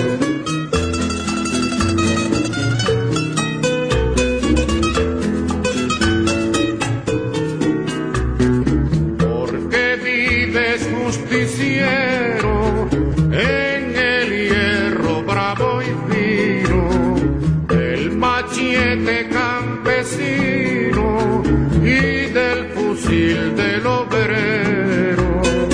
Porque vives justiciero en el hierro bravo y fino, del machete campesino y del fusil del obrero.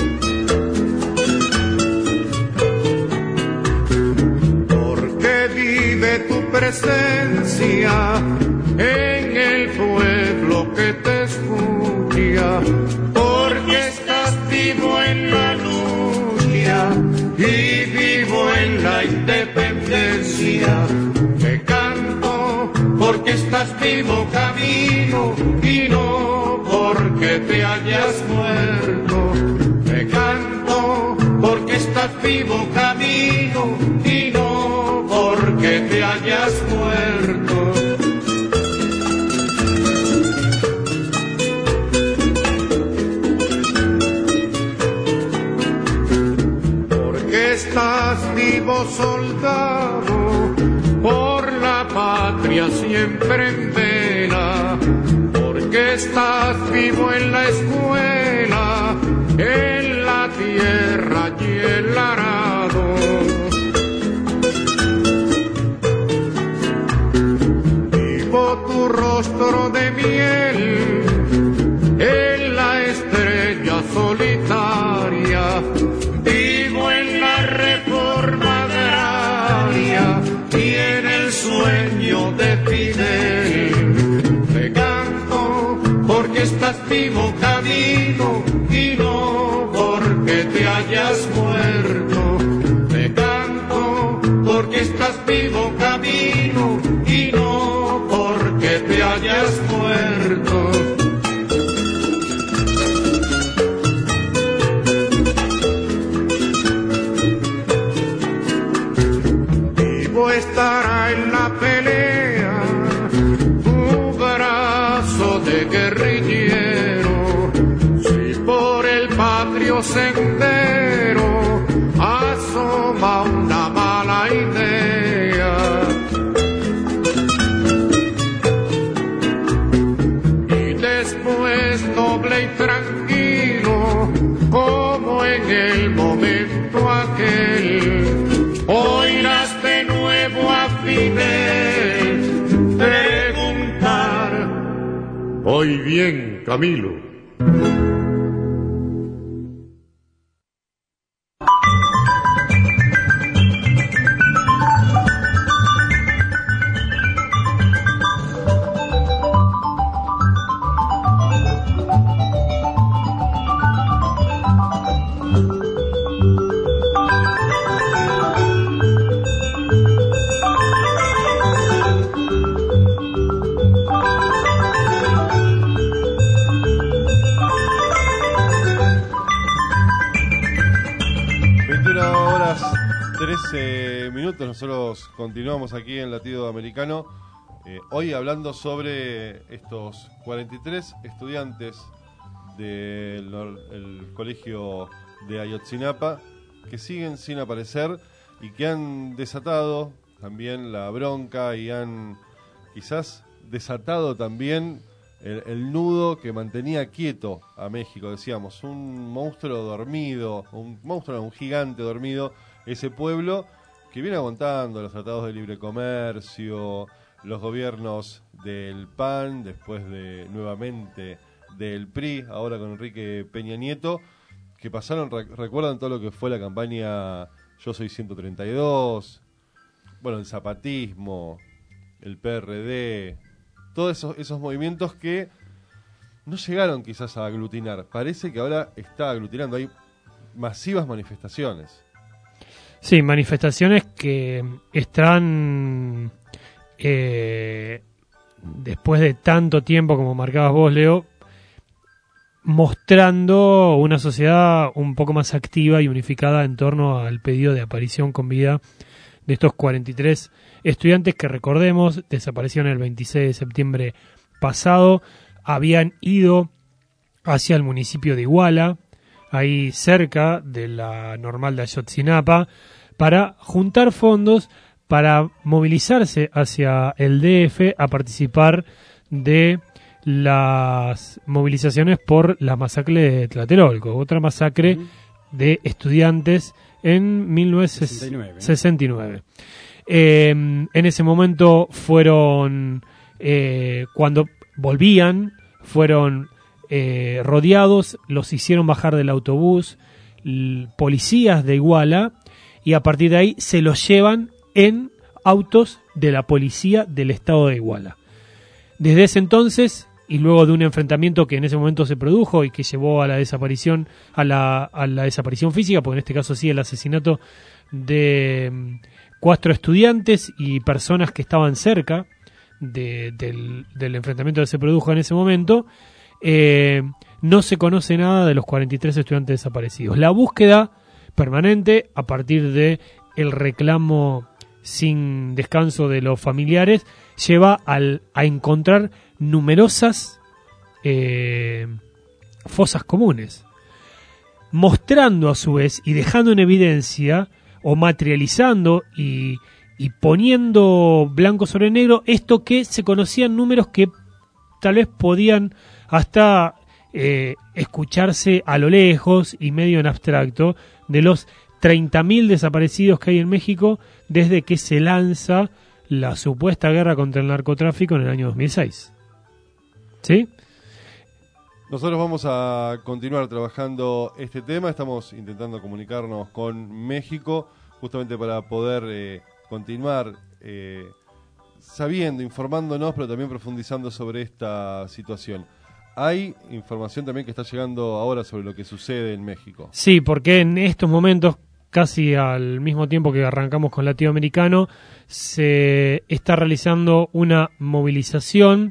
Tu presencia en el pueblo que te escucha, porque estás vivo en la lucha y vivo en la independencia. Te canto porque estás vivo camino y no porque te hayas muerto. Te canto porque estás vivo camino y no porque te hayas muerto. Porque estás vivo soldado, por la patria siempre en vela. Porque estás vivo en la escuela, en la tierra y el arado. Tu rostro de miel en la estrella solitaria, vivo en la reforma agraria y en el sueño de Fidel. Te canto porque estás vivo camino y no porque te hayas muerto. Te canto porque estás vivo camino y no porque te hayas muerto. Vivo estará en la pelea tu brazo de guerrillero, si por el patrio sendero asoma una mala idea. Y después noble y tranquilo, como en el momento aquel, oirás de nuevo a Fidel preguntar: ¿voy bien, Camilo? Nosotros continuamos aquí en Latido Americano, hoy hablando sobre estos 43 estudiantes del colegio de Ayotzinapa que siguen sin aparecer y que han desatado también la bronca y han quizás desatado también el nudo que mantenía quieto a México. Decíamos, un monstruo dormido, un gigante dormido, ese pueblo que viene aguantando los tratados de libre comercio, los gobiernos del PAN, después de nuevamente del PRI, ahora con Enrique Peña Nieto, que pasaron, recuerdan todo lo que fue la campaña Yo Soy 132, bueno, el zapatismo, el PRD, todos esos movimientos que no llegaron quizás a aglutinar. Parece que ahora está aglutinando, hay masivas manifestaciones. Sí, manifestaciones que están, después de tanto tiempo, como marcabas vos, Leo, mostrando una sociedad un poco más activa y unificada en torno al pedido de aparición con vida de estos 43 estudiantes que, recordemos, desaparecieron el 26 de septiembre pasado. Habían ido hacia el municipio de Iguala, ahí cerca de la Normal de Ayotzinapa, para juntar fondos para movilizarse hacia el DF a participar de las movilizaciones por la masacre de Tlatelolco, otra masacre de estudiantes en 1969. En ese momento fueron, cuando volvían, fueron rodeados, los hicieron bajar del autobús policías de Iguala y a partir de ahí se los llevan en autos de la policía del estado de Iguala. Desde ese entonces, y luego de un enfrentamiento que en ese momento se produjo y que llevó a la desaparición, a la desaparición física, porque en este caso sí el asesinato de 4 estudiantes y personas que estaban cerca del enfrentamiento que se produjo en ese momento, no se conoce nada de los 43 estudiantes desaparecidos. La búsqueda permanente, a partir de el reclamo sin descanso de los familiares, lleva a encontrar numerosas fosas comunes, mostrando a su vez y dejando en evidencia o materializando y poniendo blanco sobre negro esto que se conocían números que tal vez podían hasta escucharse a lo lejos y medio en abstracto, de los 30.000 desaparecidos que hay en México desde que se lanza la supuesta guerra contra el narcotráfico en el año 2006. ¿Sí? Nosotros vamos a continuar trabajando este tema, estamos intentando comunicarnos con México justamente para poder continuar sabiendo, informándonos, pero también profundizando sobre esta situación. hay información también que está llegando ahora sobre lo que sucede en México. Sí, porque en estos momentos, casi al mismo tiempo que arrancamos con Latinoamericano, se está realizando una movilización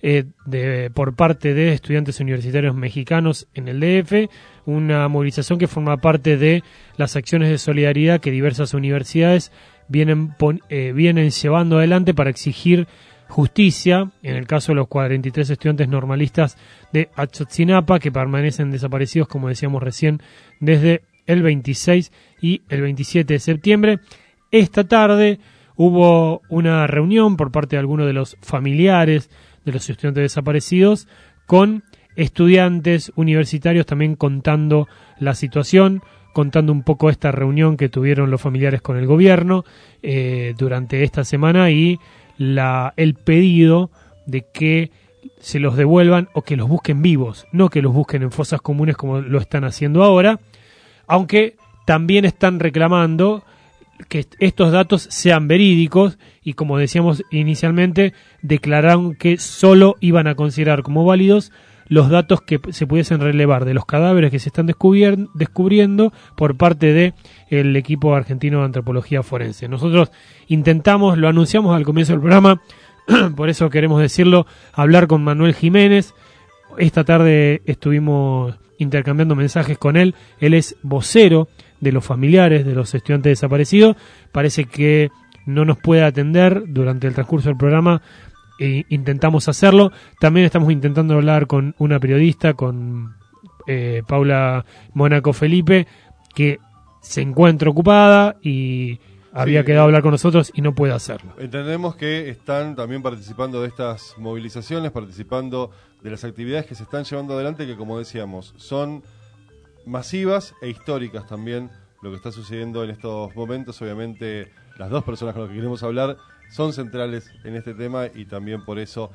por parte de estudiantes universitarios mexicanos en el DF, una movilización que forma parte de las acciones de solidaridad que diversas universidades vienen llevando adelante para exigir justicia, en el caso de los 43 estudiantes normalistas de Ayotzinapa, que permanecen desaparecidos, como decíamos recién, desde el 26 y el 27 de septiembre. Esta tarde hubo una reunión por parte de algunos de los familiares de los estudiantes desaparecidos con estudiantes universitarios también contando la situación, contando un poco esta reunión que tuvieron los familiares con el gobierno durante esta semana y el pedido de que se los devuelvan o que los busquen vivos, no que los busquen en fosas comunes como lo están haciendo ahora, aunque también están reclamando que estos datos sean verídicos y, como decíamos inicialmente, declararon que solo iban a considerar como válidos los datos que se pudiesen relevar de los cadáveres que se están descubriendo por parte del equipo argentino de antropología forense. Nosotros intentamos, lo anunciamos al comienzo del programa, por eso queremos decirlo, hablar con Manuel Jiménez. Esta tarde estuvimos intercambiando mensajes con él. Él es vocero de los familiares de los estudiantes desaparecidos. Parece que no nos puede atender durante el transcurso del programa. Intentamos hacerlo. También estamos intentando hablar con una periodista, con Paula Mónaco Felipe, que se encuentra ocupada y había quedado a hablar con nosotros y no puede hacerlo. Entendemos que están también participando de estas movilizaciones, participando de las actividades que se están llevando adelante, que, como decíamos, son masivas e históricas también. Lo que está sucediendo en estos momentos, obviamente las dos personas con las que queremos hablar son centrales en este tema y también por eso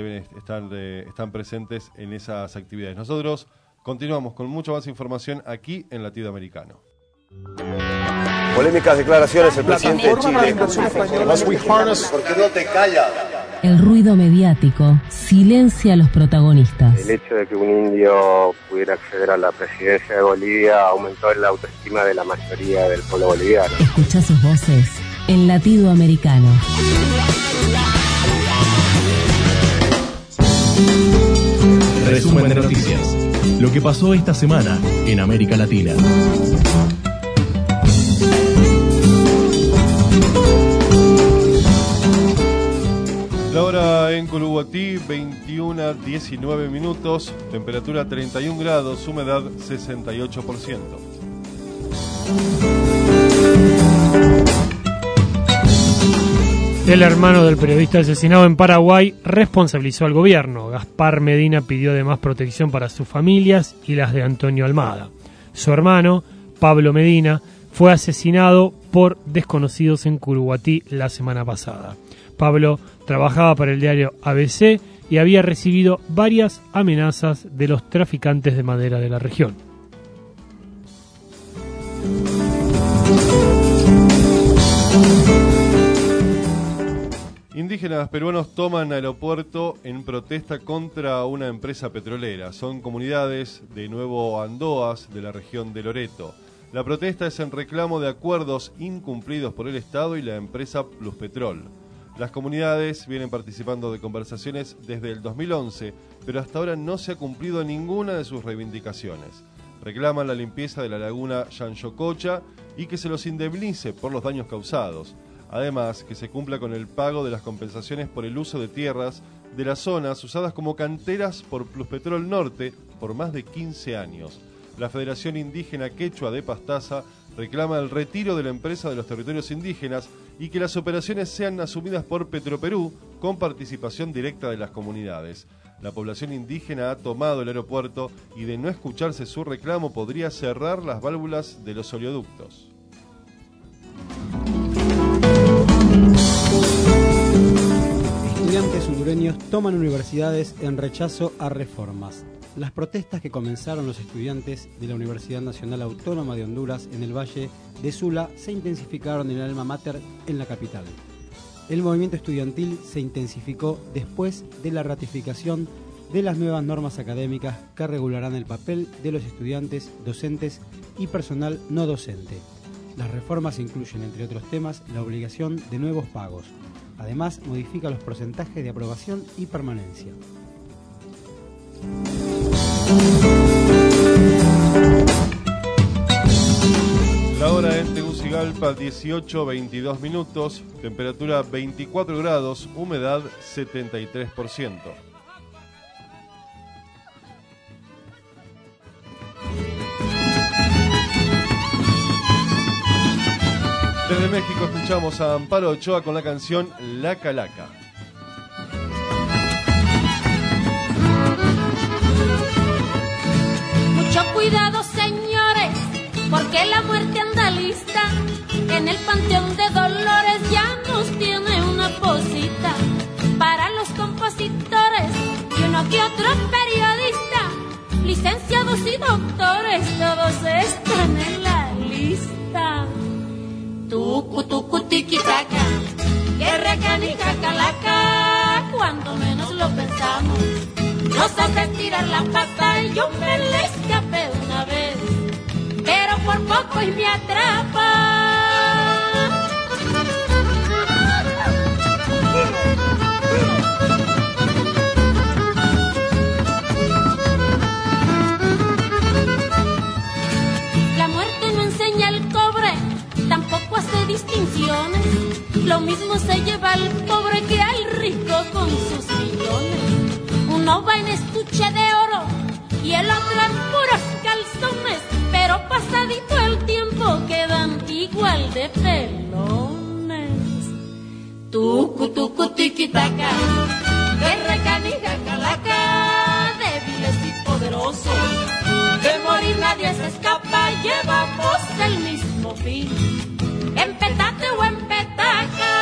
están presentes en esas actividades. Nosotros continuamos con mucha más información aquí en Latido Americano. Polémicas declaraciones del presidente de Chile. ¿Por qué no te callas? El ruido mediático silencia a los protagonistas. El hecho de que un indio pudiera acceder a la presidencia de Bolivia aumentó la autoestima de la mayoría del pueblo boliviano. Escuchá sus voces en Latido Americano. Resumen de noticias. Lo que pasó esta semana en América Latina. La hora en Culuguatí, 21:19 minutos, temperatura 31 grados, humedad 68%. El hermano del periodista asesinado en Paraguay responsabilizó al gobierno. Gaspar Medina pidió además protección para sus familias y las de Antonio Almada. Su hermano, Pablo Medina, fue asesinado por desconocidos en Culuguatí la semana pasada. Pablo trabajaba para el diario ABC y había recibido varias amenazas de los traficantes de madera de la región. Indígenas peruanos toman aeropuerto en protesta contra una empresa petrolera. Son comunidades de Nuevo Andoas, de la región de Loreto. La protesta es en reclamo de acuerdos incumplidos por el Estado y la empresa Pluspetrol. Las comunidades vienen participando de conversaciones desde el 2011, pero hasta ahora no se ha cumplido ninguna de sus reivindicaciones. Reclaman la limpieza de la laguna Yanchococha y que se los indemnice por los daños causados. Además, que se cumpla con el pago de las compensaciones por el uso de tierras de las zonas usadas como canteras por Pluspetrol Norte por más de 15 años. La Federación Indígena Quechua de Pastaza reclama el retiro de la empresa de los territorios indígenas y que las operaciones sean asumidas por Petroperú con participación directa de las comunidades. La población indígena ha tomado el aeropuerto y, de no escucharse su reclamo, podría cerrar las válvulas de los oleoductos. Estudiantes hondureños toman universidades en rechazo a reformas. Las protestas que comenzaron los estudiantes de la Universidad Nacional Autónoma de Honduras en el Valle de Sula se intensificaron en el alma mater en la capital. El movimiento estudiantil se intensificó después de la ratificación de las nuevas normas académicas que regularán el papel de los estudiantes, docentes y personal no docente. Las reformas incluyen, entre otros temas, la obligación de nuevos pagos. Además, modifica los porcentajes de aprobación y permanencia. La hora en Tegucigalpa, 18:22 minutos, temperatura 24 grados, humedad 73%. Desde México escuchamos a Amparo Ochoa con la canción La Calaca. Mucho cuidado, señores, porque la muerte anda lista. En el Panteón de Dolores ya nos tiene una posita. Para los compositores y uno que otro periodista, licenciados y doctores, todos están en la lista. Tucu, tucu, tiquitaca, que recanija calaca, cuando menos lo pensamos, nos hace tirar la pata y yo me le escapé una vez, pero por poco y me atrapa. La muerte no enseña el cobre, tampoco hace distinciones. Lo mismo se lleva al pobre que al rico con sus millones. Uno va en estuche de oro y el otro en puros calzones, pero pasadito el tiempo quedan igual de pelones. Tucu, tucu, tiquitaca, que recanija calaca, débiles y poderosos, de morir nadie se escapa, llevamos el mismo fin, en petate o en petaca.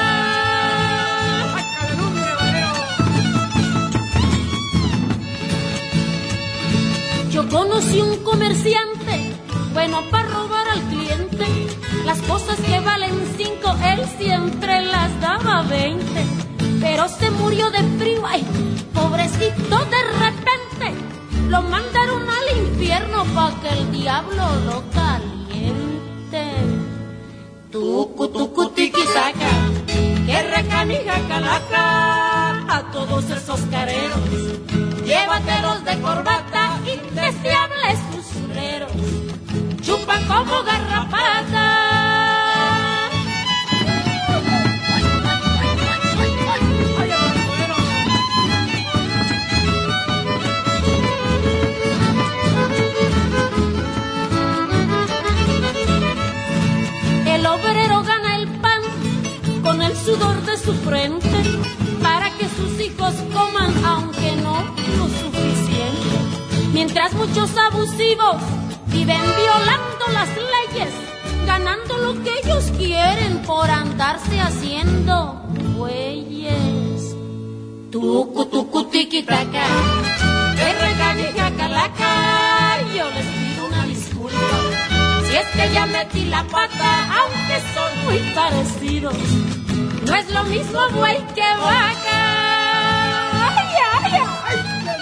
Yo conocí un comerciante, bueno para robar al cliente, las cosas que valen 5, él siempre las daba 20, pero se murió de frío, ay, pobrecito, de repente lo mandaron al infierno pa' que el diablo lo caliente. Tucu, tucu, tiquitaca, que recanija calaca, a todos esos careros, llévatelos de corbata, indeseables usureros, chupan como garrapata. El obrero gana el pan con el sudor de su frente para que sus hijos coman, aunque no lo suficiente. Mientras muchos abusivos viven violando las leyes, ganando lo que ellos quieren por andarse haciendo güeyes. Tucu, tucu, tiquitaca, que recanija calaca, yo les pido una disculpa si es que ya metí la pata, aunque son muy parecidos. No es lo mismo buey que vaca. ¡Ay, ay, ay!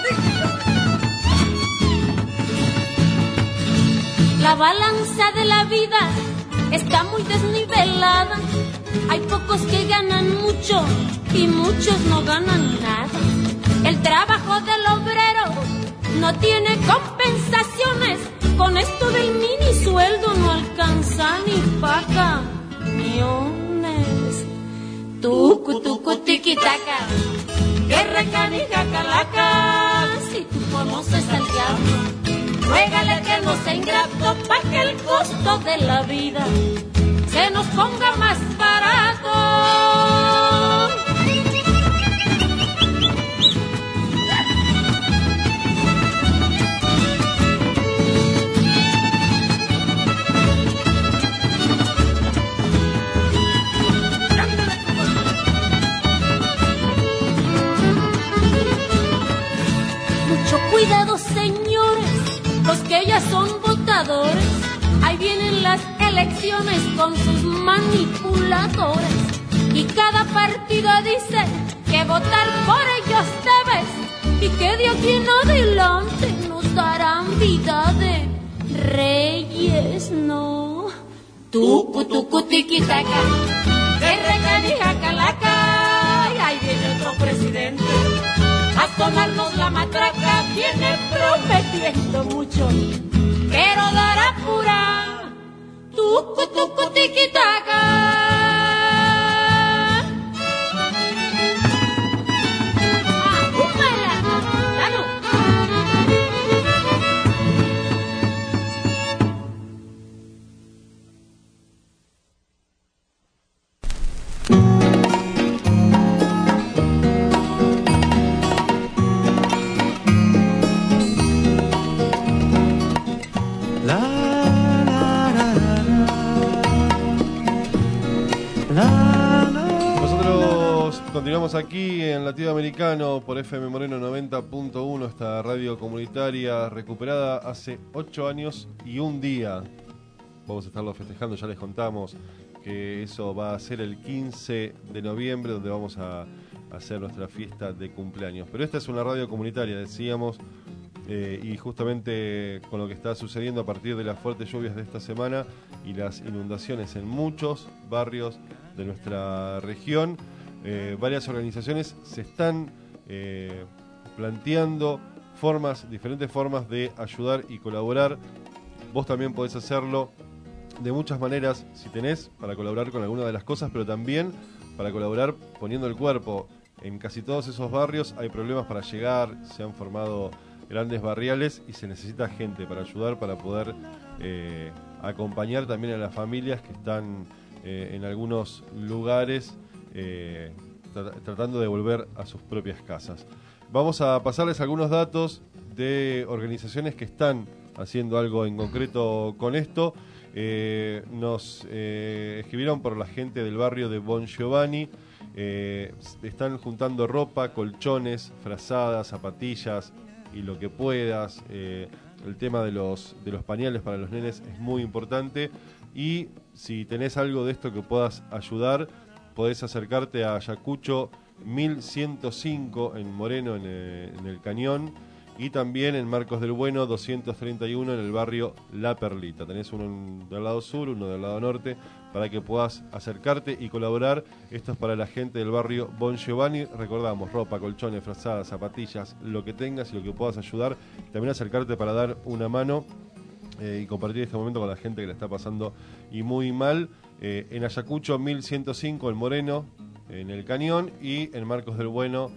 La balanza de la vida está muy desnivelada. Hay pocos que ganan mucho y muchos no ganan nada. El trabajo del obrero no tiene compensaciones. Con esto del mini sueldo no alcanza ni pa' camiones. Tucu, tucu, tiquitaca, que recanija calaca, si tú conoces al diablo, ruégale que no sea ingrato pa' que el costo de la vida se nos ponga más barato. Mucho cuidado, señores, los que ya son votadores. Ahí vienen las elecciones con sus manipuladores. Y cada partido dice que votar por ellos debes, y que de aquí en adelante nos darán vida de reyes, no. Tucu, tucu, tiquitaca, que recanija calaca, y ahí viene otro presidente a tomarnos la matraca. Viene prometiendo mucho, pero dará pura. Tucu, tucu, tiquitaca. Continuamos aquí en Latinoamericano por FM Moreno 90.1, esta radio comunitaria recuperada hace 8 años y un día. Vamos a estarlo festejando, ya les contamos que eso va a ser el 15 de noviembre, donde vamos a hacer nuestra fiesta de cumpleaños. Pero esta es una radio comunitaria, decíamos, y justamente con lo que está sucediendo a partir de las fuertes lluvias de esta semana y las inundaciones en muchos barrios de nuestra región, varias organizaciones se están planteando diferentes formas de ayudar y colaborar. Vos también podés hacerlo de muchas maneras, si tenés, para colaborar con alguna de las cosas, pero también para colaborar poniendo el cuerpo. En casi todos esos barrios hay problemas para llegar, se han formado grandes barriales y se necesita gente para ayudar, para poder acompañar también a las familias que están en algunos lugares tratando de volver a sus propias casas. Vamos a pasarles algunos datos de organizaciones que están haciendo algo en concreto con esto. Nos escribieron por la gente del barrio de Bon Giovanni. Están juntando ropa, colchones, frazadas, zapatillas y lo que puedas. El tema de los pañales para los nenes es muy importante, y si tenés algo de esto que puedas ayudar, podés acercarte a Ayacucho 1105 en Moreno, en el Cañón, y también en Marcos del Bueno 231 en el barrio La Perlita. Tenés uno del lado sur, uno del lado norte, para que puedas acercarte y colaborar. Esto es para la gente del barrio Bon Giovanni. Recordamos, ropa, colchones, frazadas, zapatillas, lo que tengas y lo que puedas ayudar. También acercarte para dar una mano y compartir este momento con la gente que la está pasando y muy mal. En Ayacucho 1105 en Moreno, en el Cañón, y en Marcos del Bueno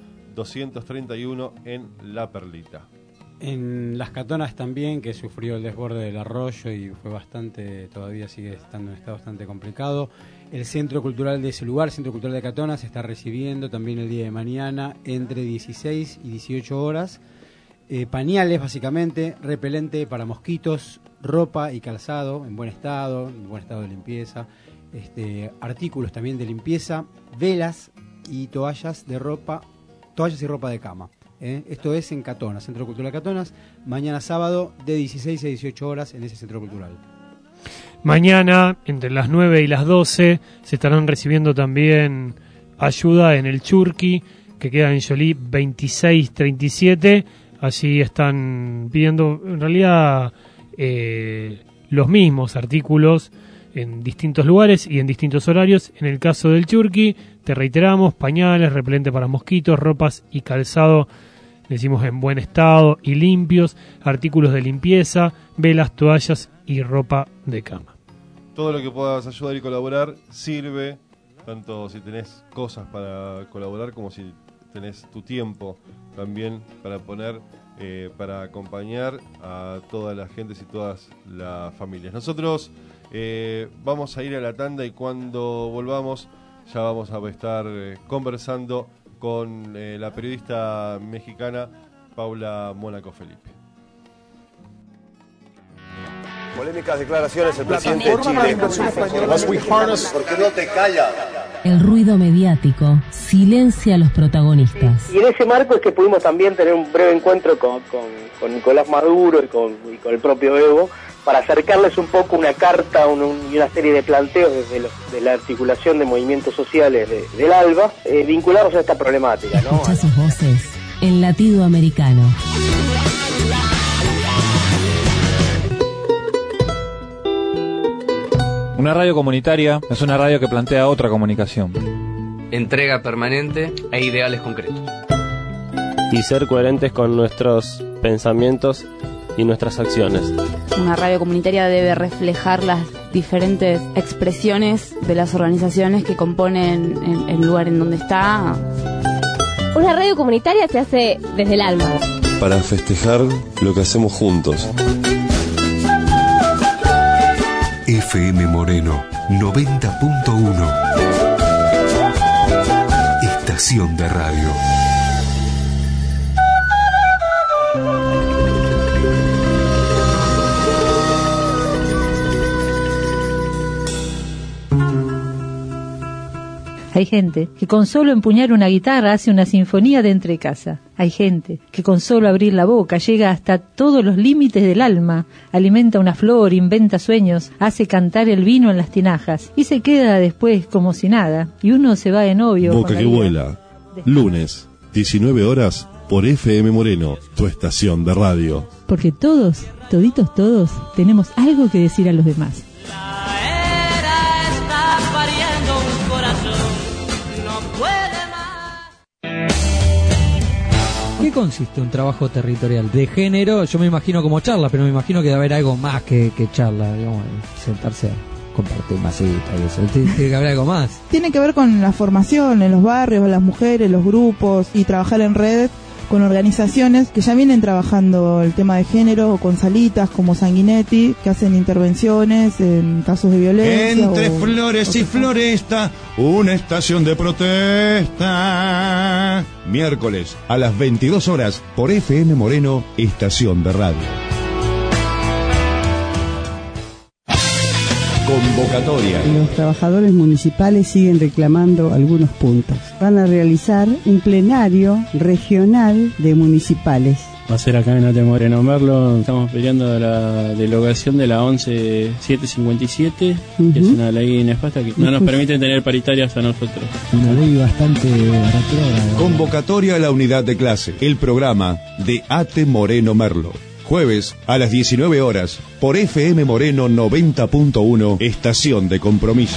231 en La Perlita. En Las Catonas también, que sufrió el desborde del arroyo y fue todavía sigue estando en un estado bastante complicado. El Centro Cultural de ese lugar, Centro Cultural de Catonas, está recibiendo también el día de mañana entre 16 y 18 horas. Pañales, básicamente, repelente para mosquitos, ropa y calzado en buen estado de limpieza, artículos también de limpieza, velas y toallas y ropa de cama. Esto es en Catonas, Centro Cultural de Catonas, mañana sábado de 16 a 18 horas en ese Centro Cultural. Mañana, entre las 9 y las 12, se estarán recibiendo también ayuda en el Churqui, que queda en Yolí 2637. Allí están pidiendo, en realidad, los mismos artículos en distintos lugares y en distintos horarios. En el caso del Churqui, te reiteramos, pañales, repelente para mosquitos, ropas y calzado, decimos en buen estado y limpios, artículos de limpieza, velas, toallas y ropa de cama. Todo lo que puedas ayudar y colaborar sirve, tanto si tenés cosas para colaborar como si tenés tu tiempo también para poner, para acompañar a todas las gentes y todas las familias. Nosotros vamos a ir a la tanda y cuando volvamos ya vamos a estar conversando con la periodista mexicana Paula Mónaco Felipe. Polémicas declaraciones del presidente de Chile. ¿Por qué no te callas? El ruido mediático silencia a los protagonistas. Y en ese marco es que pudimos también tener un breve encuentro con Nicolás Maduro y con el propio Evo, para acercarles un poco una carta y una serie de planteos desde la articulación de movimientos sociales del ALBA, vinculados a esta problemática, ¿no? Escucha sus voces en Latido Americano. Una radio comunitaria es una radio que plantea otra comunicación. Entrega permanente e ideales concretos. Y ser coherentes con nuestros pensamientos y nuestras acciones. Una radio comunitaria debe reflejar las diferentes expresiones de las organizaciones que componen el lugar en donde está. Una radio comunitaria se hace desde el alma. Para festejar lo que hacemos juntos. FM Moreno 90.1. Estación de radio. Hay gente que con solo empuñar una guitarra hace una sinfonía de entrecasa. Hay gente que con solo abrir la boca llega hasta todos los límites del alma, alimenta una flor, inventa sueños, hace cantar el vino en las tinajas y se queda después como si nada. Y uno se va de novio. Boca que vuela. Lunes, 19 horas, por FM Moreno, tu estación de radio. Porque todos, toditos todos, tenemos algo que decir a los demás. ¿Qué consiste un trabajo territorial? De género, yo me imagino como charla, pero me imagino que debe haber algo más que charla, digamos, sentarse a compartir masita y eso. Tiene que haber algo más. Tiene que ver con la formación en los barrios, las mujeres, los grupos y trabajar en red con organizaciones que ya vienen trabajando el tema de género, o con salitas como Sanguinetti, que hacen intervenciones en casos de violencia. Entre flores y floresta, una estación de protesta. Miércoles a las 22 horas por FM Moreno, estación de radio. Convocatoria. Los trabajadores municipales siguen reclamando algunos puntos. Van a realizar un plenario regional de municipales. Va a ser acá en Ate Moreno Merlo. Estamos peleando la derogación de la 11757, que es una ley nefasta que no nos permite tener paritarias a nosotros. Una ley bastante retrógrada. Convocatoria a la unidad de clase. El programa de Ate Moreno Merlo. Jueves a las 19 horas por FM Moreno 90.1, estación de compromiso.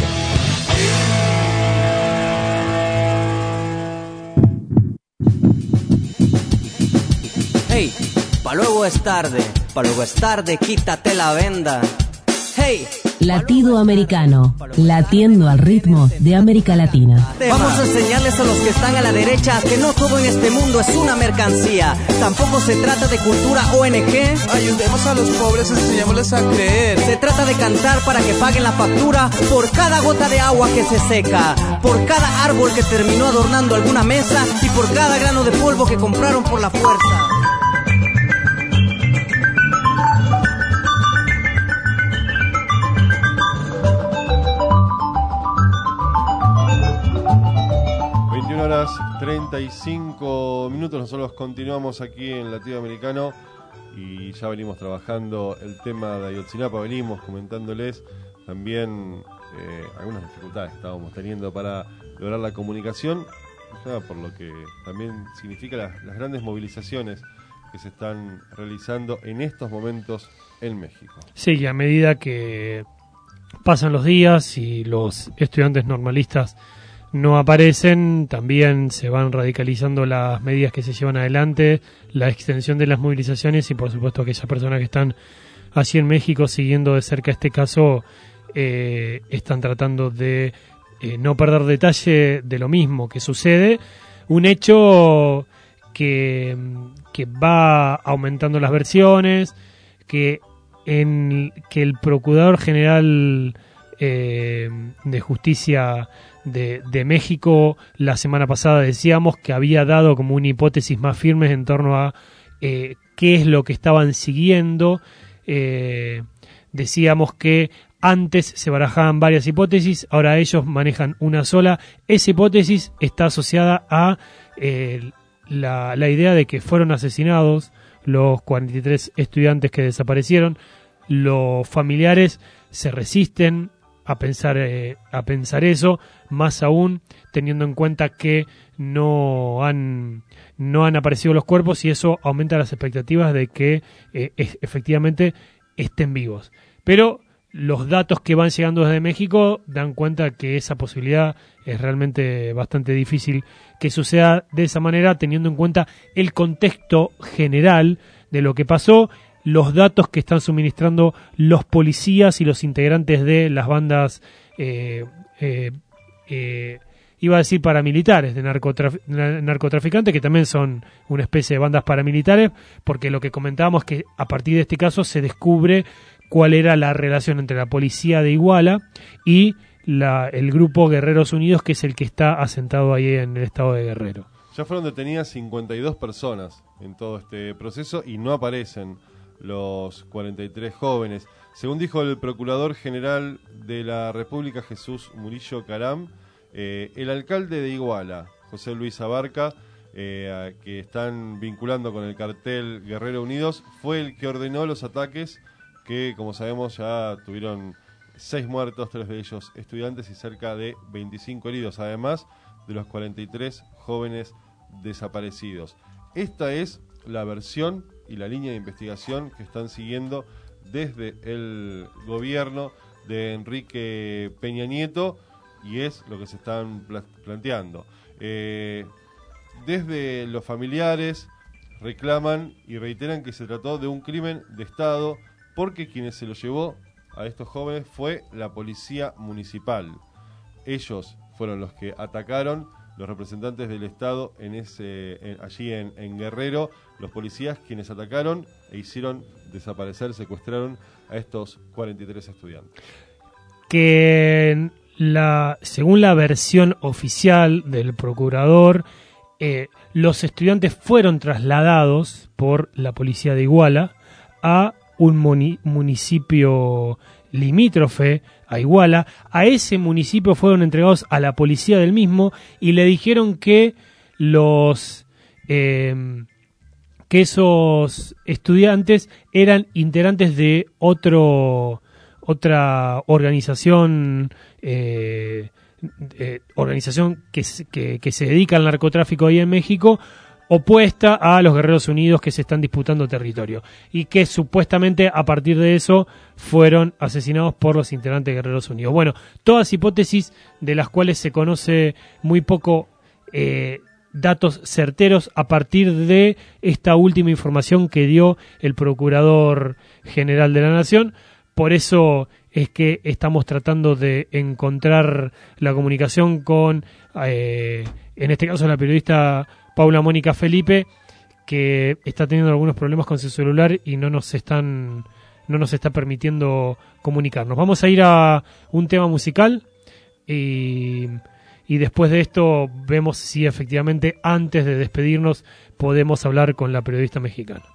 Hey, pa' luego es tarde, quítate la venda. Hey, Latido Americano, latiendo al ritmo de América Latina. Vamos a enseñarles a los que están a la derecha que no todo en este mundo es una mercancía. Tampoco se trata de cultura ONG. Ayudemos a los pobres, enseñémosles a creer. Se trata de cantar para que paguen la factura por cada gota de agua que se seca, por cada árbol que terminó adornando alguna mesa y por cada grano de polvo que compraron por la fuerza. Horas 35 minutos, nosotros continuamos aquí en Latido Americano y ya venimos trabajando el tema de Ayotzinapa, venimos comentándoles también algunas dificultades que estábamos teniendo para lograr la comunicación, ya por lo que también significa las grandes movilizaciones que se están realizando en estos momentos en México. Sí, y a medida que pasan los días y los estudiantes normalistas no aparecen, también se van radicalizando las medidas que se llevan adelante, la extensión de las movilizaciones y por supuesto aquellas personas que están allí en México siguiendo de cerca este caso están tratando de no perder detalle de lo mismo que sucede, un hecho que va aumentando las versiones, que el Procurador General de Justicia de México la semana pasada decíamos que había dado como una hipótesis más firme en torno a qué es lo que estaban siguiendo. Decíamos que antes se barajaban varias hipótesis, ahora ellos manejan una sola. Esa hipótesis está asociada a la idea de que fueron asesinados los 43 estudiantes que desaparecieron. Los familiares se resisten a pensar eso, más aún teniendo en cuenta que no han aparecido los cuerpos, y eso aumenta las expectativas de que efectivamente estén vivos. Pero los datos que van llegando desde México dan cuenta que esa posibilidad es realmente bastante difícil que suceda de esa manera, teniendo en cuenta el contexto general de lo que pasó, los datos que están suministrando los policías y los integrantes de las bandas, iba a decir paramilitares, de narcotraficantes, que también son una especie de bandas paramilitares, porque lo que comentábamos es que a partir de este caso se descubre cuál era la relación entre la policía de Iguala y el grupo Guerreros Unidos, que es el que está asentado ahí en el estado de Guerrero. Ya fueron detenidas 52 personas en todo este proceso y no aparecen los 43 jóvenes. Según dijo el Procurador General de la República, Jesús Murillo Caram, el alcalde de Iguala, José Luis Abarca, que están vinculando con el cartel Guerrero Unidos, fue el que ordenó los ataques que, como sabemos, ya tuvieron 6 muertos, 3 de ellos estudiantes y cerca de 25 heridos, además de los 43 jóvenes desaparecidos. Esta es la versión y la línea de investigación que están siguiendo desde el gobierno de Enrique Peña Nieto, y es lo que se están planteando. Desde los familiares reclaman y reiteran que se trató de un crimen de Estado, porque quienes se lo llevó a estos jóvenes fue la policía municipal. Ellos fueron los que atacaron, los representantes del Estado allí en Guerrero, los policías quienes atacaron e hicieron desaparecer, secuestraron a estos 43 estudiantes. Que según la versión oficial del procurador, los estudiantes fueron trasladados por la policía de Iguala a un municipio limítrofe a Iguala. A ese municipio fueron entregados a la policía del mismo y le dijeron que que esos estudiantes eran integrantes de otra organización que se dedica al narcotráfico ahí en México, opuesta a los Guerreros Unidos, que se están disputando territorio, y que supuestamente a partir de eso fueron asesinados por los integrantes de Guerreros Unidos. Bueno, todas hipótesis de las cuales se conoce muy poco datos certeros a partir de esta última información que dio el Procurador General de la Nación. Por eso es que estamos tratando de encontrar la comunicación con, en este caso, la periodista Paula Mónica Felipe, que está teniendo algunos problemas con su celular y no nos está permitiendo comunicarnos. Vamos a ir a un tema musical y después de esto vemos si efectivamente antes de despedirnos podemos hablar con la periodista mexicana.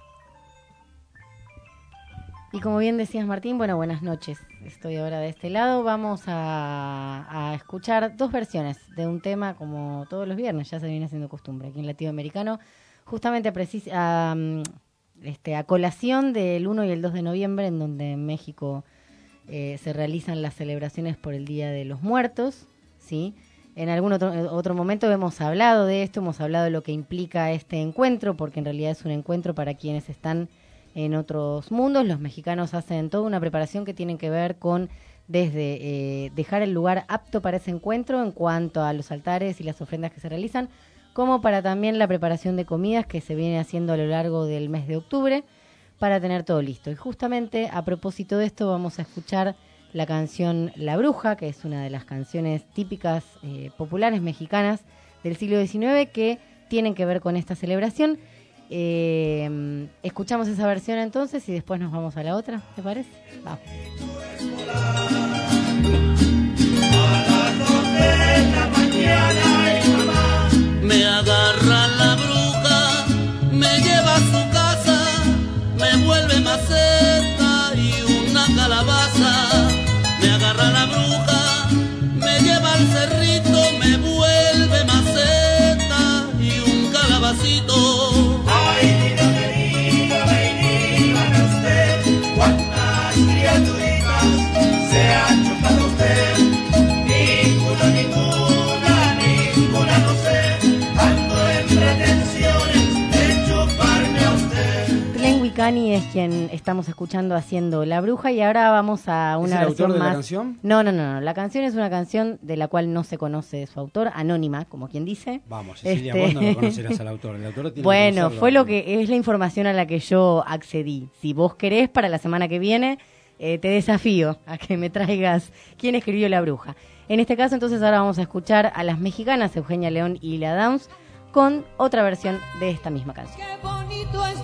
Y como bien decías, Martín, buenas noches. Estoy ahora de este lado. Vamos a escuchar 2 versiones de un tema, como todos los viernes, ya se viene haciendo costumbre aquí en Latinoamericano, justamente a colación del 1 y el 2 de noviembre, en donde en México se realizan las celebraciones por el Día de los Muertos, ¿sí? En algún otro momento hemos hablado de esto, hemos hablado de lo que implica este encuentro, porque en realidad es un encuentro para quienes están en otros mundos. Los mexicanos hacen toda una preparación que tiene que ver con desde dejar el lugar apto para ese encuentro en cuanto a los altares y las ofrendas que se realizan, como para también la preparación de comidas que se viene haciendo a lo largo del mes de octubre para tener todo listo. Y justamente a propósito de esto vamos a escuchar la canción La Bruja, que es una de las canciones típicas populares mexicanas del siglo XIX que tienen que ver con esta celebración. Escuchamos esa versión entonces y después nos vamos a la otra, ¿te parece? Vamos. Me agarra la bruja, me lleva a su casa, me vuelve maceta y una calabaza. Me agarra la bruja, me lleva al cerrito, me vuelve maceta y un calabacito. Ay, dígame usted, ¿cuántas criaturitas se han chupado usted? es quien estamos escuchando haciendo La Bruja, y ahora vamos a una versión más. ¿Es el autor de la canción? No. La canción es una canción de la cual no se conoce su autor, anónima, como quien dice. Vamos, Cecilia, vos no lo conocerás al autor. El autor tiene bueno, fue lo que es la información a la que yo accedí. Si vos querés, para la semana que viene, te desafío a que me traigas quién escribió La Bruja. En este caso, entonces, ahora vamos a escuchar a las mexicanas Eugenia León y Lila Downs con otra versión de esta misma canción. Qué bonito es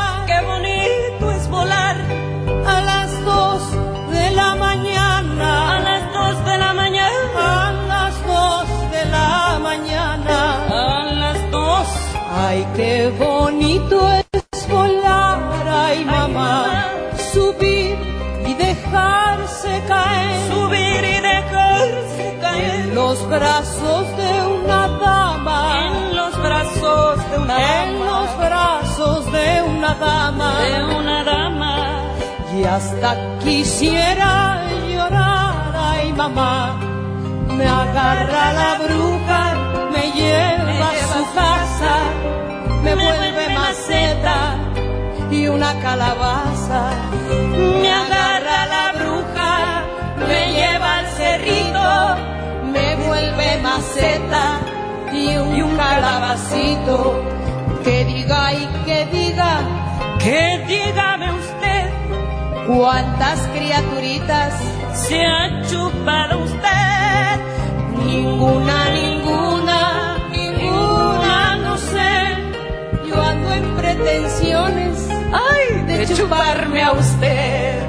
volar a las 2 de la mañana, a las 2 de la mañana, a las 2 de la mañana, a las 2. Ay, qué bonito es volar, ay mamá, subir y dejarse caer, subir y dejarse caer en los brazos de una dama, en los brazos de una dama, en los brazos de una dama, de una dama. Y hasta quisiera llorar, ay mamá, me agarra la bruja, me lleva a su casa, me vuelve maceta y una calabaza. Me agarra la bruja, me lleva al cerrito, me vuelve maceta y un calabacito. Que diga y que dígame usted, ¿cuántas criaturitas se ha chupado usted? Ninguna, no sé. Yo ando en pretensiones, ay, de chuparme a usted.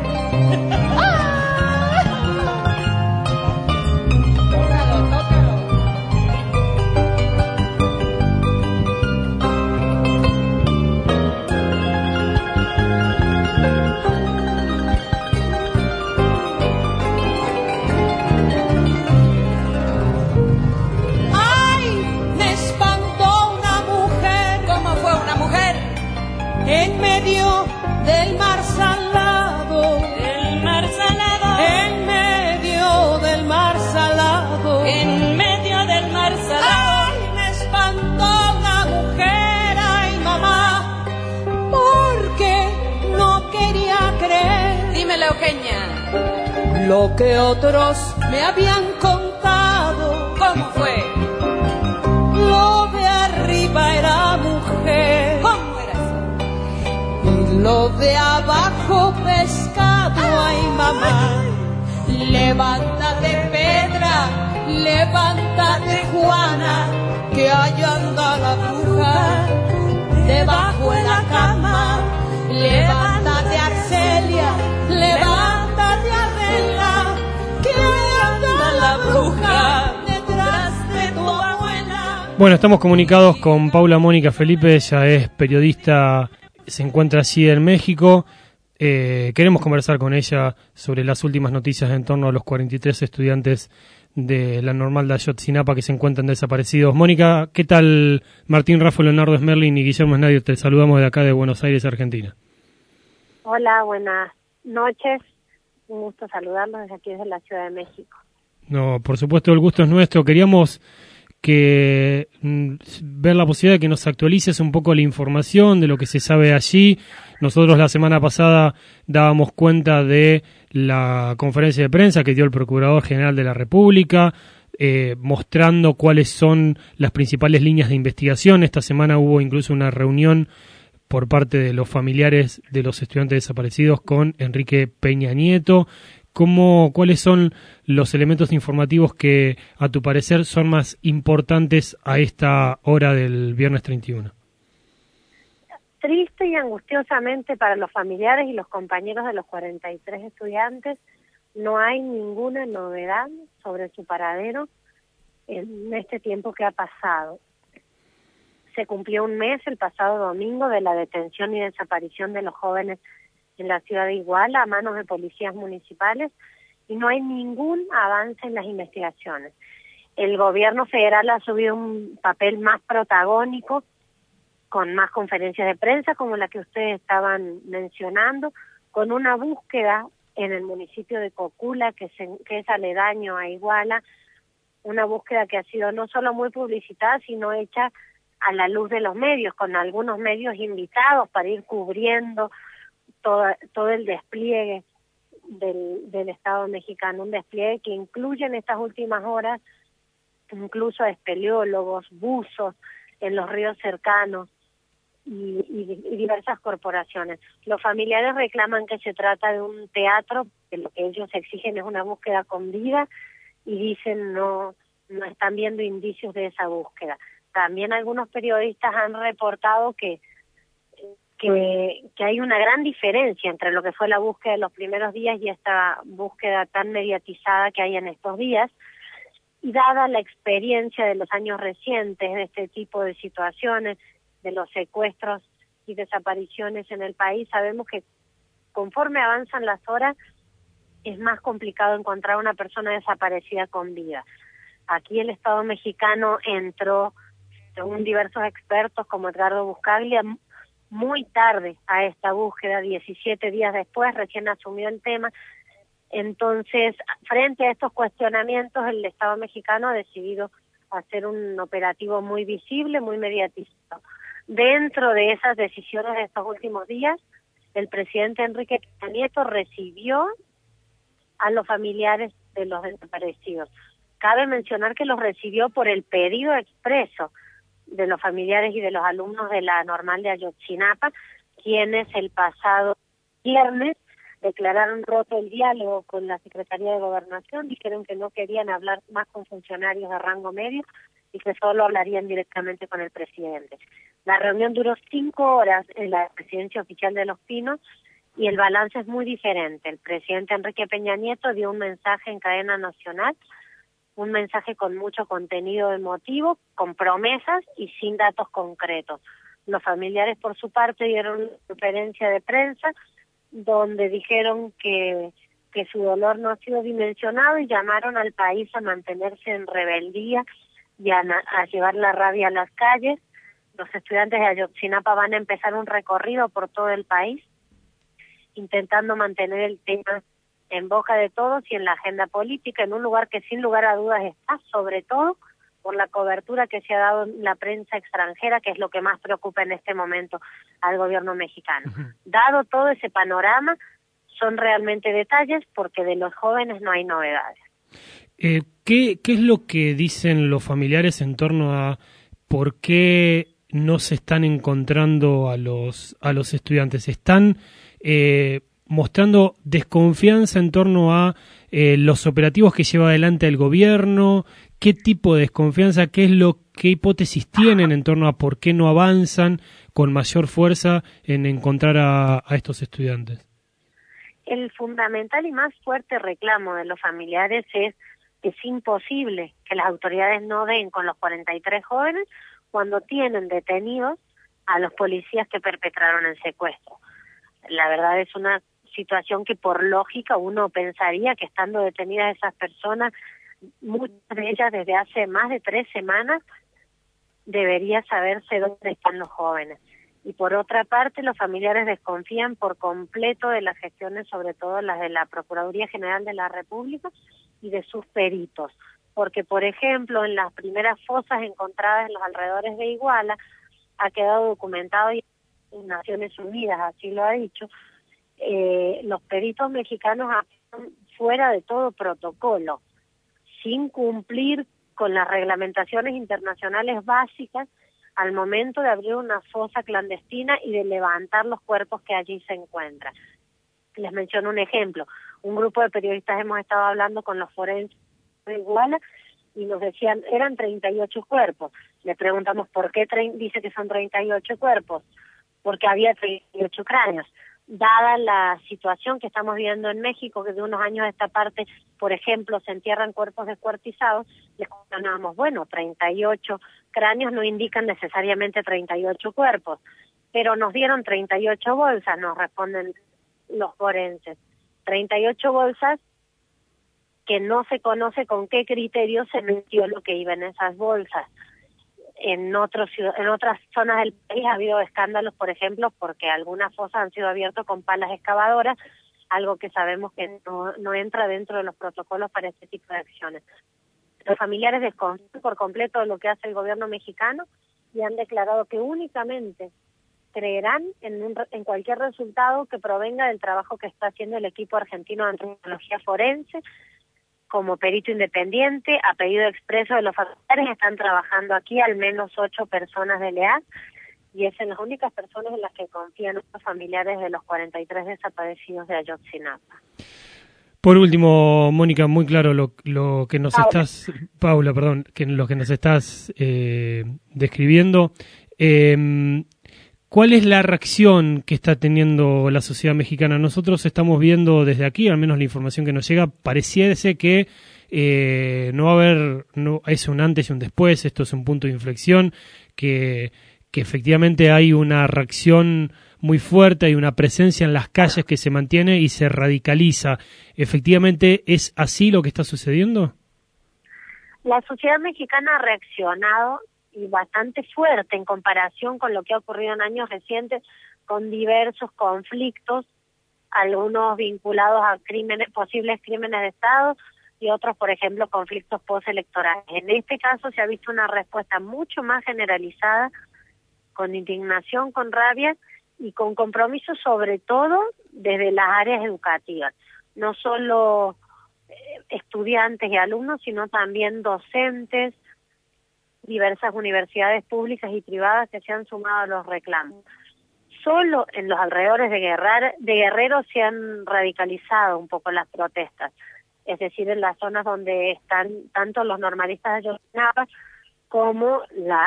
En medio del mar salado, en medio del mar salado, en medio del mar salado. Ay, me espantó una mujer, ay mamá, porque no quería creer. Dímelo, Eugenia. Lo que otros me habían contado. ¿Cómo fue? Lo de arriba era mujer. ¿Cómo? Lo de abajo pescado, ay mamá. Levántate Pedra, levántate Juana, que allá anda la bruja debajo de la cama. Levántate Arcelia, levántate Adela, que anda la bruja detrás de tu abuela. Bueno, estamos comunicados con Paula Mónica Felipe, ella es periodista, se encuentra allí en México. Queremos conversar con ella sobre las últimas noticias en torno a los 43 estudiantes de la Normal de Ayotzinapa que se encuentran desaparecidos. Mónica, ¿qué tal? Martín Raffo, Leonardo Smerling y Guillermo Esnadio, te saludamos de acá de Buenos Aires, Argentina. Hola, buenas noches. Un gusto saludarlos desde aquí, desde la Ciudad de México. No, por supuesto, el gusto es nuestro. Queríamos ver la posibilidad de que nos actualices un poco la información de lo que se sabe allí. Nosotros la semana pasada dábamos cuenta de la conferencia de prensa que dio el Procurador General de la República, mostrando cuáles son las principales líneas de investigación. Esta semana hubo incluso una reunión por parte de los familiares de los estudiantes desaparecidos con Enrique Peña Nieto. ¿Cuáles son los elementos informativos que, a tu parecer, son más importantes a esta hora del viernes 31? Triste y angustiosamente para los familiares y los compañeros de los 43 estudiantes, no hay ninguna novedad sobre su paradero en este tiempo que ha pasado. Se cumplió un mes el pasado domingo de la detención y desaparición de los jóvenes en la ciudad de Iguala a manos de policías municipales y no hay ningún avance en las investigaciones. El gobierno federal ha asumido un papel más protagónico, con más conferencias de prensa como la que ustedes estaban mencionando, con una búsqueda en el municipio de Cocula, que es aledaño a Iguala, una búsqueda que ha sido no solo muy publicitada, sino hecha a la luz de los medios, con algunos medios invitados para ir cubriendo todo el despliegue del Estado mexicano, un despliegue que incluye en estas últimas horas incluso a espeleólogos, buzos en los ríos cercanos y diversas corporaciones. Los familiares reclaman que se trata de un teatro, que lo que ellos exigen es una búsqueda con vida, y dicen no están viendo indicios de esa búsqueda. También algunos periodistas han reportado que hay una gran diferencia entre lo que fue la búsqueda de los primeros días y esta búsqueda tan mediatizada que hay en estos días. Y dada la experiencia de los años recientes de este tipo de situaciones, de los secuestros y desapariciones en el país, sabemos que conforme avanzan las horas es más complicado encontrar una persona desaparecida con vida. Aquí el Estado mexicano entró, según diversos expertos como Edgardo Buscaglia, muy tarde a esta búsqueda, 17 días después, recién asumió el tema. Entonces, frente a estos cuestionamientos, el Estado mexicano ha decidido hacer un operativo muy visible, muy mediatizado. Dentro de esas decisiones de estos últimos días, el presidente Enrique Peña Nieto recibió a los familiares de los desaparecidos. Cabe mencionar que los recibió por el pedido expreso de los familiares y de los alumnos de la Normal de Ayotzinapa, quienes el pasado viernes declararon roto el diálogo con la Secretaría de Gobernación, dijeron que no querían hablar más con funcionarios de rango medio y que solo hablarían directamente con el presidente. La reunión duró 5 horas en la residencia oficial de Los Pinos y el balance es muy diferente. El presidente Enrique Peña Nieto dio un mensaje en cadena nacional, un mensaje con mucho contenido emotivo, con promesas y sin datos concretos. Los familiares, por su parte, dieron una conferencia de prensa donde dijeron que su dolor no ha sido dimensionado y llamaron al país a mantenerse en rebeldía y a llevar la rabia a las calles. Los estudiantes de Ayotzinapa van a empezar un recorrido por todo el país, intentando mantener el tema en boca de todos y en la agenda política, en un lugar que sin lugar a dudas está, sobre todo por la cobertura que se ha dado en la prensa extranjera, que es lo que más preocupa en este momento al gobierno mexicano. Dado todo ese panorama, son realmente detalles porque de los jóvenes no hay novedades. ¿Qué es lo que dicen los familiares en torno a por qué no se están encontrando a los estudiantes? ¿Están mostrando desconfianza en torno a los operativos que lleva adelante el gobierno? ¿Qué tipo de desconfianza? ¿Qué hipótesis tienen en torno a por qué no avanzan con mayor fuerza en encontrar a estos estudiantes? El fundamental y más fuerte reclamo de los familiares es imposible que las autoridades no den con los 43 jóvenes cuando tienen detenidos a los policías que perpetraron el secuestro. La verdad es una situación que por lógica uno pensaría que estando detenidas esas personas, muchas de ellas desde hace más de 3 semanas, debería saberse dónde están los jóvenes. Y por otra parte, los familiares desconfían por completo de las gestiones, sobre todo las de la Procuraduría General de la República y de sus peritos. Porque, por ejemplo, en las primeras fosas encontradas en los alrededores de Iguala, ha quedado documentado y Naciones Unidas así lo ha dicho, los peritos mexicanos actúan fuera de todo protocolo, sin cumplir con las reglamentaciones internacionales básicas al momento de abrir una fosa clandestina y de levantar los cuerpos que allí se encuentran. Les menciono un ejemplo. Un grupo de periodistas hemos estado hablando con los forenses de Iguala y nos decían, eran 38 cuerpos. Le preguntamos, ¿por qué dice que son 38 cuerpos? Porque había 38 cráneos. Dada la situación que estamos viendo en México, que de unos años a esta parte, por ejemplo, se entierran cuerpos descuartizados, les cuestionábamos, bueno, 38 cráneos no indican necesariamente 38 cuerpos, pero nos dieron 38 bolsas, nos responden los forenses. 38 bolsas que no se conoce con qué criterio se metió lo que iba en esas bolsas. En otras zonas del país ha habido escándalos, por ejemplo, porque algunas fosas han sido abiertas con palas excavadoras, algo que sabemos que no entra dentro de los protocolos para este tipo de acciones. Los familiares desconfían por completo de lo que hace el gobierno mexicano y han declarado que únicamente creerán en cualquier resultado que provenga del trabajo que está haciendo el equipo argentino de antropología forense. Como perito independiente, a pedido expreso de los familiares, están trabajando aquí al menos 8 personas de LEAD, y es en las únicas personas en las que confían los familiares de los 43 desaparecidos de Ayotzinapa. Por último, Mónica, muy claro lo que nos estás, Paula, perdón, lo que nos estás describiendo. ¿Cuál es la reacción que está teniendo la sociedad mexicana? Nosotros estamos viendo desde aquí, al menos la información que nos llega, pareciese que no va a haber, es un antes y un después, esto es un punto de inflexión, que efectivamente hay una reacción muy fuerte, hay una presencia en las calles que se mantiene y se radicaliza. ¿Efectivamente es así lo que está sucediendo? La sociedad mexicana ha reaccionado y bastante fuerte en comparación con lo que ha ocurrido en años recientes, con diversos conflictos, algunos vinculados a posibles crímenes de Estado y otros, por ejemplo, conflictos postelectorales. En este caso se ha visto una respuesta mucho más generalizada, con indignación, con rabia y con compromiso, sobre todo desde las áreas educativas, no solo estudiantes y alumnos, sino también docentes, diversas universidades públicas y privadas que se han sumado a los reclamos. Solo en los alrededores de Guerrero se han radicalizado un poco las protestas, es decir, en las zonas donde están tanto los normalistas de Ayotzinapa como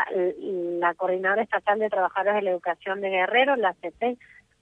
la Coordinadora Estatal de Trabajadores de la Educación de Guerrero, la CT,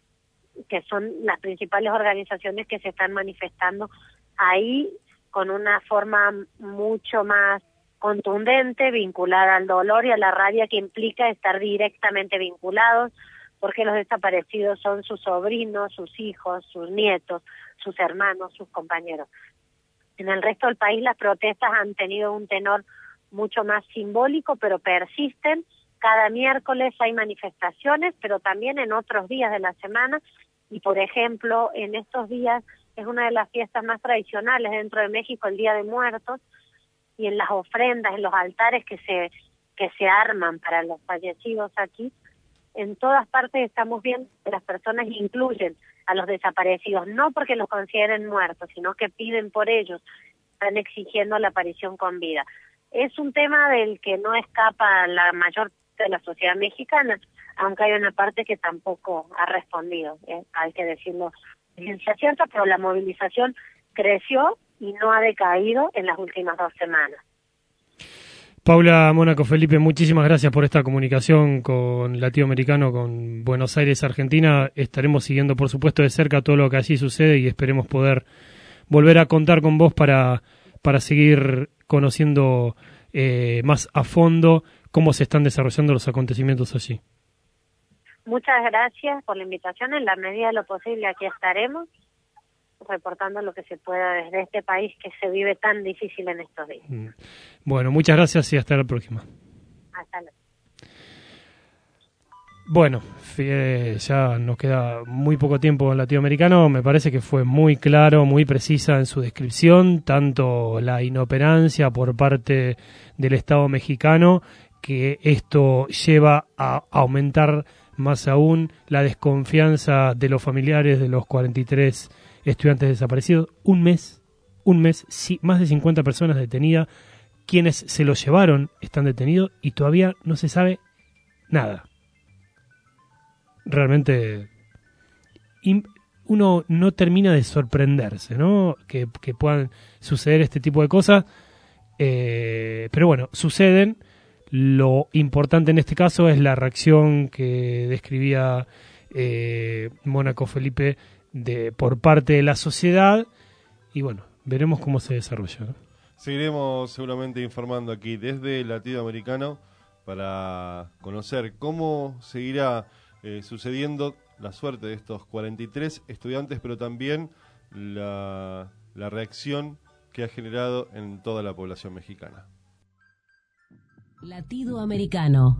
que son las principales organizaciones que se están manifestando ahí con una forma mucho más contundente, vinculada al dolor y a la rabia que implica estar directamente vinculados, porque los desaparecidos son sus sobrinos, sus hijos, sus nietos, sus hermanos, sus compañeros. En el resto del país las protestas han tenido un tenor mucho más simbólico, pero persisten. Cada miércoles hay manifestaciones, pero también en otros días de la semana, y por ejemplo, en estos días es una de las fiestas más tradicionales dentro de México, el Día de Muertos, y en las ofrendas, en los altares que se arman para los fallecidos aquí, en todas partes estamos viendo que las personas incluyen a los desaparecidos, no porque los consideren muertos, sino que piden por ellos, están exigiendo la aparición con vida. Es un tema del que no escapa la mayor parte de la sociedad mexicana, aunque hay una parte que tampoco ha respondido, hay que decirlo bien cierto, pero la movilización creció y no ha decaído en las últimas 2 semanas. Paula Mónaco Felipe, muchísimas gracias por esta comunicación con Latinoamericano, con Buenos Aires, Argentina. Estaremos siguiendo, por supuesto, de cerca todo lo que allí sucede y esperemos poder volver a contar con vos para seguir conociendo más a fondo cómo se están desarrollando los acontecimientos allí. Muchas gracias por la invitación. En la medida de lo posible aquí estaremos reportando lo que se pueda desde este país que se vive tan difícil en estos días. Bueno, muchas gracias y hasta la próxima. Hasta luego. Bueno, ya nos queda muy poco tiempo en Latinoamericano. Me parece que fue muy claro, muy precisa en su descripción, tanto la inoperancia por parte del Estado mexicano, que esto lleva a aumentar más aún la desconfianza de los familiares de los 43 estudiantes desaparecidos. Un mes, sí, más de 50 personas detenidas. Quienes se los llevaron están detenidos y todavía no se sabe nada. Realmente uno no termina de sorprenderse, ¿no? Que puedan suceder este tipo de cosas, pero bueno, suceden. Lo importante en este caso es la reacción que describía Mónaco Felipe por parte de la sociedad, y bueno, veremos cómo se desarrolla, ¿no? Seguiremos seguramente informando aquí desde Latinoamericano para conocer cómo seguirá sucediendo la suerte de estos 43 estudiantes, pero también la reacción que ha generado en toda la población mexicana. Latido Americano.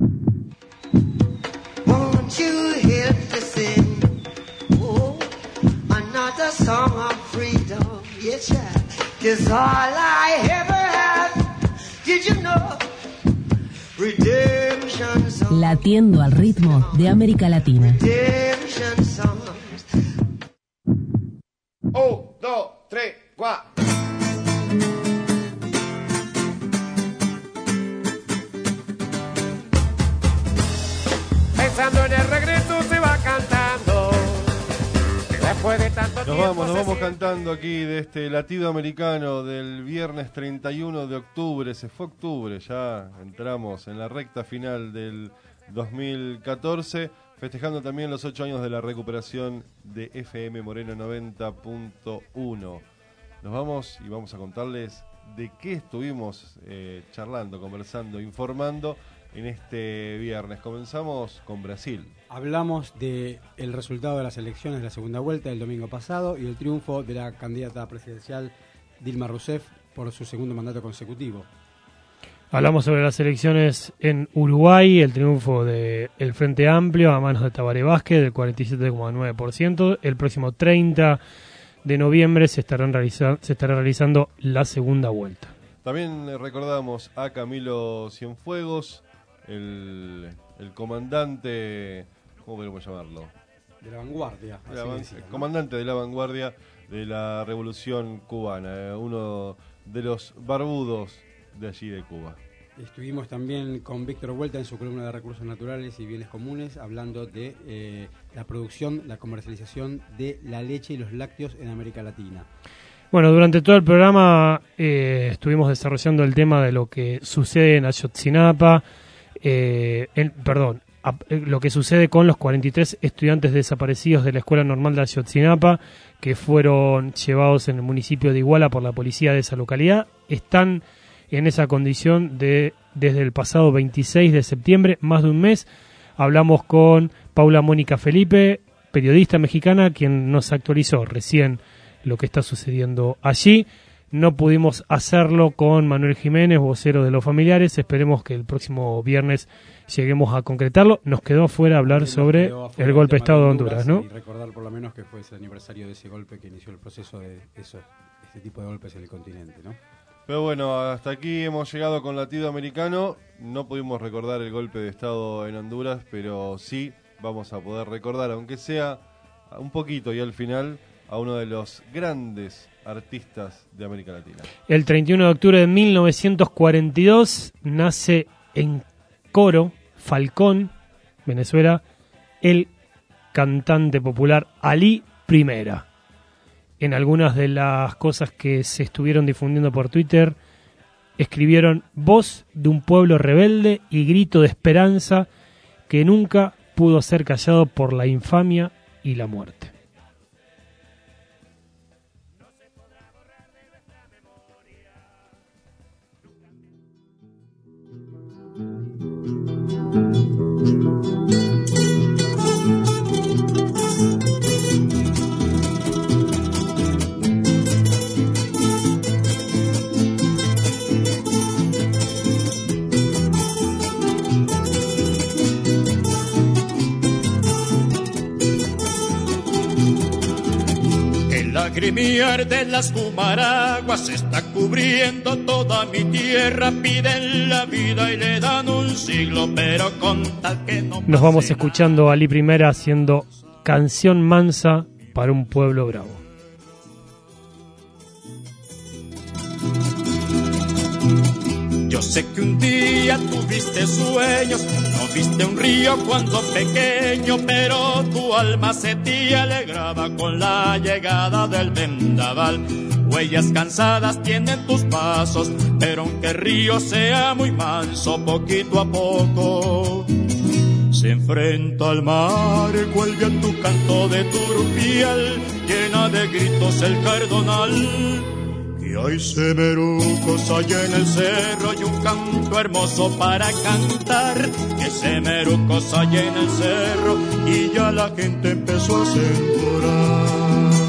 Won't you hear me sing? Oh, another song of freedom. Yes, yeah. 'Cause all I ever had, did you know? Latiendo al ritmo de América Latina. 1, 2, 3, 4. Pensando en el regreso se va cantando. Después de tanto tiempo nos vamos cantando aquí de este latido americano del viernes 31 de octubre. Se fue octubre, ya entramos en la recta final del 2014, festejando también los 8 años de la recuperación de FM Moreno 90.1. Nos vamos y vamos a contarles de qué estuvimos charlando, conversando, informando en este viernes. Comenzamos con Brasil. Hablamos del resultado de las elecciones de la segunda vuelta del domingo pasado y el triunfo de la candidata presidencial Dilma Rousseff por su segundo mandato consecutivo. Hablamos sobre las elecciones en Uruguay, el triunfo del Frente Amplio a manos de Tabaré Vázquez del 47,9%. El próximo 30 de noviembre se estará realizando la segunda vuelta. También recordamos a Camilo Cienfuegos, el comandante, ¿cómo podemos llamarlo? De la vanguardia. El comandante de la vanguardia de la Revolución Cubana, uno de los barbudos de allí de Cuba. Estuvimos también con Víctor Huelta en su columna de Recursos Naturales y Bienes Comunes, hablando de la producción, la comercialización de la leche y los lácteos en América Latina. Bueno, durante todo el programa estuvimos desarrollando el tema de lo que sucede en Ayotzinapa, lo que sucede con los 43 estudiantes desaparecidos de la Escuela Normal de Ayotzinapa, que fueron llevados en el municipio de Iguala por la policía de esa localidad. Están en esa condición desde el pasado 26 de septiembre, más de un mes. Hablamos con Paula Mónica Felipe, periodista mexicana, quien nos actualizó recién lo que está sucediendo allí. No pudimos hacerlo con Manuel Jiménez, vocero de los familiares. Esperemos que el próximo viernes lleguemos a concretarlo. Nos quedó afuera hablar sobre el golpe de Estado de Honduras, ¿no? Y recordar por lo menos que fue ese aniversario de ese golpe que inició el proceso de este tipo de golpes en el continente, ¿no? Pero bueno, hasta aquí hemos llegado con Latido Americano. No pudimos recordar el golpe de Estado en Honduras, pero sí vamos a poder recordar, aunque sea un poquito y al final, a uno de los grandes artistas de América Latina. El 31 de octubre de 1942 nace en Coro, Falcón, Venezuela, el cantante popular Alí Primera. En algunas de las cosas que se estuvieron difundiendo por Twitter, escribieron: voz de un pueblo rebelde y grito de esperanza que nunca pudo ser callado por la infamia y la muerte. Lagrimiar de las Cumaraguas está cubriendo toda mi tierra. Piden la vida y le dan un siglo, pero con tal que no. Nos vamos escuchando a Alí Primera haciendo Canción Mansa para un pueblo bravo. Yo sé que un día tuviste sueños, no viste un río cuando pequeño, pero tu alma se te alegraba con la llegada del vendaval. Huellas cansadas tienen tus pasos, pero aunque el río sea muy manso, poquito a poco se enfrenta al mar. Vuelve a tu canto de turpial, llena de gritos el cardonal. Y hay semerucos allá en el cerro y un canto hermoso para cantar. Que semerucos allá en el cerro y ya la gente empezó a sembrar.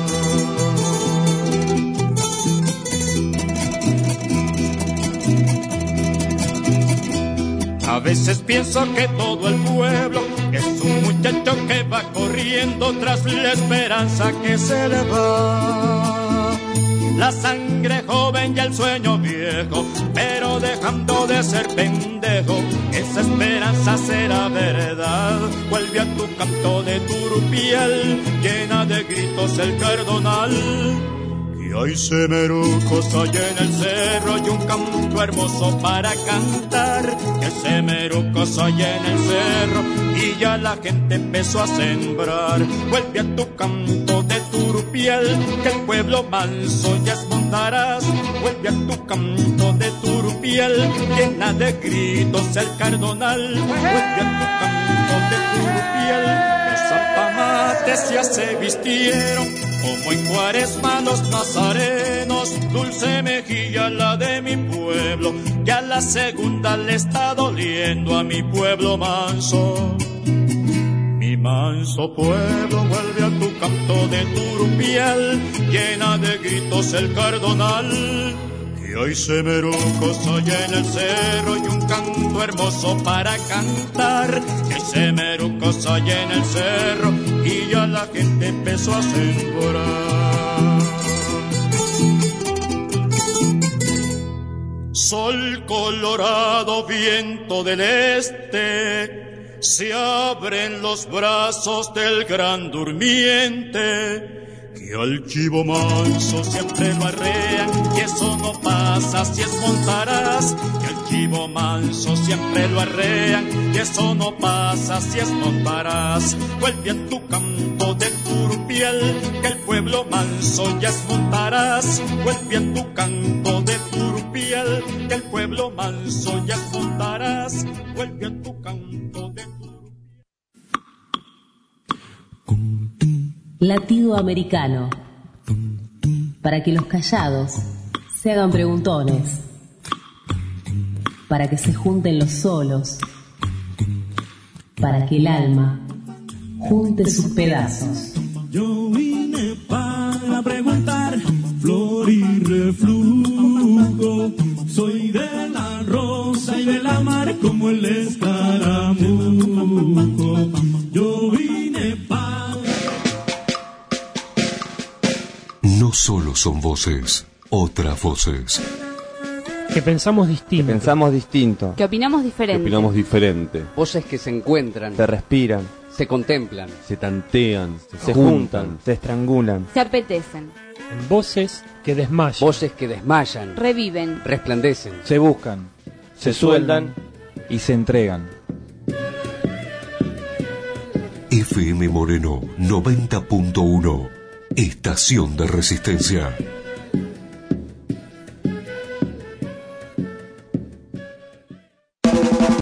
A veces pienso que todo el pueblo es un muchacho que va corriendo tras la esperanza que se le va. La sangre joven y el sueño viejo, pero pero dejando de ser pendejo, esa esperanza será verdad. Vuelve a tu canto de turupiel, llena de gritos el cardonal. Que hay semerucos allá en el cerro y un canto hermoso para cantar. Que semerucos allá en el cerro y ya la gente empezó a sembrar. Vuelve a tu canto de turupiel, que el pueblo manso ya es Montaraz. Vuelve a tu canto de turupiel, llena de gritos el cardonal. Vuelve a tu canto de turupiel, los zapamates ya se vistieron como en Cuaresma los nazarenos. Dulce mejilla la de mi pueblo, ya la segunda le está doliendo a mi pueblo manso. Mi manso pueblo, vuelve a tu canto de turupiel, llena de gritos el cardonal. Que hay semerucos allá en el cerro y un canto hermoso para cantar. Que hay semerucos allá en el cerro y ya la gente empezó a sembrar. Sol colorado, viento del este, se abren los brazos del gran durmiente. Que al chivo manso siempre lo arrean, y eso no pasa si es Montaraz. Que al chivo manso siempre lo arrean, y eso no pasa si es Montaraz. Vuelve a tu canto de turupiel, que el pueblo manso ya es Montaraz. Vuelve a tu canto de turupiel, que el pueblo manso ya es Montaraz. Vuelve a tu canto de turupiel. Latido americano. Para que los callados se hagan preguntones. Para que se junten los solos. Para que el alma junte sus pedazos. Yo vine para preguntar, flor y reflujo. Soy de la rosa y de la mar como el escaramujo. Yo vine para... No solo son voces, otras voces. Que pensamos distinto. Que pensamos distinto. Que opinamos diferente. Que opinamos diferente. Voces que se encuentran. Se respiran. Se contemplan. Se tantean. Se juntan. Se estrangulan. Se apetecen. En voces que desmayan. Voces que desmayan. Reviven. Resplandecen. Se buscan. Se sueldan. Y se entregan. FM Moreno 90.1. Estación de Resistencia.